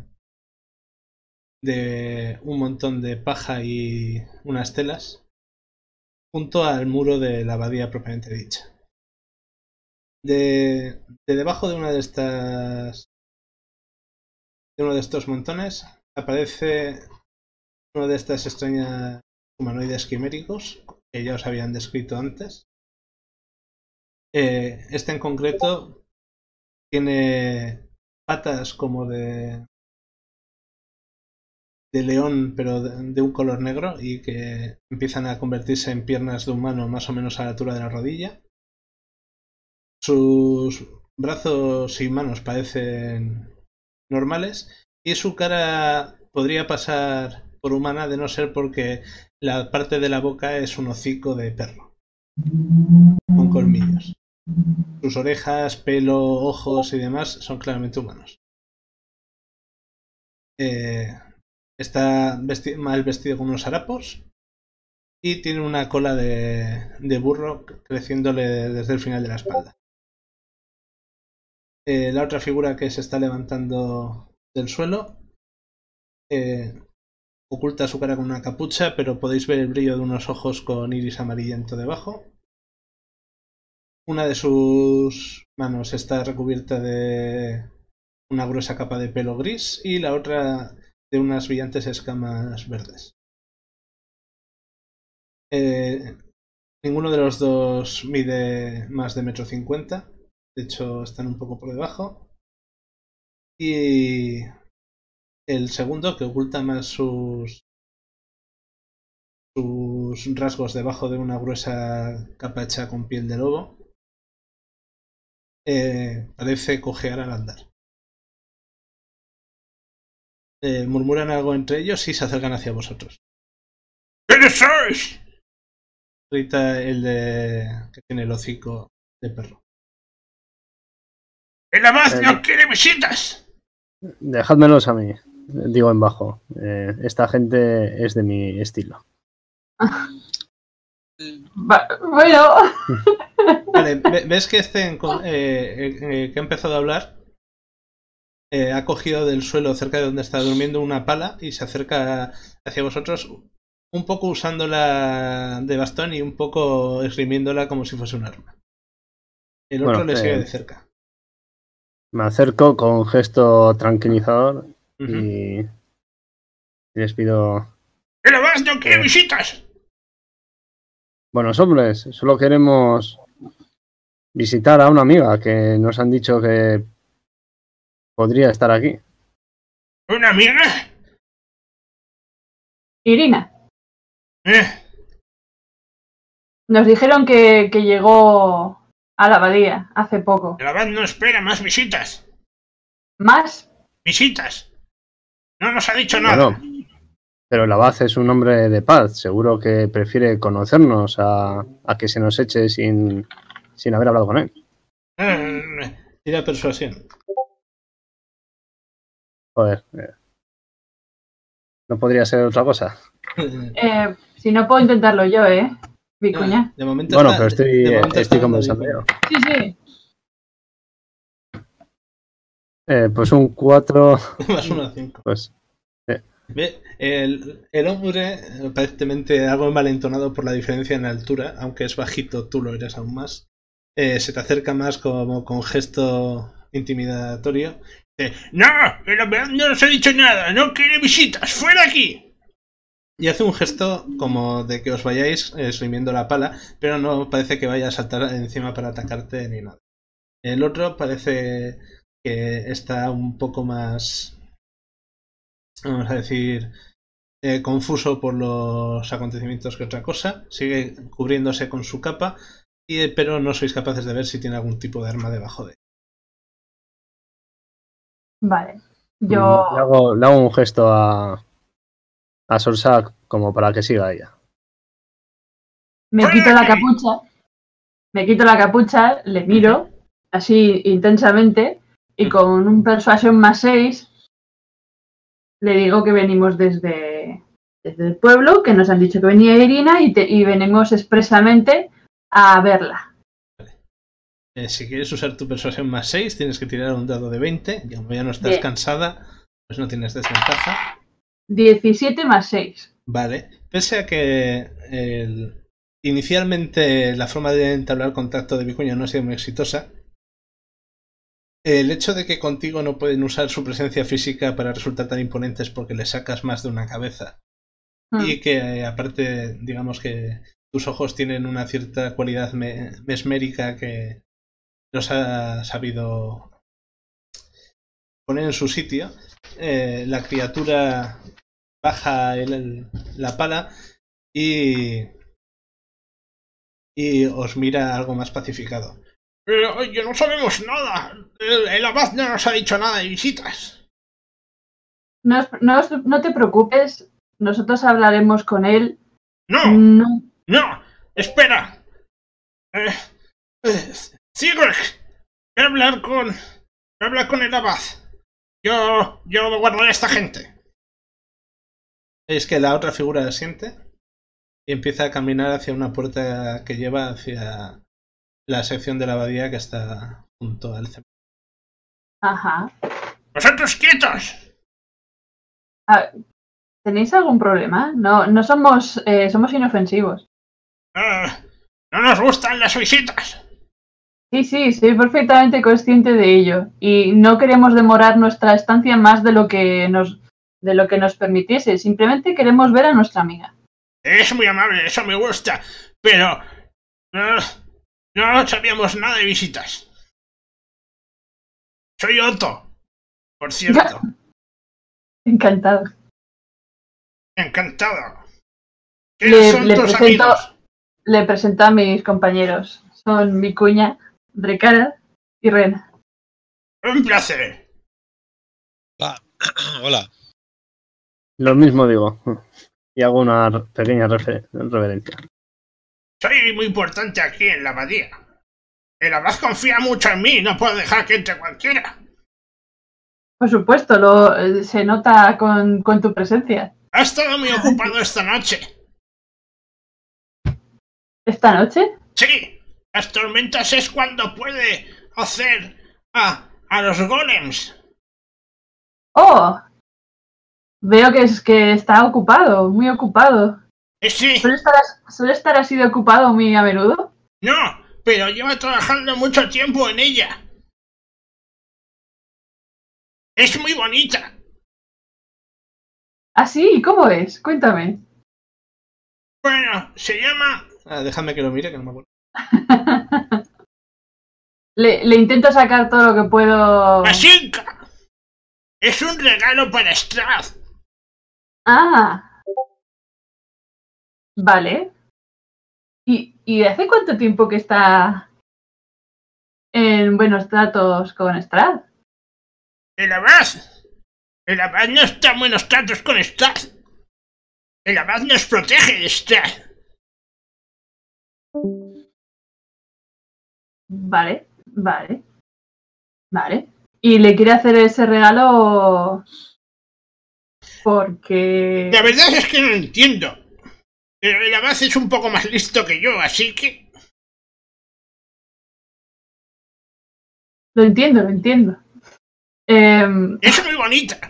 de un montón de paja y unas telas, junto al muro de la abadía propiamente dicha. De, de debajo de una de estas de uno de estos montones aparece una de estas extrañas humanoides quiméricos que ya os habían descrito antes. Eh, este en concreto tiene patas como de de león, pero de, de un color negro, y que empiezan a convertirse en piernas de humano más o menos a la altura de la rodilla. Sus brazos y manos parecen normales y su cara podría pasar por humana de no ser porque la parte de la boca es un hocico de perro con colmillos. Sus orejas, pelo, ojos y demás son claramente humanos. Eh, está vesti- mal vestido con unos harapos y tiene una cola de, de burro creciéndole desde el final de la espalda. Eh, la otra figura que se está levantando del suelo eh, oculta su cara con una capucha, pero podéis ver el brillo de unos ojos con iris amarillento debajo. Una de sus manos está recubierta de una gruesa capa de pelo gris y la otra de unas brillantes escamas verdes. Eh, ninguno de los dos mide más de metro cincuenta, de hecho están un poco por debajo. Y el segundo, que oculta más sus sus rasgos debajo de una gruesa capa hecha con piel de lobo, eh, parece cojear al andar. Eh, murmuran algo entre ellos y se acercan hacia vosotros. ¿Quiénes sois? Grita el de que tiene el hocico de perro. ¡El abad no quiere visitas! Dejádmelos a mí, digo en bajo. Eh, esta gente es de mi estilo. Bueno. Vale, ves que este eh, eh, que ha empezado a hablar eh, ha cogido del suelo cerca de donde está durmiendo una pala y se acerca hacia vosotros, un poco usándola de bastón y un poco esgrimiéndola como si fuese un arma. El otro bueno, le sigue eh, de cerca. Me acerco con gesto tranquilizador uh-huh. y, y les pido... ¡El abad no quiere eh, visitas! Buenos hombres, solo queremos visitar a una amiga que nos han dicho que podría estar aquí. ¿Una amiga? Irina. ¿Eh? Nos dijeron que, que llegó a la abadía hace poco. El abad no espera más visitas. ¿Más? Visitas. No nos ha dicho nada. Bueno, pero el abad es un hombre de paz. Seguro que prefiere conocernos a, a que se nos eche sin, sin haber hablado con él. Eh, tira persuasión. Joder. Eh. ¿No podría ser otra cosa? Eh, si no puedo intentarlo yo, ¿eh? Vicuña. De momento bueno, está, pero estoy, de momento estoy conversando yo. Sí, sí. Eh, pues un cuatro... Más uno a cinco. Pues... Eh. El, el hombre, aparentemente algo malentonado por la diferencia en altura, aunque es bajito, tú lo eres aún más, eh, se te acerca más como con gesto intimidatorio. Eh, ¡No! El hombre no nos ha dicho nada, no quiere visitas, ¡fuera aquí! Y hace un gesto como de que os vayáis esgrimiendo la pala, pero no parece que vaya a saltar encima para atacarte ni nada. El otro parece que está un poco más, vamos a decir, eh, confuso por los acontecimientos que otra cosa. Sigue cubriéndose con su capa, y, eh, pero no sois capaces de ver si tiene algún tipo de arma debajo de él. Vale. Mm, Yo. Le hago, le hago un gesto a, a Sorsak como para que siga ella. Me quito la capucha. Me quito la capucha, le miro así intensamente y con un persuasión más seis le digo que venimos desde, desde el pueblo, que nos han dicho que venía Irina y, te, y venimos expresamente a verla. Eh, si quieres usar tu persuasión más seis, tienes que tirar un dado de veinte. Y como ya no estás Bien. cansada, pues no tienes desventaja. diecisiete más seis. Vale. Pese a que el... inicialmente la forma de entablar contacto de Vicuña no ha sido muy exitosa, el hecho de que contigo no pueden usar su presencia física para resultar tan imponentes porque le sacas más de una cabeza, Hmm. y que eh, aparte, digamos que tus ojos tienen una cierta cualidad me mesmérica que los ha sabido poner en su sitio, eh, la criatura baja el, el, la pala y, y os mira algo más pacificado. Eh, oye, no sabemos nada. El, el abad no nos ha dicho nada de visitas. No, no, no te preocupes, nosotros hablaremos con él. No, No. no, espera. Eh, eh, Sigurd, voy a hablar con, voy a hablar con el abad. Yo, yo guardaré a esta gente. Es que la otra figura asiente y empieza a caminar hacia una puerta que lleva hacia la sección de la abadía que está junto al cementerio. Ajá. ¡Vosotros quietos! Ah, ¿tenéis algún problema? No, no somos, eh, somos inofensivos. Uh, no nos gustan las visitas. Sí, sí, soy perfectamente consciente de ello y no queremos demorar nuestra estancia más de lo que nos, de lo que nos permitiese. Simplemente queremos ver a nuestra amiga. Es muy amable, eso me gusta, pero uh, no sabíamos nada de visitas. Soy Otto, por cierto. Encantado. Encantado. ¿Quiénes Le, son le, tus presento, amigos? le presento a mis compañeros. Son Vicuña, Drekara y Ren. Un placer. Ah, hola. Lo mismo digo. Y hago una pequeña refer reverencia. Soy muy importante aquí en la abadía. El abad confía mucho en mí, no puedo dejar que entre cualquiera. Por supuesto, lo, se nota con, con tu presencia. Ha estado muy ocupado esta noche. ¿Esta noche? Sí, las tormentas es cuando puede hacer a, a los golems. ¡Oh! Veo que es que está ocupado, muy ocupado. Eh, sí, ¿Suele estar, ¿Suele estar así de ocupado muy a menudo? no, pero lleva trabajando mucho tiempo en ella. Es muy bonita. ¿Ah, sí? ¿Cómo es? Cuéntame. Bueno, se llama... Ah, déjame que lo mire, que no me acuerdo. le, le intento sacar todo lo que puedo... ¡Basilka! Es un regalo para Strath. Ah. Vale. ¿Y, ¿Y hace cuánto tiempo que está en buenos tratos con Strad? El abad. El abad no está en buenos tratos con Strath. El abad nos protege de Strath. Vale, vale. Vale. ¿Y le quiere hacer ese regalo porque... La verdad es que no lo entiendo. Pero el abad es un poco más listo que yo, así que... Lo entiendo, lo entiendo. Eh, Es muy bonita.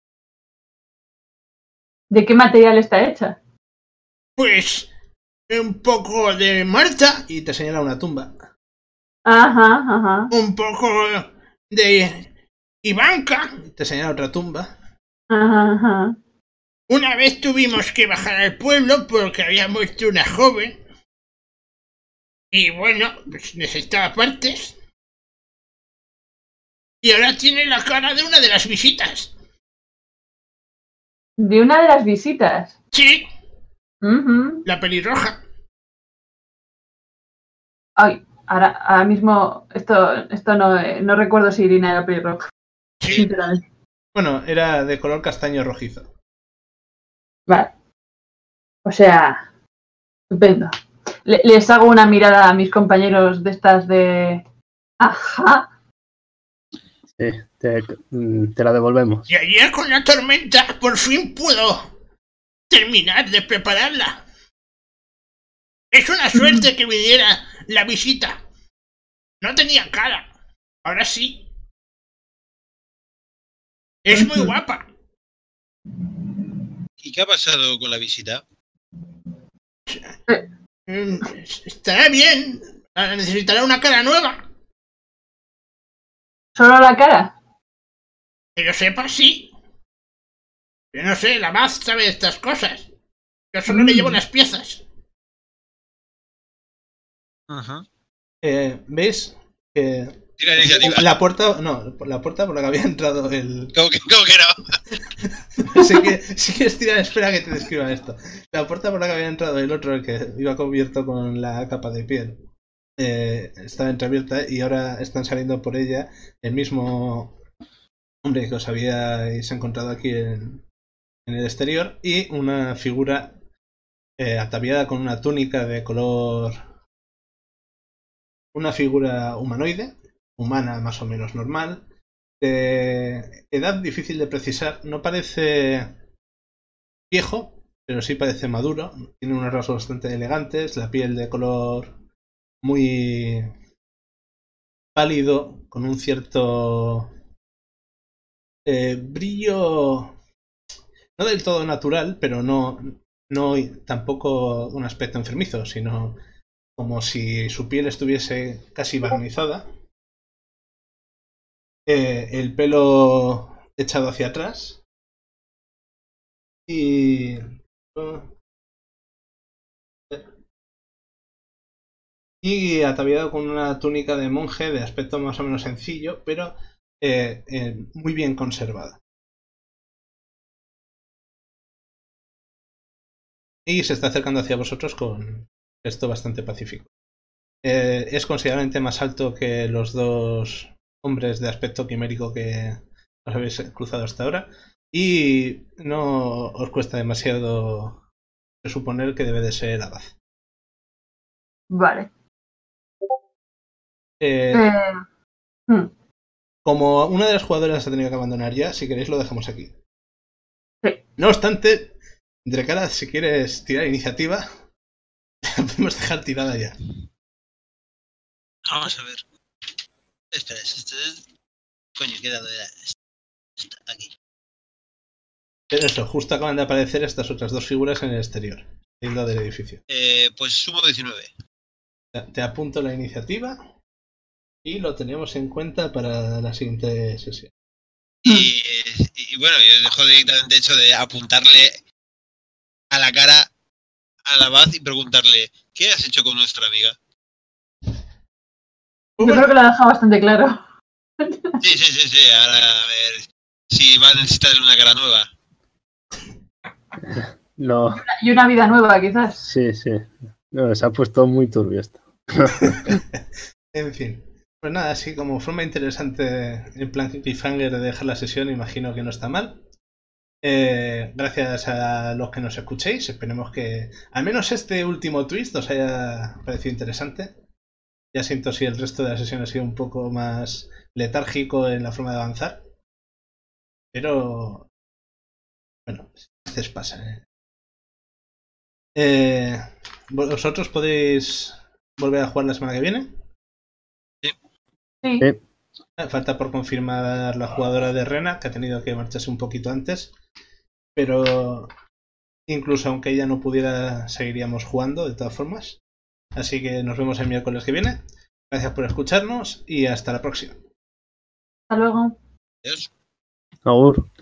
¿De qué material está hecha? Pues... un poco de Marta. Y te señala una tumba. Ajá, ajá. Un poco de Ivanka. Y te señala otra tumba. Ajá, ajá. Una vez tuvimos que bajar al pueblo porque había muerto una joven. Y bueno, pues necesitaba partes. Y ahora tiene la cara de una de las visitas. De una de las visitas. Sí, Uh-huh. la pelirroja. Ay, ahora, ahora mismo esto, esto no, eh, no recuerdo si Irina era pelirroja. Sí, Sinceramente. Bueno, era de color castaño rojizo. Vale. O sea, estupendo. Le- les hago una mirada a mis compañeros de estas de... Ajá. Sí, te, mm, te la devolvemos. y ayer con la tormenta por fin puedo terminar de prepararla. Es una suerte que viniera la visita. No tenía cara. Ahora sí. Es muy guapa. ¿Y qué ha pasado con la visita? Mm, Estará bien. Ah, Necesitará una cara nueva. ¿Solo la cara? Que yo sepa, sí. Yo no sé, la Abad sabe de estas cosas. Yo solo le llevo las piezas. Ajá. Eh, ¿Veis? Que Tira iniciativa. la puerta, no, por la puerta por la que había entrado el... ¿Cómo que, cómo que no? Si quieres, si quieres tirar, espera que te describa esto. La puerta por la que había entrado el otro, el que iba cubierto con la capa de piel, eh, estaba entreabierta y ahora están saliendo por ella el mismo hombre que os habíais encontrado aquí en, en el exterior y una figura eh, ataviada con una túnica de color... Una figura humanoide, humana más o menos normal, de edad difícil de precisar, no parece viejo, pero sí parece maduro, tiene unos rasgos bastante elegantes, la piel de color muy pálido, con un cierto eh, brillo, no del todo natural, pero no, no tampoco un aspecto enfermizo, sino como si su piel estuviese casi barnizada. Eh, el pelo echado hacia atrás y y ataviado con una túnica de monje de aspecto más o menos sencillo, pero eh, eh, muy bien conservada. Y se está acercando hacia vosotros con gesto bastante pacífico. Eh, es considerablemente más alto que los dos hombres de aspecto quimérico que os habéis cruzado hasta ahora y no os cuesta demasiado presuponer que debe de ser el Abad. Vale. Eh, Eh, hmm, como una de las jugadoras ha tenido que abandonar ya, si queréis lo dejamos aquí. Sí. No obstante, Drekara, si quieres tirar iniciativa, la podemos dejar tirada ya. Vamos a ver. Espera, esto es... Coño, ¿qué dado era? Esta, aquí. Pero eso, justo acaban de aparecer estas otras dos figuras en el exterior, saliendo del edificio. Eh, pues sumo diecinueve. Te apunto la iniciativa y lo tenemos en cuenta para la siguiente sesión. Y, y bueno, yo dejo directamente hecho de apuntarle a la cara a la Abad y preguntarle, ¿qué has hecho con nuestra amiga? yo creo que lo ha dejado bastante claro. Sí, sí, sí, sí, ahora a ver si va a necesitar una cara nueva. Lo... Y una vida nueva, quizás. Sí, sí. No, se ha puesto muy turbio esto. En fin. Pues nada, así como forma interesante en plan cliffhanger de dejar la sesión, imagino que no está mal. Eh, gracias a los que nos escuchéis, esperemos que al menos este último twist os haya parecido interesante. Ya siento si el resto de la sesión ha sido un poco más letárgico en la forma de avanzar. Pero... bueno, a veces pasa, ¿eh? Eh, ¿Vosotros podéis volver a jugar la semana que viene? Sí. Sí. Falta por confirmar la jugadora de Rena, que ha tenido que marcharse un poquito antes. Pero incluso aunque ella no pudiera, seguiríamos jugando de todas formas. Así que nos vemos el miércoles que viene. Gracias por escucharnos y hasta la próxima. Hasta luego. Adiós. Agur.